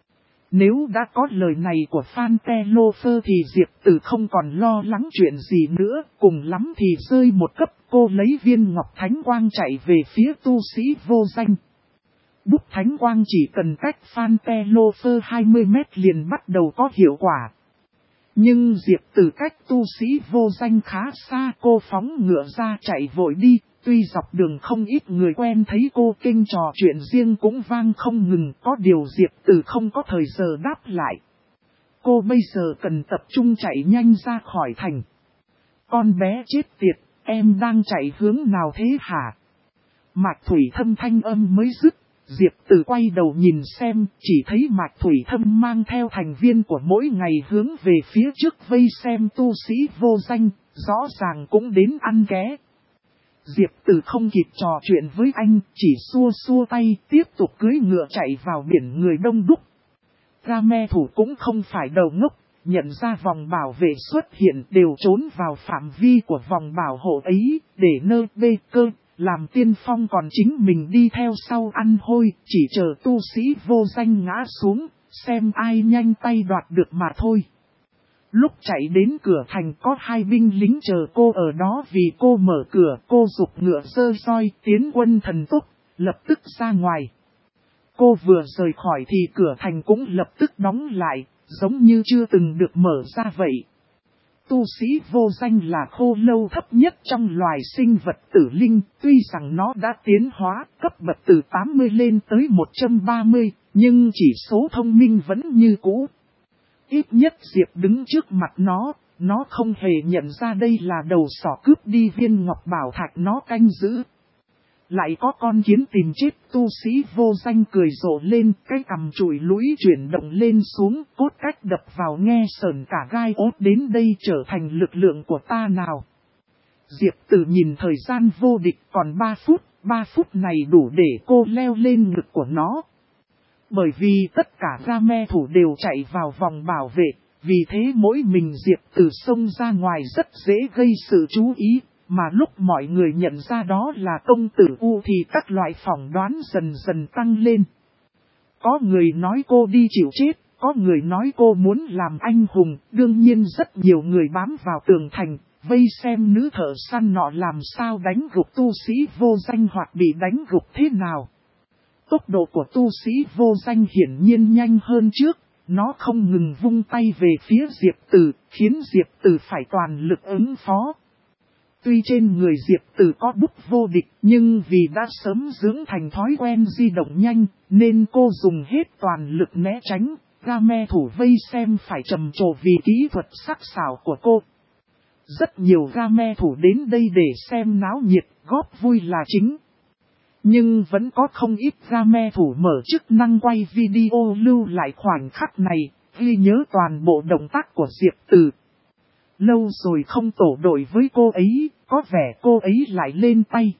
Nếu đã có lời này của Phan Telofer thì Diệp Từ không còn lo lắng chuyện gì nữa, cùng lắm thì rơi một cấp. Cô lấy viên ngọc thánh quang chạy về phía tu sĩ vô danh. Bút thánh quang chỉ cần cách Phan Telofer 20 mét liền bắt đầu có hiệu quả. Nhưng Diệp Từ cách tu sĩ vô danh khá xa, cô phóng ngựa ra chạy vội đi. Tuy dọc đường không ít người quen thấy cô kinh trò chuyện riêng cũng vang không ngừng, có điều Diệp Từ không có thời giờ đáp lại. Cô bây giờ cần tập trung chạy nhanh ra khỏi thành. Con bé chết tiệt, em đang chạy hướng nào thế hả? Mạch Thủy Thâm thanh âm mới dứt, Diệp Từ quay đầu nhìn xem, chỉ thấy Mạch Thủy Thâm mang theo thành viên của mỗi ngày hướng về phía trước vây xem tu sĩ vô danh, rõ ràng cũng đến ăn ké. Diệp Từ không kịp trò chuyện với anh, chỉ xua xua tay, tiếp tục cưỡi ngựa chạy vào biển người đông đúc. Game thủ cũng không phải đầu ngốc, nhận ra vòng bảo vệ xuất hiện đều trốn vào phạm vi của vòng bảo hộ ấy, để nơ bê cơ, làm tiên phong còn chính mình đi theo sau ăn hôi, chỉ chờ tu sĩ vô danh ngã xuống, xem ai nhanh tay đoạt được mà thôi. Lúc chạy đến cửa thành có 2 binh lính chờ cô ở đó vì cô mở cửa, cô giục ngựa sơ soi tiến quân thần tốc, lập tức ra ngoài. Cô vừa rời khỏi thì cửa thành cũng lập tức đóng lại, giống như chưa từng được mở ra vậy. tu sĩ vô danh là khô lâu thấp nhất trong loài sinh vật tử linh, tuy rằng nó đã tiến hóa cấp bậc từ 80 lên tới 130, nhưng chỉ số thông minh vẫn như cũ. Ít nhất Diệp đứng trước mặt nó không hề nhận ra đây là đầu sỏ cướp đi viên ngọc bảo thạch nó canh giữ. Lại có con kiến tìm chết, tu sĩ vô danh cười rộ lên, cái cằm chùi lũi chuyển động lên xuống, cốt cách đập vào nghe sờn cả gai ốt, đến đây trở thành lực lượng của ta nào. Diệp Tử nhìn thời gian vô địch còn 3 phút này đủ để cô leo lên ngực của nó. Bởi vì tất cả Game thủ đều chạy vào vòng bảo vệ, vì thế mỗi mình Diệp Tử xông ra ngoài rất dễ gây sự chú ý. Mà lúc mọi người nhận ra đó là công tử U thì các loại phỏng đoán dần dần tăng lên. Có người nói cô đi chịu chết, có người nói cô muốn làm anh hùng, đương nhiên rất nhiều người bám vào tường thành, vây xem nữ thợ săn nọ làm sao đánh gục tu sĩ vô danh hoặc bị đánh gục thế nào. Tốc độ của tu sĩ vô danh hiển nhiên nhanh hơn trước, nó không ngừng vung tay về phía Diệp Tử, khiến Diệp Tử phải toàn lực ứng phó. Tuy trên người Diệp Tử có bút vô địch, nhưng vì đã sớm dưỡng thành thói quen di động nhanh, nên cô dùng hết toàn lực né tránh. Game thủ vây xem phải trầm trồ vì kỹ thuật sắc sảo của cô. Rất nhiều game thủ đến đây để xem náo nhiệt, góp vui là chính. Nhưng vẫn có không ít game thủ mở chức năng quay video lưu lại khoảnh khắc này, ghi nhớ toàn bộ động tác của Diệp Tử. Lâu rồi không tổ đội với cô ấy, có vẻ cô ấy lại lên tay.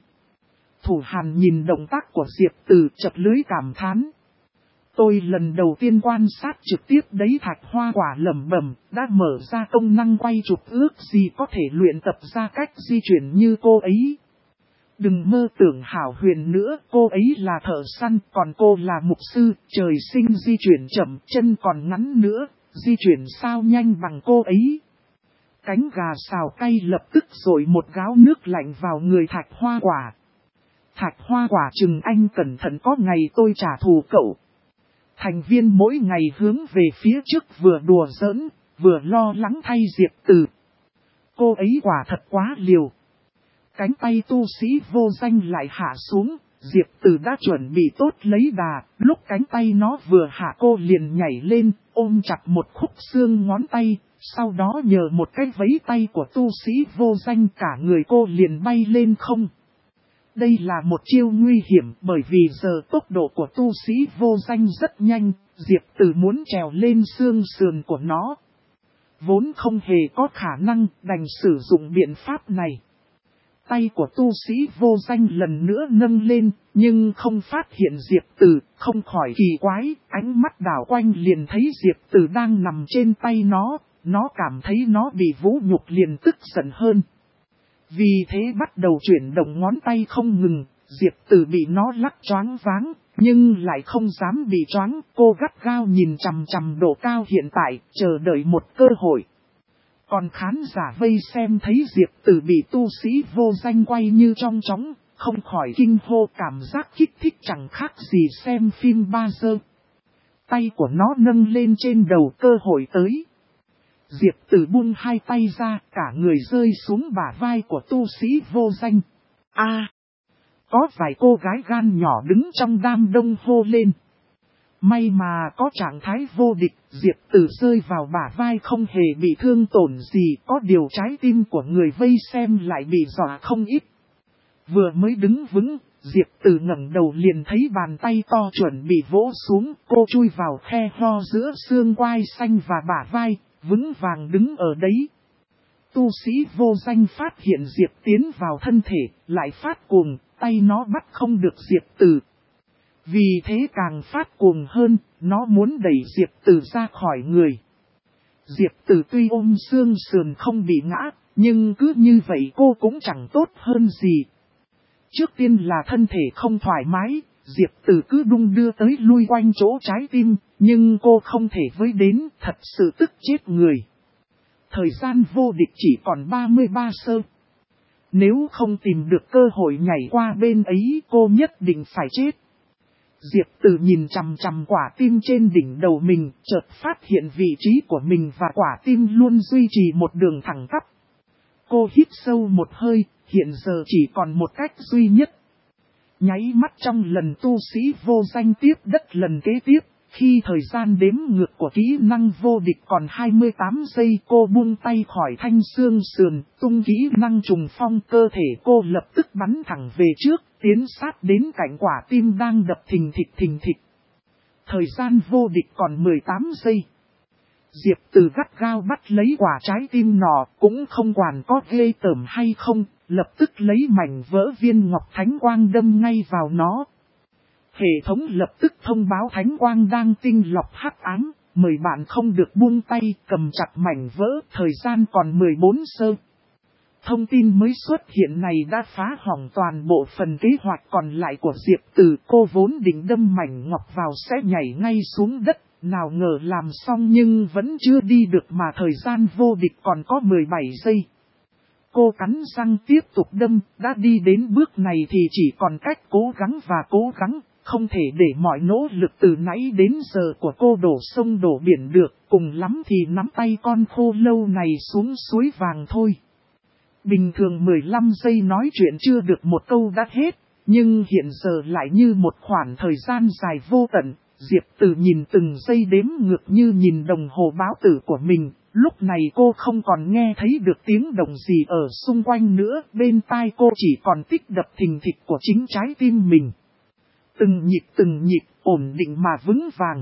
Thủ Hàn nhìn động tác của Diệp Tử chật lưỡi cảm thán. Tôi lần đầu tiên quan sát trực tiếp đấy, Thạch Hoa Quả lẩm bẩm, đã mở ra công năng quay chụp, ước gì có thể luyện tập ra cách di chuyển như cô ấy. Đừng mơ tưởng hảo huyền nữa, cô ấy là thợ săn, còn cô là mục sư, trời sinh di chuyển chậm, chân còn ngắn nữa, di chuyển sao nhanh bằng cô ấy. Cánh gà xào cay lập tức dội một gáo nước lạnh vào người Thạch Hoa Quả. Thạch Hoa Quả chừng anh cẩn thận, có ngày tôi trả thù cậu. Thành viên mỗi ngày hướng về phía trước, vừa đùa giỡn, vừa lo lắng thay Diệp Tử. Cô ấy quả thật quá liều. Cánh tay tu sĩ vô danh lại hạ xuống, Diệp Tử đã chuẩn bị tốt lấy đà, lúc cánh tay nó vừa hạ cô liền nhảy lên, ôm chặt một khúc xương ngón tay, sau đó nhờ một cái vẫy tay của tu sĩ vô danh cả người cô liền bay lên không. Đây là một chiêu nguy hiểm bởi vì giờ tốc độ của tu sĩ vô danh rất nhanh, Diệp Tử muốn trèo lên xương sườn của nó. Vốn không hề có khả năng, đành sử dụng biện pháp này. Tay của tu sĩ vô danh lần nữa nâng lên, nhưng không phát hiện Diệp Tử, không khỏi kỳ quái, ánh mắt đảo quanh liền thấy Diệp Tử đang nằm trên tay nó cảm thấy nó bị vũ nhục liền tức giận hơn. Vì thế bắt đầu chuyển động ngón tay không ngừng, Diệp Tử bị nó lắc choáng váng, nhưng lại không dám bị choáng, cô gắt gao nhìn chằm chằm độ cao hiện tại, chờ đợi một cơ hội. Còn khán giả vây xem thấy Diệp Tử bị tu sĩ vô danh quay như trong chóng, không khỏi kinh hô, cảm giác kích thích chẳng khác gì xem phim ba giơ. Tay của nó nâng lên trên đầu, cơ hội tới. Diệp Tử buông hai tay ra, cả người rơi xuống bả vai của tu sĩ vô danh. Có vài cô gái gan nhỏ đứng trong đám đông hô lên. May mà có trạng thái vô địch, Diệp Tử rơi vào bả vai không hề bị thương tổn gì, có điều trái tim của người vây xem lại bị dọa không ít. Vừa mới đứng vững, Diệp Tử ngẩng đầu liền thấy bàn tay to chuẩn bị vỗ xuống, cô chui vào khe ho giữa xương quai xanh và bả vai, vững vàng đứng ở đấy. Tu sĩ vô danh phát hiện Diệp tiến vào thân thể, lại phát cuồng, tay nó bắt không được Diệp Tử. Vì thế càng phát cuồng hơn, nó muốn đẩy Diệp Tử ra khỏi người. Diệp Tử tuy ôm xương sườn không bị ngã, nhưng cứ như vậy cô cũng chẳng tốt hơn gì. Trước tiên là thân thể không thoải mái, Diệp Tử cứ đung đưa tới lui quanh chỗ trái tim, nhưng cô không thể với đến, thật sự tức chết người. Thời gian vô địch chỉ còn 33 sơ. Nếu không tìm được cơ hội nhảy qua bên ấy, cô nhất định phải chết. Diệp Từ nhìn chằm chằm quả tim trên đỉnh đầu mình, chợt phát hiện vị trí của mình và quả tim luôn duy trì một đường thẳng tắp. Cô hít sâu một hơi, hiện giờ chỉ còn một cách duy nhất. Nháy mắt trong lần tu sĩ vô danh tiếp đất lần kế tiếp, khi thời gian đếm ngược của kỹ năng vô địch còn 28 giây, cô buông tay khỏi thanh xương sườn, tung kỹ năng trùng phong, cơ thể cô lập tức bắn thẳng về trước, tiến sát đến cạnh quả tim đang đập thình thịch. Thời gian vô địch còn 18 giây. Diệp Từ gắt gao bắt lấy quả trái tim nọ, cũng không quản có ghê tởm hay không, lập tức lấy mảnh vỡ viên ngọc thánh quang đâm ngay vào nó. Hệ thống lập tức thông báo thánh quang đang tinh lọc hắc ám, mời bạn không được buông tay, cầm chặt mảnh vỡ, thời gian còn 14 giây. Thông tin mới xuất hiện này đã phá hỏng toàn bộ phần kế hoạch còn lại của Diệp Từ. Cô vốn định đâm mảnh ngọc vào sẽ nhảy ngay xuống đất, nào ngờ làm xong nhưng vẫn chưa đi được mà thời gian vô địch còn có 17 giây. Cô cắn răng tiếp tục đâm, đã đi đến bước này thì chỉ còn cách cố gắng và cố gắng, không thể để mọi nỗ lực từ nãy đến giờ của cô đổ sông đổ biển được, cùng lắm thì nắm tay con khô lâu này xuống suối vàng thôi. Bình thường 15 giây nói chuyện chưa được một câu đã hết, nhưng hiện giờ lại như một khoảng thời gian dài vô tận. Diệp Từ nhìn từng giây đếm ngược như nhìn đồng hồ báo tử của mình. Lúc này cô không còn nghe thấy được tiếng động gì ở xung quanh nữa, bên tai cô chỉ còn tích đập thình thịch của chính trái tim mình. Từng nhịp, ổn định mà vững vàng.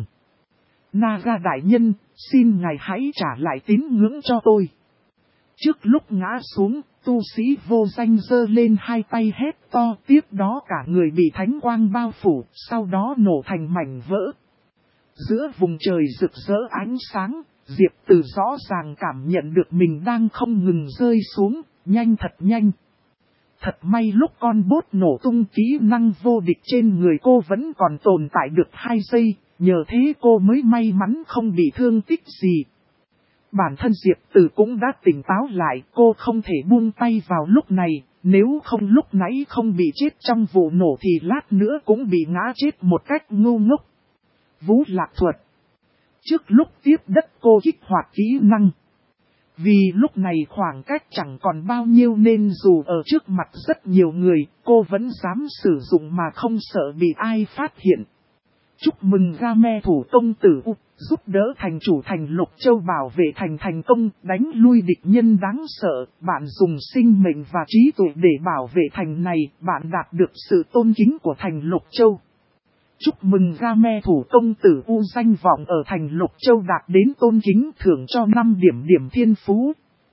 Naga đại nhân, xin ngài hãy trả lại tín ngưỡng cho tôi. Trước lúc ngã xuống, tu sĩ vô danh giơ lên hai tay hét to, tiếp đó cả người bị thánh quang bao phủ, sau đó nổ thành mảnh vỡ. Giữa vùng trời rực rỡ ánh sáng, Diệp Từ rõ ràng cảm nhận được mình đang không ngừng rơi xuống, nhanh thật nhanh. Thật may lúc con bốt nổ tung kỹ năng vô địch trên người cô vẫn còn tồn tại được 2 giây, nhờ thế cô mới may mắn không bị thương tích gì. Bản thân Diệp Từ cũng đã tỉnh táo lại, cô không thể buông tay vào lúc này, nếu không lúc nãy không bị chết trong vụ nổ thì lát nữa cũng bị ngã chết một cách ngu ngốc. Vũ Lạc Thuật. Trước lúc tiếp đất cô kích hoạt kỹ năng. Vì lúc này khoảng cách chẳng còn bao nhiêu nên dù ở trước mặt rất nhiều người, cô vẫn dám sử dụng mà không sợ bị ai phát hiện. Chúc mừng Game thủ công tử U, giúp đỡ thành chủ thành Lục Châu bảo vệ thành thành công, đánh lui địch nhân đáng sợ. Bạn dùng sinh mệnh và trí tuệ để bảo vệ thành này, bạn đạt được sự tôn kính của thành Lục Châu. Chúc mừng Game thủ công tử U danh vọng ở thành Lục Châu đạt đến tôn kính, thưởng cho 5 điểm thiên phú.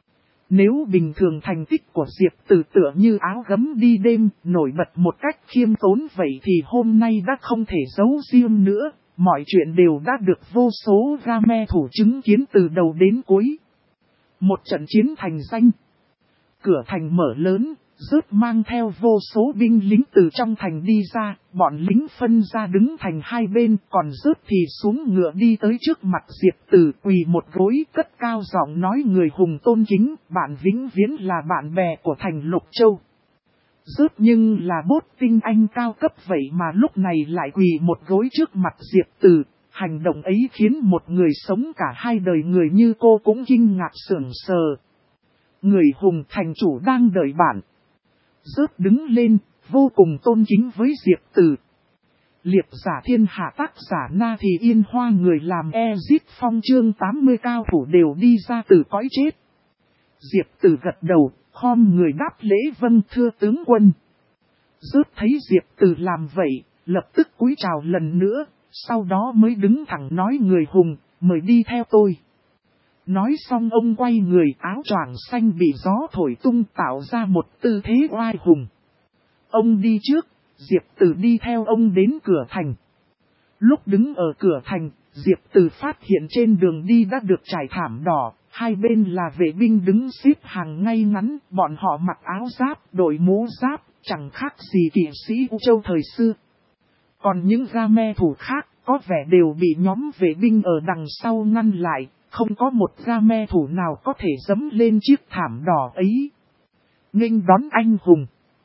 Nếu bình thường thành tích của Diệp Từ tựa như áo gấm đi đêm, nổi bật một cách khiêm tốn vậy thì hôm nay đã không thể giấu riêng nữa, mọi chuyện đều đã được vô số Game thủ chứng kiến từ đầu đến cuối. Một trận chiến thành danh. Cửa thành mở lớn, rớt mang theo vô số binh lính từ trong thành đi ra, bọn lính phân ra đứng thành hai bên, còn rớt thì xuống ngựa đi tới trước mặt Diệp Từ, quỳ một gối, cất cao giọng nói: người hùng tôn kính, bạn vĩnh viễn là bạn bè của thành Lục Châu. Rớt nhưng là bốt tinh anh cao cấp vậy mà lúc này lại quỳ một gối trước mặt Diệp Từ. Hành động ấy khiến một người sống cả hai đời người như cô cũng kinh ngạc sững sờ. Người hùng, thành chủ đang đợi bạn. Rớt đứng lên, vô cùng tôn kính với Diệp Từ. Liệp giả thiên hạ tác giả Na Thì Yên Hoa, người làm Exit Phong chương 80 cao thủ đều đi ra từ cõi chết. Diệp Từ gật đầu, khom người đáp lễ: vâng thưa tướng quân. Rớt thấy Diệp Từ làm vậy, lập tức cúi chào lần nữa, sau đó mới đứng thẳng nói: người hùng, mời đi theo tôi. Nói xong ông quay người, áo choàng xanh bị gió thổi tung tạo ra một tư thế oai hùng. Ông đi trước, Diệp Từ đi theo ông đến cửa thành. Lúc đứng ở cửa thành, Diệp Từ phát hiện trên đường đi đã được trải thảm đỏ, hai bên là vệ binh đứng xếp hàng ngay ngắn, bọn họ mặc áo giáp, đội mũ giáp, chẳng khác gì kỵ sĩ U Châu thời xưa. Còn những Game thủ khác, có vẻ đều bị nhóm vệ binh ở đằng sau ngăn lại. Không có một Game thủ nào có thể dẫm lên chiếc thảm đỏ ấy. Nghênh đón anh hùng.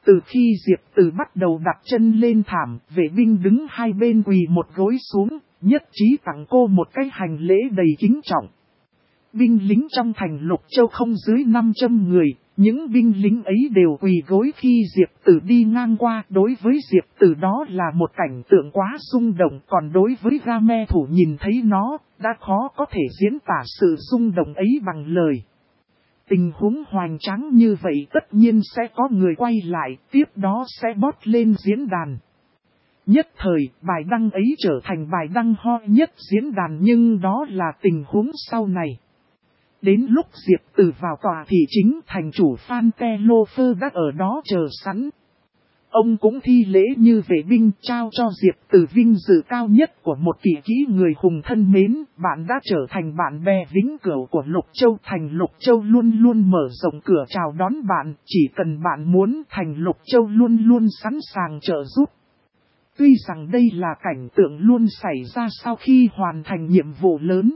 Từ khi Diệp Từ bắt đầu đặt chân lên thảm, vệ binh đứng hai bên quỳ một gối xuống, nhất trí tặng cô một cái hành lễ đầy kính trọng. Binh lính trong thành Lục Châu không dưới 500 người, những binh lính ấy đều quỳ gối khi Diệp Từ đi ngang qua. Đối với Diệp Từ đó là một cảnh tượng quá rung động, còn đối với Game Thủ nhìn thấy nó, đã khó có thể diễn tả sự rung động ấy bằng lời. Tình huống hoành tráng như vậy tất nhiên sẽ có người quay lại, tiếp đó sẽ bót lên diễn đàn. Nhất thời, bài đăng ấy trở thành bài đăng hot nhất diễn đàn, nhưng đó là tình huống sau này. Đến lúc Diệp Từ vào tòa thì chính thành chủ Phan Te Lô Phơ đã ở đó chờ sẵn. Ông cũng thi lễ như vệ binh, trao cho Diệp Từ vinh dự cao nhất của một kỵ kỹ người hùng thân mến. Bạn đã trở thành bạn bè vĩnh cửu của Lục Châu. Thành Lục Châu luôn luôn mở rộng cửa chào đón bạn, chỉ cần bạn muốn, thành Lục Châu luôn luôn sẵn sàng trợ giúp. Tuy rằng đây là cảnh tượng luôn xảy ra sau khi hoàn thành nhiệm vụ lớn,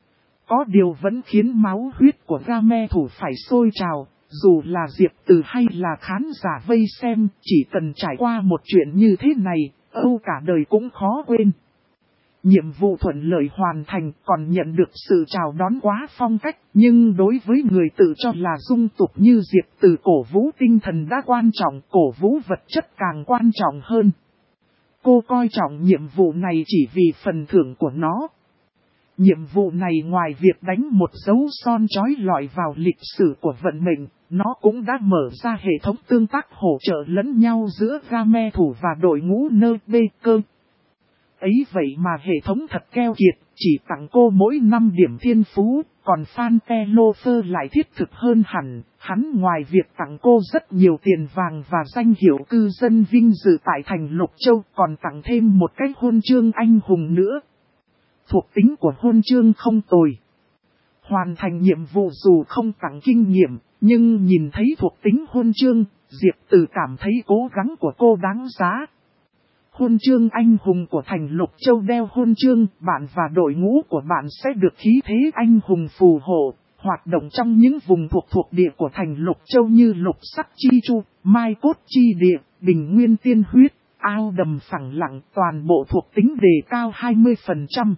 có điều vẫn khiến máu huyết của Game Thủ phải sôi trào. Dù là Diệp Từ hay là khán giả vây xem, chỉ cần trải qua một chuyện như thế này, âu cả đời cũng khó quên. Nhiệm vụ thuận lợi hoàn thành, còn nhận được sự chào đón quá phong cách, nhưng đối với người tự cho là dung tục như Diệp Từ, cổ vũ tinh thần đã quan trọng, cổ vũ vật chất càng quan trọng hơn. Cô coi trọng nhiệm vụ này chỉ vì phần thưởng của nó. Nhiệm vụ này ngoài việc đánh một dấu son chói lọi vào lịch sử của vận mệnh, nó cũng đã mở ra hệ thống tương tác hỗ trợ lẫn nhau giữa Game Thủ và đội ngũ nơ bê cơ. Ấy vậy mà hệ thống thật keo kiệt, chỉ tặng cô mỗi 5 điểm thiên phú, còn Phan Te Lô Phơ lại thiết thực hơn hẳn. Hắn ngoài việc tặng cô rất nhiều tiền vàng và danh hiệu cư dân vinh dự tại thành Lục Châu, còn tặng thêm một cái huân chương anh hùng nữa. Thuộc tính của huân chương không tồi. Hoàn thành nhiệm vụ dù không tặng kinh nghiệm, nhưng nhìn thấy thuộc tính huân chương, Diệp Từ cảm thấy cố gắng của cô đáng giá. Huân chương anh hùng của thành Lục Châu, đeo huân chương, bạn và đội ngũ của bạn sẽ được khí thế anh hùng phù hộ, hoạt động trong những vùng thuộc địa của thành Lục Châu như Lục Sắc Chi Chu, Mai Cốt Chi Địa, Bình Nguyên Tiên Huyết, Ao Đầm Phẳng Lặng, toàn bộ thuộc tính đề cao 20%.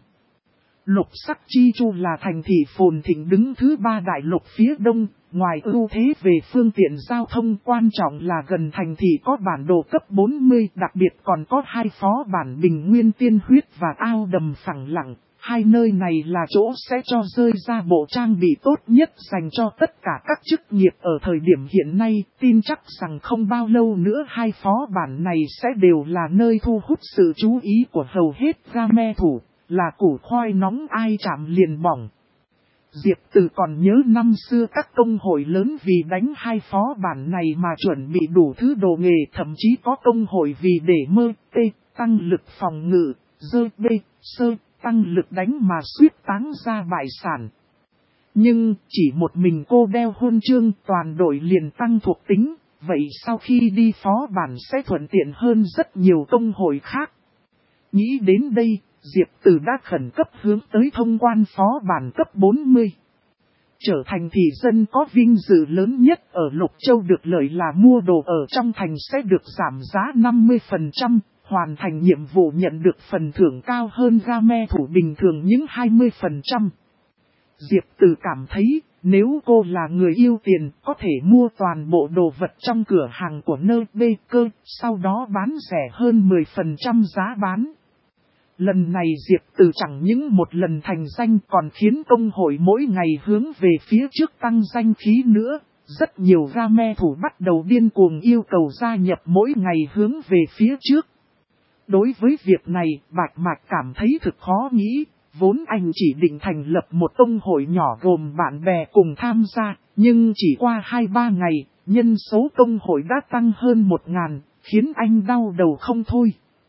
Lục Sắc Chi Chu là thành thị phồn thịnh đứng thứ 3 đại lục phía đông, ngoài ưu thế về phương tiện giao thông, quan trọng là gần thành thị có bản đồ cấp 40, đặc biệt còn có 2 phó bản Bình Nguyên Tiên Huyết và Ao Đầm Phẳng Lặng. Hai nơi này là chỗ sẽ cho rơi ra bộ trang bị tốt nhất dành cho tất cả các chức nghiệp ở thời điểm hiện nay. Tin chắc rằng không bao lâu nữa 2 phó bản này sẽ đều là nơi thu hút sự chú ý của hầu hết Game Thủ. Là củ khoai nóng ai chạm liền bỏng. Diệp Từ còn nhớ năm xưa các công hội lớn vì đánh 2 phó bản này mà chuẩn bị đủ thứ đồ nghề, thậm chí có công hội vì để mơ, tê, tăng lực phòng ngự, dơ, bê, sơ, tăng lực đánh mà suýt táng ra bại sản. Nhưng chỉ một mình cô đeo huân chương, toàn đội liền tăng thuộc tính, vậy sau khi đi phó bản sẽ thuận tiện hơn rất nhiều công hội khác. Nghĩ đến đây, Diệp Từ đã khẩn cấp hướng tới thông quan phó bản cấp 40. Trở thành thị dân có vinh dự lớn nhất ở Lục Châu, được lợi là mua đồ ở trong thành sẽ được giảm giá 50%, hoàn thành nhiệm vụ nhận được phần thưởng cao hơn Game Thủ bình thường những 20%. Diệp Từ cảm thấy, nếu cô là người yêu tiền, có thể mua toàn bộ đồ vật trong cửa hàng của nơ bê cơ, sau đó bán rẻ hơn 10% giá bán. Lần này Diệp Từ chẳng những một lần thành danh còn khiến công hội mỗi ngày hướng về phía trước tăng danh khí nữa. Rất nhiều Game Thủ bắt đầu điên cuồng yêu cầu gia nhập mỗi ngày hướng về phía trước. Đối với việc này, Bạch Mạc cảm thấy thực khó nghĩ. Vốn anh chỉ định thành lập một công hội nhỏ gồm bạn bè cùng tham gia, nhưng chỉ qua 2-3 ngày, nhân số công hội đã tăng hơn 1000, khiến anh đau đầu không thôi.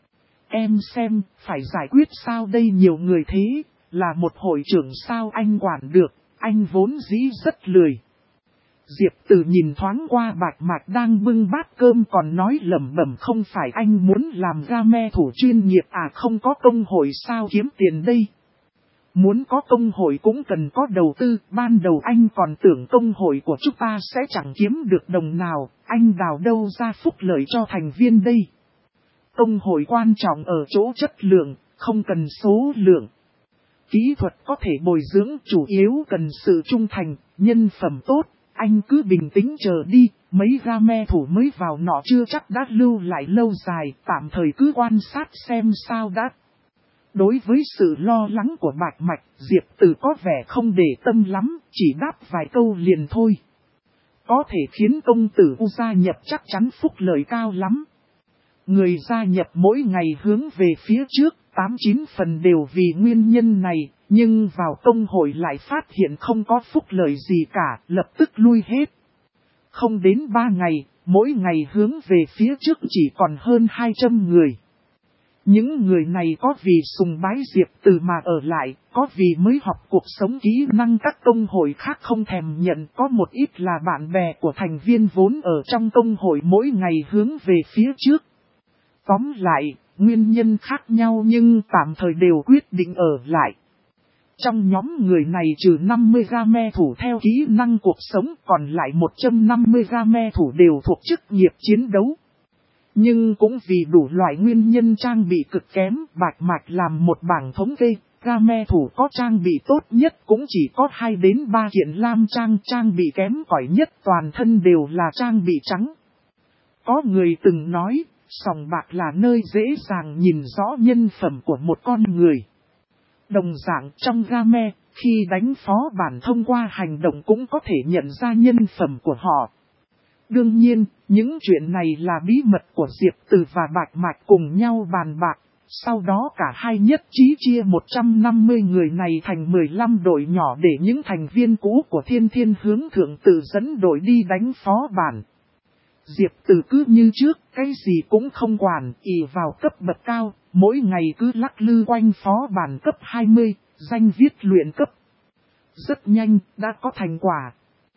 Em xem, phải giải quyết sao đây, nhiều người thế, là một hội trưởng sao anh quản được, anh vốn dĩ rất lười. Diệp Từ nhìn thoáng qua Bạch Mạc đang bưng bát cơm còn nói lẩm bẩm, không phải anh muốn làm Game Thủ chuyên nghiệp à, không có công hội sao kiếm tiền đây. Muốn có công hội cũng cần có đầu tư, ban đầu anh còn tưởng công hội của chúng ta sẽ chẳng kiếm được đồng nào, anh đào đâu ra phúc lợi cho thành viên đây. Công hội quan trọng ở chỗ chất lượng, không cần số lượng. Kỹ thuật có thể bồi dưỡng, chủ yếu cần sự trung thành, nhân phẩm tốt, anh cứ bình tĩnh chờ đi, mấy game thủ mới vào nọ chưa chắc đã lưu lại lâu dài, tạm thời cứ quan sát xem sao đã. Đối với sự lo lắng của Bạch Mạch, Diệp Từ có vẻ không để tâm lắm, chỉ đáp vài câu liền thôi. Có thể khiến công tử U gia nhập chắc chắn phúc lợi cao lắm. Người gia nhập mỗi ngày hướng về phía trước, 8-9 phần đều vì nguyên nhân này, nhưng vào công hội lại phát hiện không có phúc lợi gì cả, lập tức lui hết. Không đến 3 ngày, mỗi ngày hướng về phía trước chỉ còn hơn 200 người. Những người này có vì sùng bái Diệp Từ mà ở lại, có vì mới học cuộc sống kỹ năng các công hội khác không thèm nhận, có một ít là bạn bè của thành viên vốn ở trong công hội mỗi ngày hướng về phía trước. Tóm lại, nguyên nhân khác nhau nhưng tạm thời đều quyết định ở lại. Trong nhóm người này trừ 50 game thủ theo kỹ năng cuộc sống, còn lại 150 game thủ đều thuộc chức nghiệp chiến đấu. Nhưng cũng vì đủ loại nguyên nhân trang bị cực kém, Bạch Mạch làm một bảng thống kê, game thủ có trang bị tốt nhất cũng chỉ có 2 đến 3 kiện lam trang bị kém cỏi nhất toàn thân đều là trang bị trắng. Có người từng nói, sòng bạc là nơi dễ dàng nhìn rõ nhân phẩm của một con người. Đồng dạng trong game, khi đánh phó bản thông qua hành động cũng có thể nhận ra nhân phẩm của họ. Đương nhiên, những chuyện này là bí mật của Diệp Từ và Bạch Mạch cùng nhau bàn bạc. Sau đó cả hai nhất trí chia 150 người này thành 15 đội nhỏ để những thành viên cũ của Thiên Thiên hướng thượng tự dẫn đội đi đánh phó bản. Diệp Từ cứ như trước, cái gì cũng không quản, ỷ vào cấp bậc cao, mỗi ngày cứ lắc lư quanh phó bản cấp 20, danh viết luyện cấp. Rất nhanh, đã có thành quả.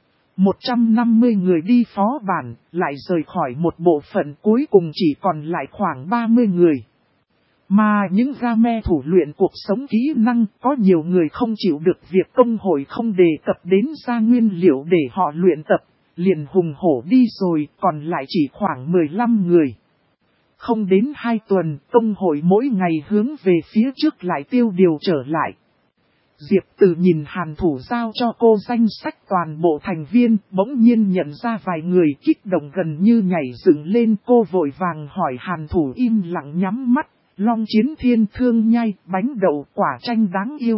150 người đi phó bản, lại rời khỏi một bộ phận cuối cùng chỉ còn lại khoảng 30 người. Mà những game thủ luyện cuộc sống kỹ năng, có nhiều người không chịu được việc công hội không đề cập đến ra nguyên liệu để họ luyện tập, liền hùng hổ đi rồi, còn lại chỉ khoảng 15 người. Không đến 2 tuần, công hội mỗi ngày hướng về phía trước lại tiêu điều trở lại. Diệp Từ nhìn Hàn Thủ giao cho cô danh sách toàn bộ thành viên, bỗng nhiên nhận ra vài người kích động gần như nhảy dựng lên, cô vội vàng hỏi Hàn Thủ im lặng nhắm mắt, Long Chiến Thiên, Thương Nhai, Bánh Đậu, Quả Chanh đáng yêu.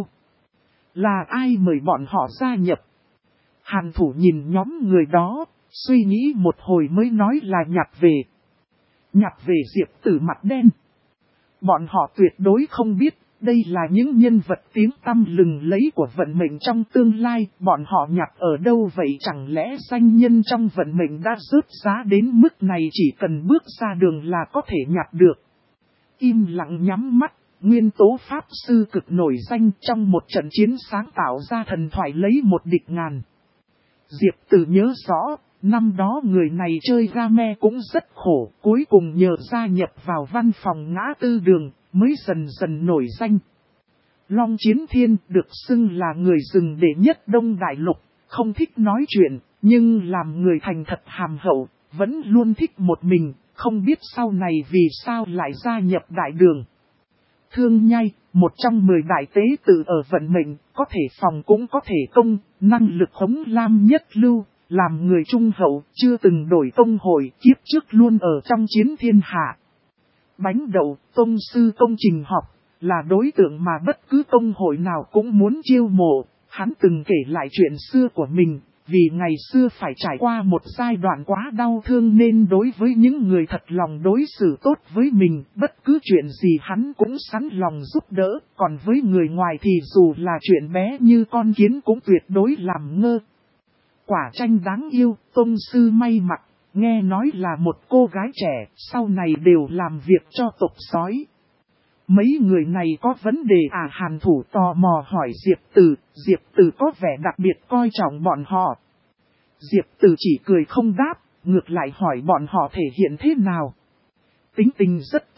Là ai mời bọn họ gia nhập? Hàn Thủ nhìn nhóm người đó, suy nghĩ một hồi mới nói là nhặt về. Nhặt về? Diệp Từ mặt đen. Bọn họ tuyệt đối không biết. Đây là những nhân vật tiếng tăm lừng lẫy của vận mệnh trong tương lai, bọn họ nhặt ở đâu vậy? Chẳng lẽ danh nhân trong vận mệnh đã rớt giá đến mức này chỉ cần bước ra đường là có thể nhặt được? Im lặng nhắm mắt, nguyên tố pháp sư cực nổi danh trong một trận chiến sáng tạo ra thần thoại lấy một địch ngàn. Diệp Từ nhớ rõ, năm đó người này chơi game cũng rất khổ, cuối cùng nhờ gia nhập vào văn phòng ngã tư đường, mới dần dần nổi danh. Long Chiến Thiên được xưng là người rừng đệ nhất Đông Đại Lục, không thích nói chuyện, nhưng làm người thành thật hàm hậu, vẫn luôn thích một mình, không biết sau này vì sao lại gia nhập đại đường. Thương Nhai, một trong 10 đại tế tự ở vận mệnh, có thể phòng cũng có thể công, năng lực hống lam nhất lưu, làm người trung hậu, chưa từng đổi công hội, kiếp trước luôn ở trong chiến thiên hạ. Bánh Đậu, tông sư công trình học, là đối tượng mà bất cứ công hội nào cũng muốn chiêu mộ. Hắn từng kể lại chuyện xưa của mình, vì ngày xưa phải trải qua một giai đoạn quá đau thương nên đối với những người thật lòng đối xử tốt với mình, bất cứ chuyện gì hắn cũng sẵn lòng giúp đỡ, còn với người ngoài thì dù là chuyện bé như con kiến cũng tuyệt đối làm ngơ. Quả Chanh đáng yêu, tông sư may mặc, nghe nói là một cô gái trẻ, sau này đều làm việc cho tộc sói. Mấy người này có vấn đề à? Hàn Thủ tò mò hỏi Diệp Từ có vẻ đặc biệt coi trọng bọn họ. Diệp Từ chỉ cười không đáp, ngược lại hỏi bọn họ thể hiện thế nào. Tính tình rất tốt,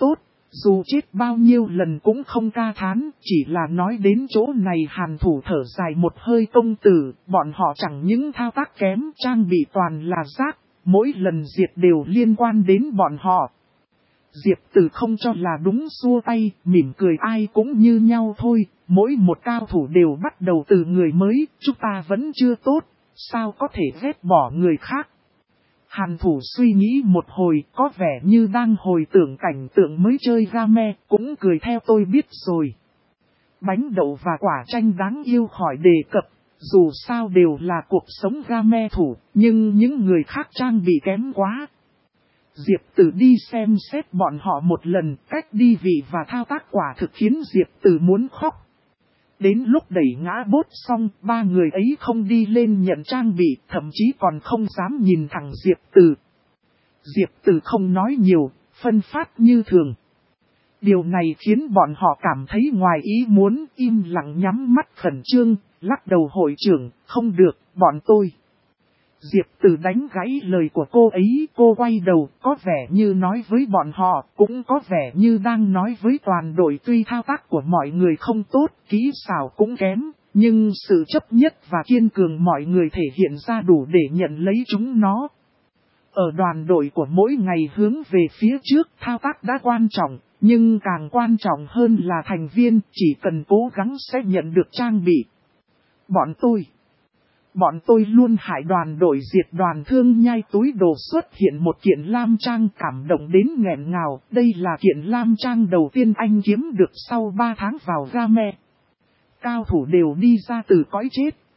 Dù chết bao nhiêu lần cũng không ca thán, chỉ là nói đến chỗ này Hàn Thủ thở dài một hơi. Công tử, bọn họ chẳng những thao tác kém, trang bị toàn là rác, mỗi lần diệt đều liên quan đến bọn họ. Diệp Tử không cho là đúng, xua tay, mỉm cười, ai cũng như nhau thôi, mỗi một cao thủ đều bắt đầu từ người mới, chúng ta vẫn chưa tốt, sao có thể ghét bỏ người khác. Hàn Thủ suy nghĩ một hồi, có vẻ như đang hồi tưởng cảnh tượng mới chơi game, cũng cười theo. Tôi biết rồi. Bánh đậu và quả chanh đáng yêu khỏi đề cập, dù sao đều là cuộc sống game thủ, nhưng những người khác trang bị kém quá. Diệp Tử đi xem xét bọn họ một lần, cách đi vị và thao tác quả thực khiến Diệp Tử muốn khóc. Đến lúc đẩy ngã bốt xong, ba người ấy không đi lên nhận trang bị, thậm chí còn không dám nhìn thẳng Diệp Tử. Diệp Tử không nói nhiều, phân phát như thường. Điều này khiến bọn họ cảm thấy ngoài ý muốn, im lặng nhắm mắt khẩn trương, lắc đầu. Hội trưởng, không được, bọn tôi. Diệp Tử đánh gãy lời của cô ấy, cô quay đầu, có vẻ như nói với bọn họ, cũng có vẻ như đang nói với toàn đội. Tuy thao tác của mọi người không tốt, kỹ xảo cũng kém, nhưng sự chấp nhất và kiên cường mọi người thể hiện ra đủ để nhận lấy chúng nó. Ở đoàn đội của mỗi ngày hướng về phía trước, thao tác đã quan trọng, nhưng càng quan trọng hơn là thành viên, chỉ cần cố gắng sẽ nhận được trang bị. Bọn tôi luôn hại đoàn đội diệt đoàn Thương Nhai. Túi đồ xuất hiện một kiện lam trang, cảm động đến nghẹn ngào. Đây là kiện lam trang đầu tiên anh kiếm được sau 3 tháng vào game. Cao thủ đều đi ra từ cõi chết,